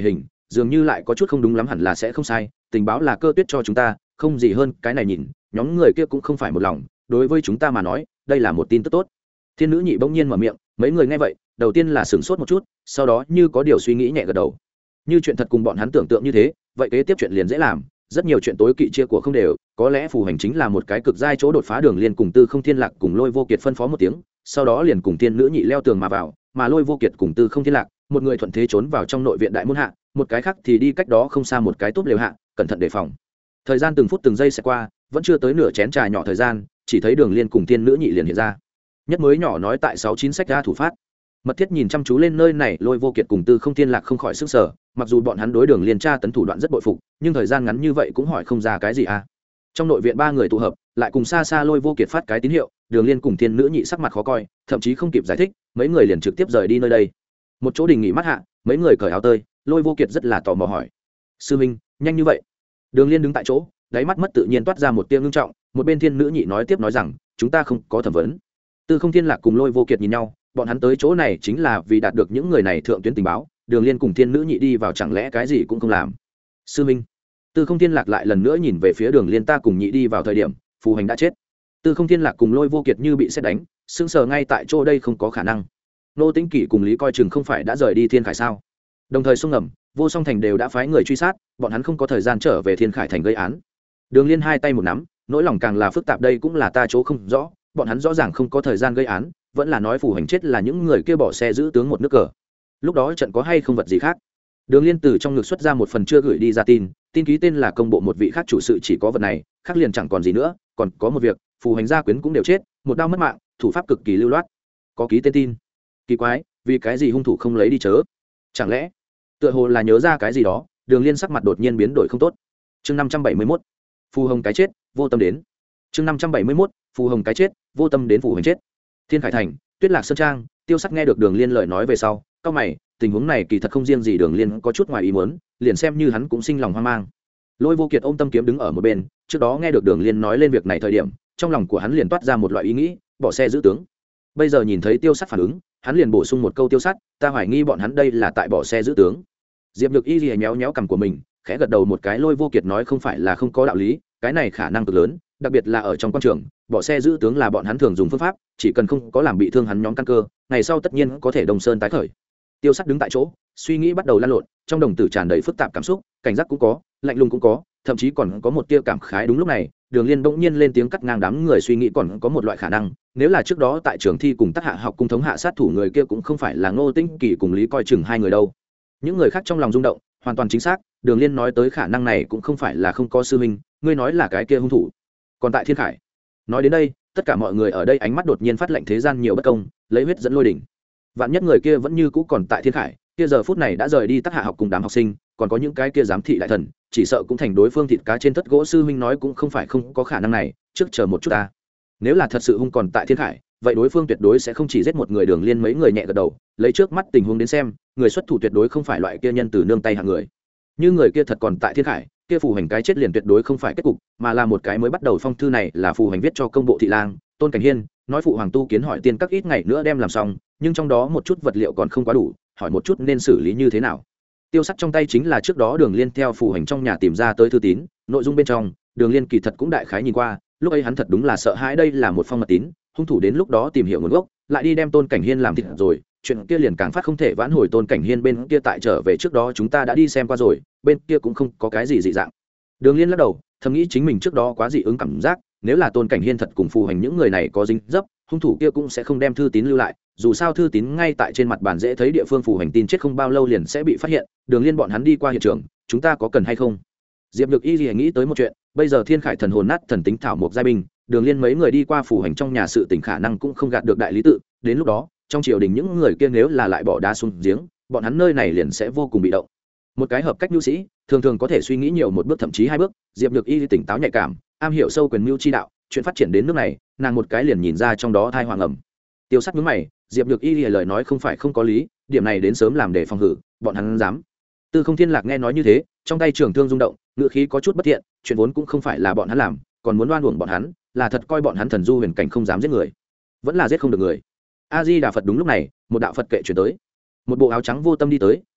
dường như lại có chút không đúng lắm, hẳn là sẽ không sai, tình báo là Cơ Tuyết cho chúng ta, không gì hơn cái này, nhìn nhóm người kia cũng không phải một lòng, đối với chúng ta mà nói đây là một tin tức tốt. Thiên nữ nhị bỗng nhiên mở miệng, mấy người nghe vậy đầu tiên là sửng sốt một chút, sau đó như có điều suy nghĩ nhẹ gật đầu. Như chuyện thật cùng bọn hắn tưởng tượng như thế, vậy kế tiếp chuyện liền dễ làm. Rất nhiều chuyện tối kỵ chia của không đều, có lẽ phù hành chính là một cái cực giai chỗ đột phá. Đường Liên cùng Tư Không Thiên Lạc cùng Lôi Vô Kiệt phân phó một tiếng, sau đó liền cùng thiên nữ nhị leo tường mà vào, mà Lôi Vô Kiệt cùng Tư Không Thiên Lạc, một người thuận thế trốn vào trong nội viện đại môn hạ, một cái khác thì đi cách đó không xa một cái túp lều hạ, cẩn thận đề phòng. Thời gian từng phút từng giây sẽ qua, vẫn chưa tới nửa chén trà nhỏ thời gian, chỉ thấy Đường Liên cùng thiên nữ nhị liền hiện ra. Nhất mới nhỏ nói tại 69 sách ra thủ phát. Mật thiết nhìn chăm chú lên nơi này, Lôi Vô Kiệt cùng Tư Không Thiên Lạc không khỏi sức sở, mặc dù bọn hắn đối Đường Liên tra tấn thủ đoạn rất bội phục, nhưng thời gian ngắn như vậy cũng hỏi không ra cái gì à. Trong nội viện ba người tụ hợp, lại cùng xa xa Lôi Vô Kiệt phát cái tín hiệu, Đường Liên cùng thiên nữ nhị sắc mặt khó coi, thậm chí không kịp giải thích, mấy người liền trực tiếp rời đi nơi đây. Một chỗ đình nghỉ mát hạ, mấy người cởi áo tơi, Lôi Vô Kiệt rất là tò mò hỏi: sư minh, nhanh như vậy? Đường Liên đứng tại chỗ, đáy mắt mất tự nhiên toát ra một tia ngưng trọng, một bên thiên nữ nhị nói tiếp nói rằng: chúng ta không có thẩm vấn. Tư Không Thiên Lạc cùng Lôi Vô Kiệt nhìn nhau, bọn hắn tới chỗ này chính là vì đạt được những người này thượng tuyến tình báo. Đường Liên cùng thiên nữ nhị đi vào chẳng lẽ cái gì cũng không làm? Sư minh. Tư Không Thiên Lạc lại lần nữa nhìn về phía Đường Liên, ta cùng nhị đi vào thời điểm phù hành đã chết. Tư Không Thiên Lạc cùng Lôi Vô Kiệt như bị sét đánh, sững sờ ngay tại chỗ, đây không có khả năng. Nô Tĩnh Kỷ cùng Lý Coi Chừng không phải đã rời đi Thiên Khải sao? Đồng thời sông ngầm, Vô Song Thành đều đã phái người truy sát, bọn hắn không có thời gian trở về Thiên Khải thành gây án. Đường Liên hai tay một nắm, nỗi lòng càng là phức tạp, đây cũng là ta chỗ không rõ, bọn hắn rõ ràng không có thời gian gây án, vẫn là nói phù hành chết là những người kia bỏ xe giữ tướng một nước cờ. Lúc đó trận có hay không vật gì khác? Đường Liên từ trong ngực xuất ra một phần chưa gửi đi ra tin, tin ký tên là công bộ một vị khác chủ sự, chỉ có vật này, khác liền chẳng còn gì nữa. Còn có một việc, phù hành gia quyến cũng đều chết, một đao mất mạng, thủ pháp cực kỳ lưu loát. Có ký tên tin. Kỳ quái, vì cái gì hung thủ không lấy đi chớ? Chẳng lẽ tựa hồ là nhớ ra cái gì đó? Đường Liên sắc mặt đột nhiên biến đổi không tốt. Chương 571, phù hồng cái chết, vô tâm đến. Chương 571, phù hồng cái chết, vô tâm đến, phù hành chết. Thiên Khải thành, Tuyết Lạc Sơn trang, Tiêu Sắc nghe được Đường Liên lời nói về sau, cau mày, tình huống này kỳ thật không riêng gì Đường Liên có chút ngoài ý muốn, liền xem như hắn cũng sinh lòng hoang mang. Lôi Vô Kiệt ôm tâm kiếm đứng ở một bên, trước đó nghe được Đường Liên nói lên việc này thời điểm, trong lòng của hắn liền toát ra một loại ý nghĩ, bỏ xe giữ tướng. Bây giờ nhìn thấy Tiêu Sắc phản ứng, hắn liền bổ sung một câu: Tiêu Sắc, ta hoài nghi bọn hắn đây là tại bỏ xe giữ tướng. Diệp Nhược Y lìa nhéo nhéo cằm của mình, khẽ gật đầu một cái. Lôi Vô Kiệt nói không phải là không có đạo lý, cái này khả năng cực lớn, đặc biệt là ở trong quan trường, bỏ xe giữ tướng là bọn hắn thường dùng phương pháp, chỉ cần không có làm bị thương hắn nhóm căn cơ, ngày sau tất nhiên có thể Đông Sơn tái khởi. Tiêu Sắc đứng tại chỗ, suy nghĩ bắt đầu lan lộn, trong đồng tử tràn đầy phức tạp cảm xúc, cảnh giác cũng có, lạnh lùng cũng có, thậm chí còn có một tia cảm khái. Đúng lúc này, Đường Liên bỗng nhiên lên tiếng cắt ngang đám người suy nghĩ, còn có một loại khả năng, nếu là trước đó tại trường thi cùng Tắc Hạ học cung thống hạ sát thủ người kia cũng không phải là Ngô Tĩnh Kỷ cùng Lý Coi Chừng hai người đâu. Những người khác trong lòng rung động, hoàn toàn chính xác, Đường Liên nói tới khả năng này cũng không phải là không có. Sư minh, ngươi nói là cái kia hung thủ còn tại Thiên Khải? Nói đến đây, tất cả mọi người ở đây ánh mắt đột nhiên phát lệnh, thế gian nhiều bất công, lấy huyết dẫn lôi đỉnh. Vạn nhất người kia vẫn như cũ còn tại Thiên Khải, kia giờ phút này đã rời đi Tắc Hạ học cùng đám học sinh, còn có những cái kia giám thị đại thần, chỉ sợ cũng thành đối phương thịt cá trên tất gỗ. Sư huynh nói cũng không phải không có khả năng này, trước chờ một chút ta. Nếu là thật sự hung còn tại Thiên Khải, vậy đối phương tuyệt đối sẽ không chỉ giết một người. Đường Liên mấy người nhẹ gật đầu, lấy trước mắt tình huống đến xem, người xuất thủ tuyệt đối không phải loại kia nhân từ nương tay hạng người. Như người kia thật còn tại Thiên Khải, kia phù hành cái chết liền tuyệt đối không phải kết cục, mà là một cái mới bắt đầu. Phong thư này là phù hành viết cho công bộ thị lang Tôn Cảnh Hiên, nói phụ hoàng tu kiến hỏi tiên các ít ngày nữa đem làm xong, nhưng trong đó một chút vật liệu còn không quá đủ, hỏi một chút nên xử lý như thế nào. Tiêu Sắc trong tay chính là trước đó Đường Liên theo phù hành trong nhà tìm ra tới thư tín, nội dung bên trong Đường Liên kỳ thật cũng đại khái nhìn qua, lúc ấy hắn thật đúng là sợ hãi, đây là một phong mật tín, hung thủ đến lúc đó tìm hiểu nguồn gốc, lại đi đem Tôn Cảnh Hiên làm thịt rồi, chuyện kia liền càng phát không thể vãn hồi. Tôn Cảnh Hiên bên kia tại trở về trước đó chúng ta đã đi xem qua rồi, bên kia cũng không có cái gì dị dạng. Đường Liên lắc đầu, thầm nghĩ chính mình trước đó quá dị ứng cảm giác, nếu là Tôn Cảnh Hiên thật cùng phù hành những người này có dính dấp, hung thủ kia cũng sẽ không đem thư tín lưu lại, dù sao thư tín ngay tại trên mặt bàn dễ thấy, địa phương phù hành tin chết không bao lâu liền sẽ bị phát hiện. Đường Liên bọn hắn đi qua hiện trường, chúng ta có cần hay không? Diệp Nhược Y nghĩ tới một chuyện, bây giờ Thiên Khải thần hồn nát thần tính thảo mộc giai binh, Đường Liên mấy người đi qua phù hành trong nhà sự tình khả năng cũng không gạt được đại lý tự, đến lúc đó trong triều đình những người kia nếu là lại bỏ đá xuống giếng, bọn hắn nơi này liền sẽ vô cùng bị động. Một cái hợp cách nhu sĩ thường thường có thể suy nghĩ nhiều một bước, thậm chí hai bước. Diệp Nhược Y tỉnh táo nhạy cảm, am hiểu sâu quyền mưu chi đạo, chuyện phát triển đến nước này, nàng một cái liền nhìn ra trong đó thai hoàng ẩm. Tiêu Sắc nhướng mày, Diệp Nhược Y lời nói không phải không có lý, điểm này đến sớm làm để phòng hử, bọn hắn dám. Tư Không Thiên Lạc nghe nói như thế, trong tay trường thương rung động, ngữ khí có chút bất thiện, chuyện vốn cũng không phải là bọn hắn làm, còn muốn oan uổng bọn hắn, là thật coi bọn hắn thần du huyền cảnh không dám giết người, vẫn là giết không được người. A Di Đà Phật. Đúng lúc này, một đạo Phật kệ chuyển tới, một bộ áo trắng vô tâm đi tới,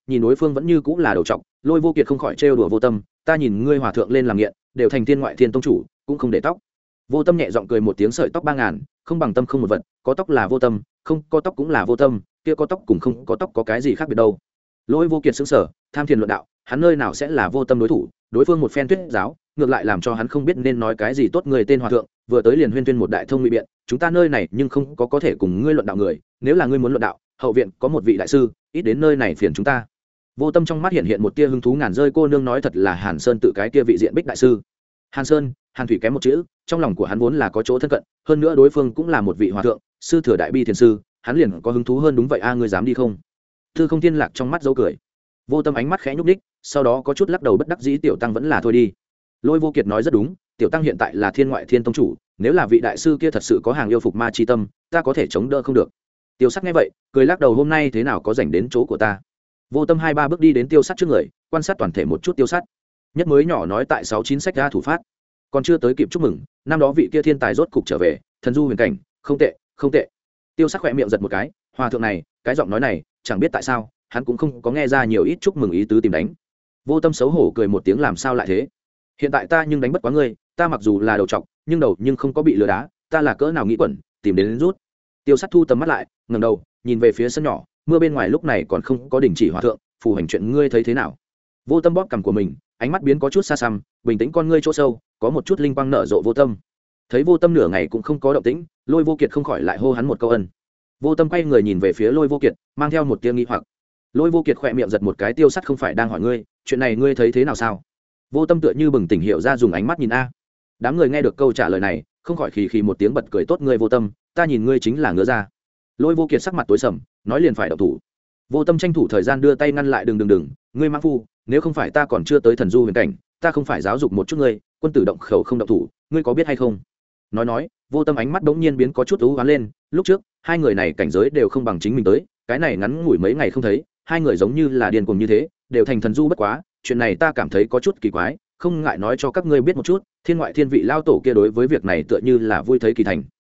nhìn đối phương vẫn như cũng là đầu trọc, Lôi Vô Kiệt không khỏi trêu đùa Vô Tâm, ta nhìn ngươi hòa thượng lên làm nghiện đều thành thiên ngoại thiên tông chủ cũng không để tóc. Vô Tâm nhẹ giọng cười một tiếng, sợi tóc 3000, không bằng tâm không một vật, có tóc là vô tâm, không có tóc cũng là vô tâm, kia có tóc cùng không có tóc có cái gì khác biệt đâu. Lôi Vô Kiệt sững sờ, tham thiền luận đạo, hắn nơi nào sẽ là vô tâm đối thủ, đối phương một phen thuyết giáo, ngược lại làm cho hắn không biết nên nói cái gì tốt. Người tên hòa thượng vừa tới liền huyên tuyên một đại thông ngụy biện, chúng ta nơi này nhưng không có thể cùng ngươi luận đạo người, nếu là ngươi muốn luận đạo, hậu viện có một vị đại sư, ít đến nơi này phiền chúng ta. Vô Tâm trong mắt hiện hiện một tia hứng thú, ngàn rơi cô nương nói thật là Hàn Sơn tự cái kia vị diện bích đại sư. Hàn Sơn, Hàn Thủy kém một chữ, trong lòng của hắn vốn là có chỗ thân cận, hơn nữa đối phương cũng là một vị hòa thượng, sư thừa đại bi thiền sư, hắn liền có hứng thú hơn. Đúng vậy a, ngươi dám đi không? Tư Không Thiên Lạc trong mắt dấu cười. Vô Tâm ánh mắt khẽ nhúc đích, sau đó có chút lắc đầu bất đắc dĩ, tiểu tăng vẫn là thôi đi. Lôi Vô Kiệt nói rất đúng, tiểu tăng hiện tại là thiên ngoại thiên tông chủ, nếu là vị đại sư kia thật sự có hàng yêu phục ma chi tâm, ta có thể chống đỡ không được. Tiêu Sắc nghe vậy, cười lắc đầu, hôm nay thế nào có rảnh đến chỗ của ta. Vô Tâm 2-3 bước đi đến Tiêu Sắc trước người, quan sát toàn thể một chút Tiêu Sắc. Nhất mới nhỏ nói tại 6-9 sách ra thủ phát, còn chưa tới kịp chúc mừng, năm đó vị kia thiên tài rốt cục trở về, thần du huyền cảnh, không tệ, không tệ. Tiêu Sắc khẽ miệng giật một cái, hòa thượng này, cái giọng nói này, chẳng biết tại sao, hắn cũng không có nghe ra nhiều ít chúc mừng ý tứ tìm đánh. Vô Tâm xấu hổ cười một tiếng, làm sao lại thế? Hiện tại ta nhưng đánh bất quá ngươi, ta mặc dù là đầu trọc, nhưng đầu nhưng không có bị lừa đá, ta là cỡ nào nghĩ quẩn, tìm đến rút. Tiêu Sắc thu tầm mắt lại, ngẩng đầu, nhìn về phía sân nhỏ, mưa bên ngoài lúc này còn không có đình chỉ, hòa thượng, phù hành chuyện ngươi thấy thế nào? Vô Tâm bóp cằm của mình, ánh mắt biến có chút xa xăm, bình tĩnh con ngươi chỗ sâu, có một chút linh quang nở rộ. Vô Tâm thấy Vô Tâm nửa ngày cũng không có động tĩnh, Lôi Vô Kiệt không khỏi lại hô hắn một câu ân. Vô Tâm quay người nhìn về phía Lôi Vô Kiệt, mang theo một tia nghi hoặc. Lôi Vô Kiệt khỏe miệng giật một cái, Tiêu Sắt không phải đang hỏi ngươi, chuyện này ngươi thấy thế nào sao? Vô Tâm tựa như bừng tỉnh hiểu ra, dùng ánh mắt nhìn a. Đám người nghe được câu trả lời này, không khỏi khì khì một tiếng bật cười, tốt ngươi Vô Tâm, ta nhìn ngươi chính là ngứa ra. Lôi Vô Kiệt sắc mặt tối sầm, nói liền phải động thủ. Vô Tâm tranh thủ thời gian đưa tay ngăn lại, đừng, ngươi mãng phu, nếu không phải ta còn chưa tới thần du huyền cảnh, ta không phải giáo dục một chút ngươi, quân tử động khẩu không động thủ, ngươi có biết hay không? Nói, Vô Tâm ánh mắt bỗng nhiên biến có chút u ám lên, lúc trước hai người này cảnh giới đều không bằng chính mình tới, cái này ngắn ngủi mấy ngày không thấy, hai người giống như là điên cuồng như thế, đều thành thần du bất quá, chuyện này ta cảm thấy có chút kỳ quái, không ngại nói cho các ngươi biết một chút, thiên ngoại thiên vị lao tổ kia đối với việc này tựa như là vui thấy kỳ thành.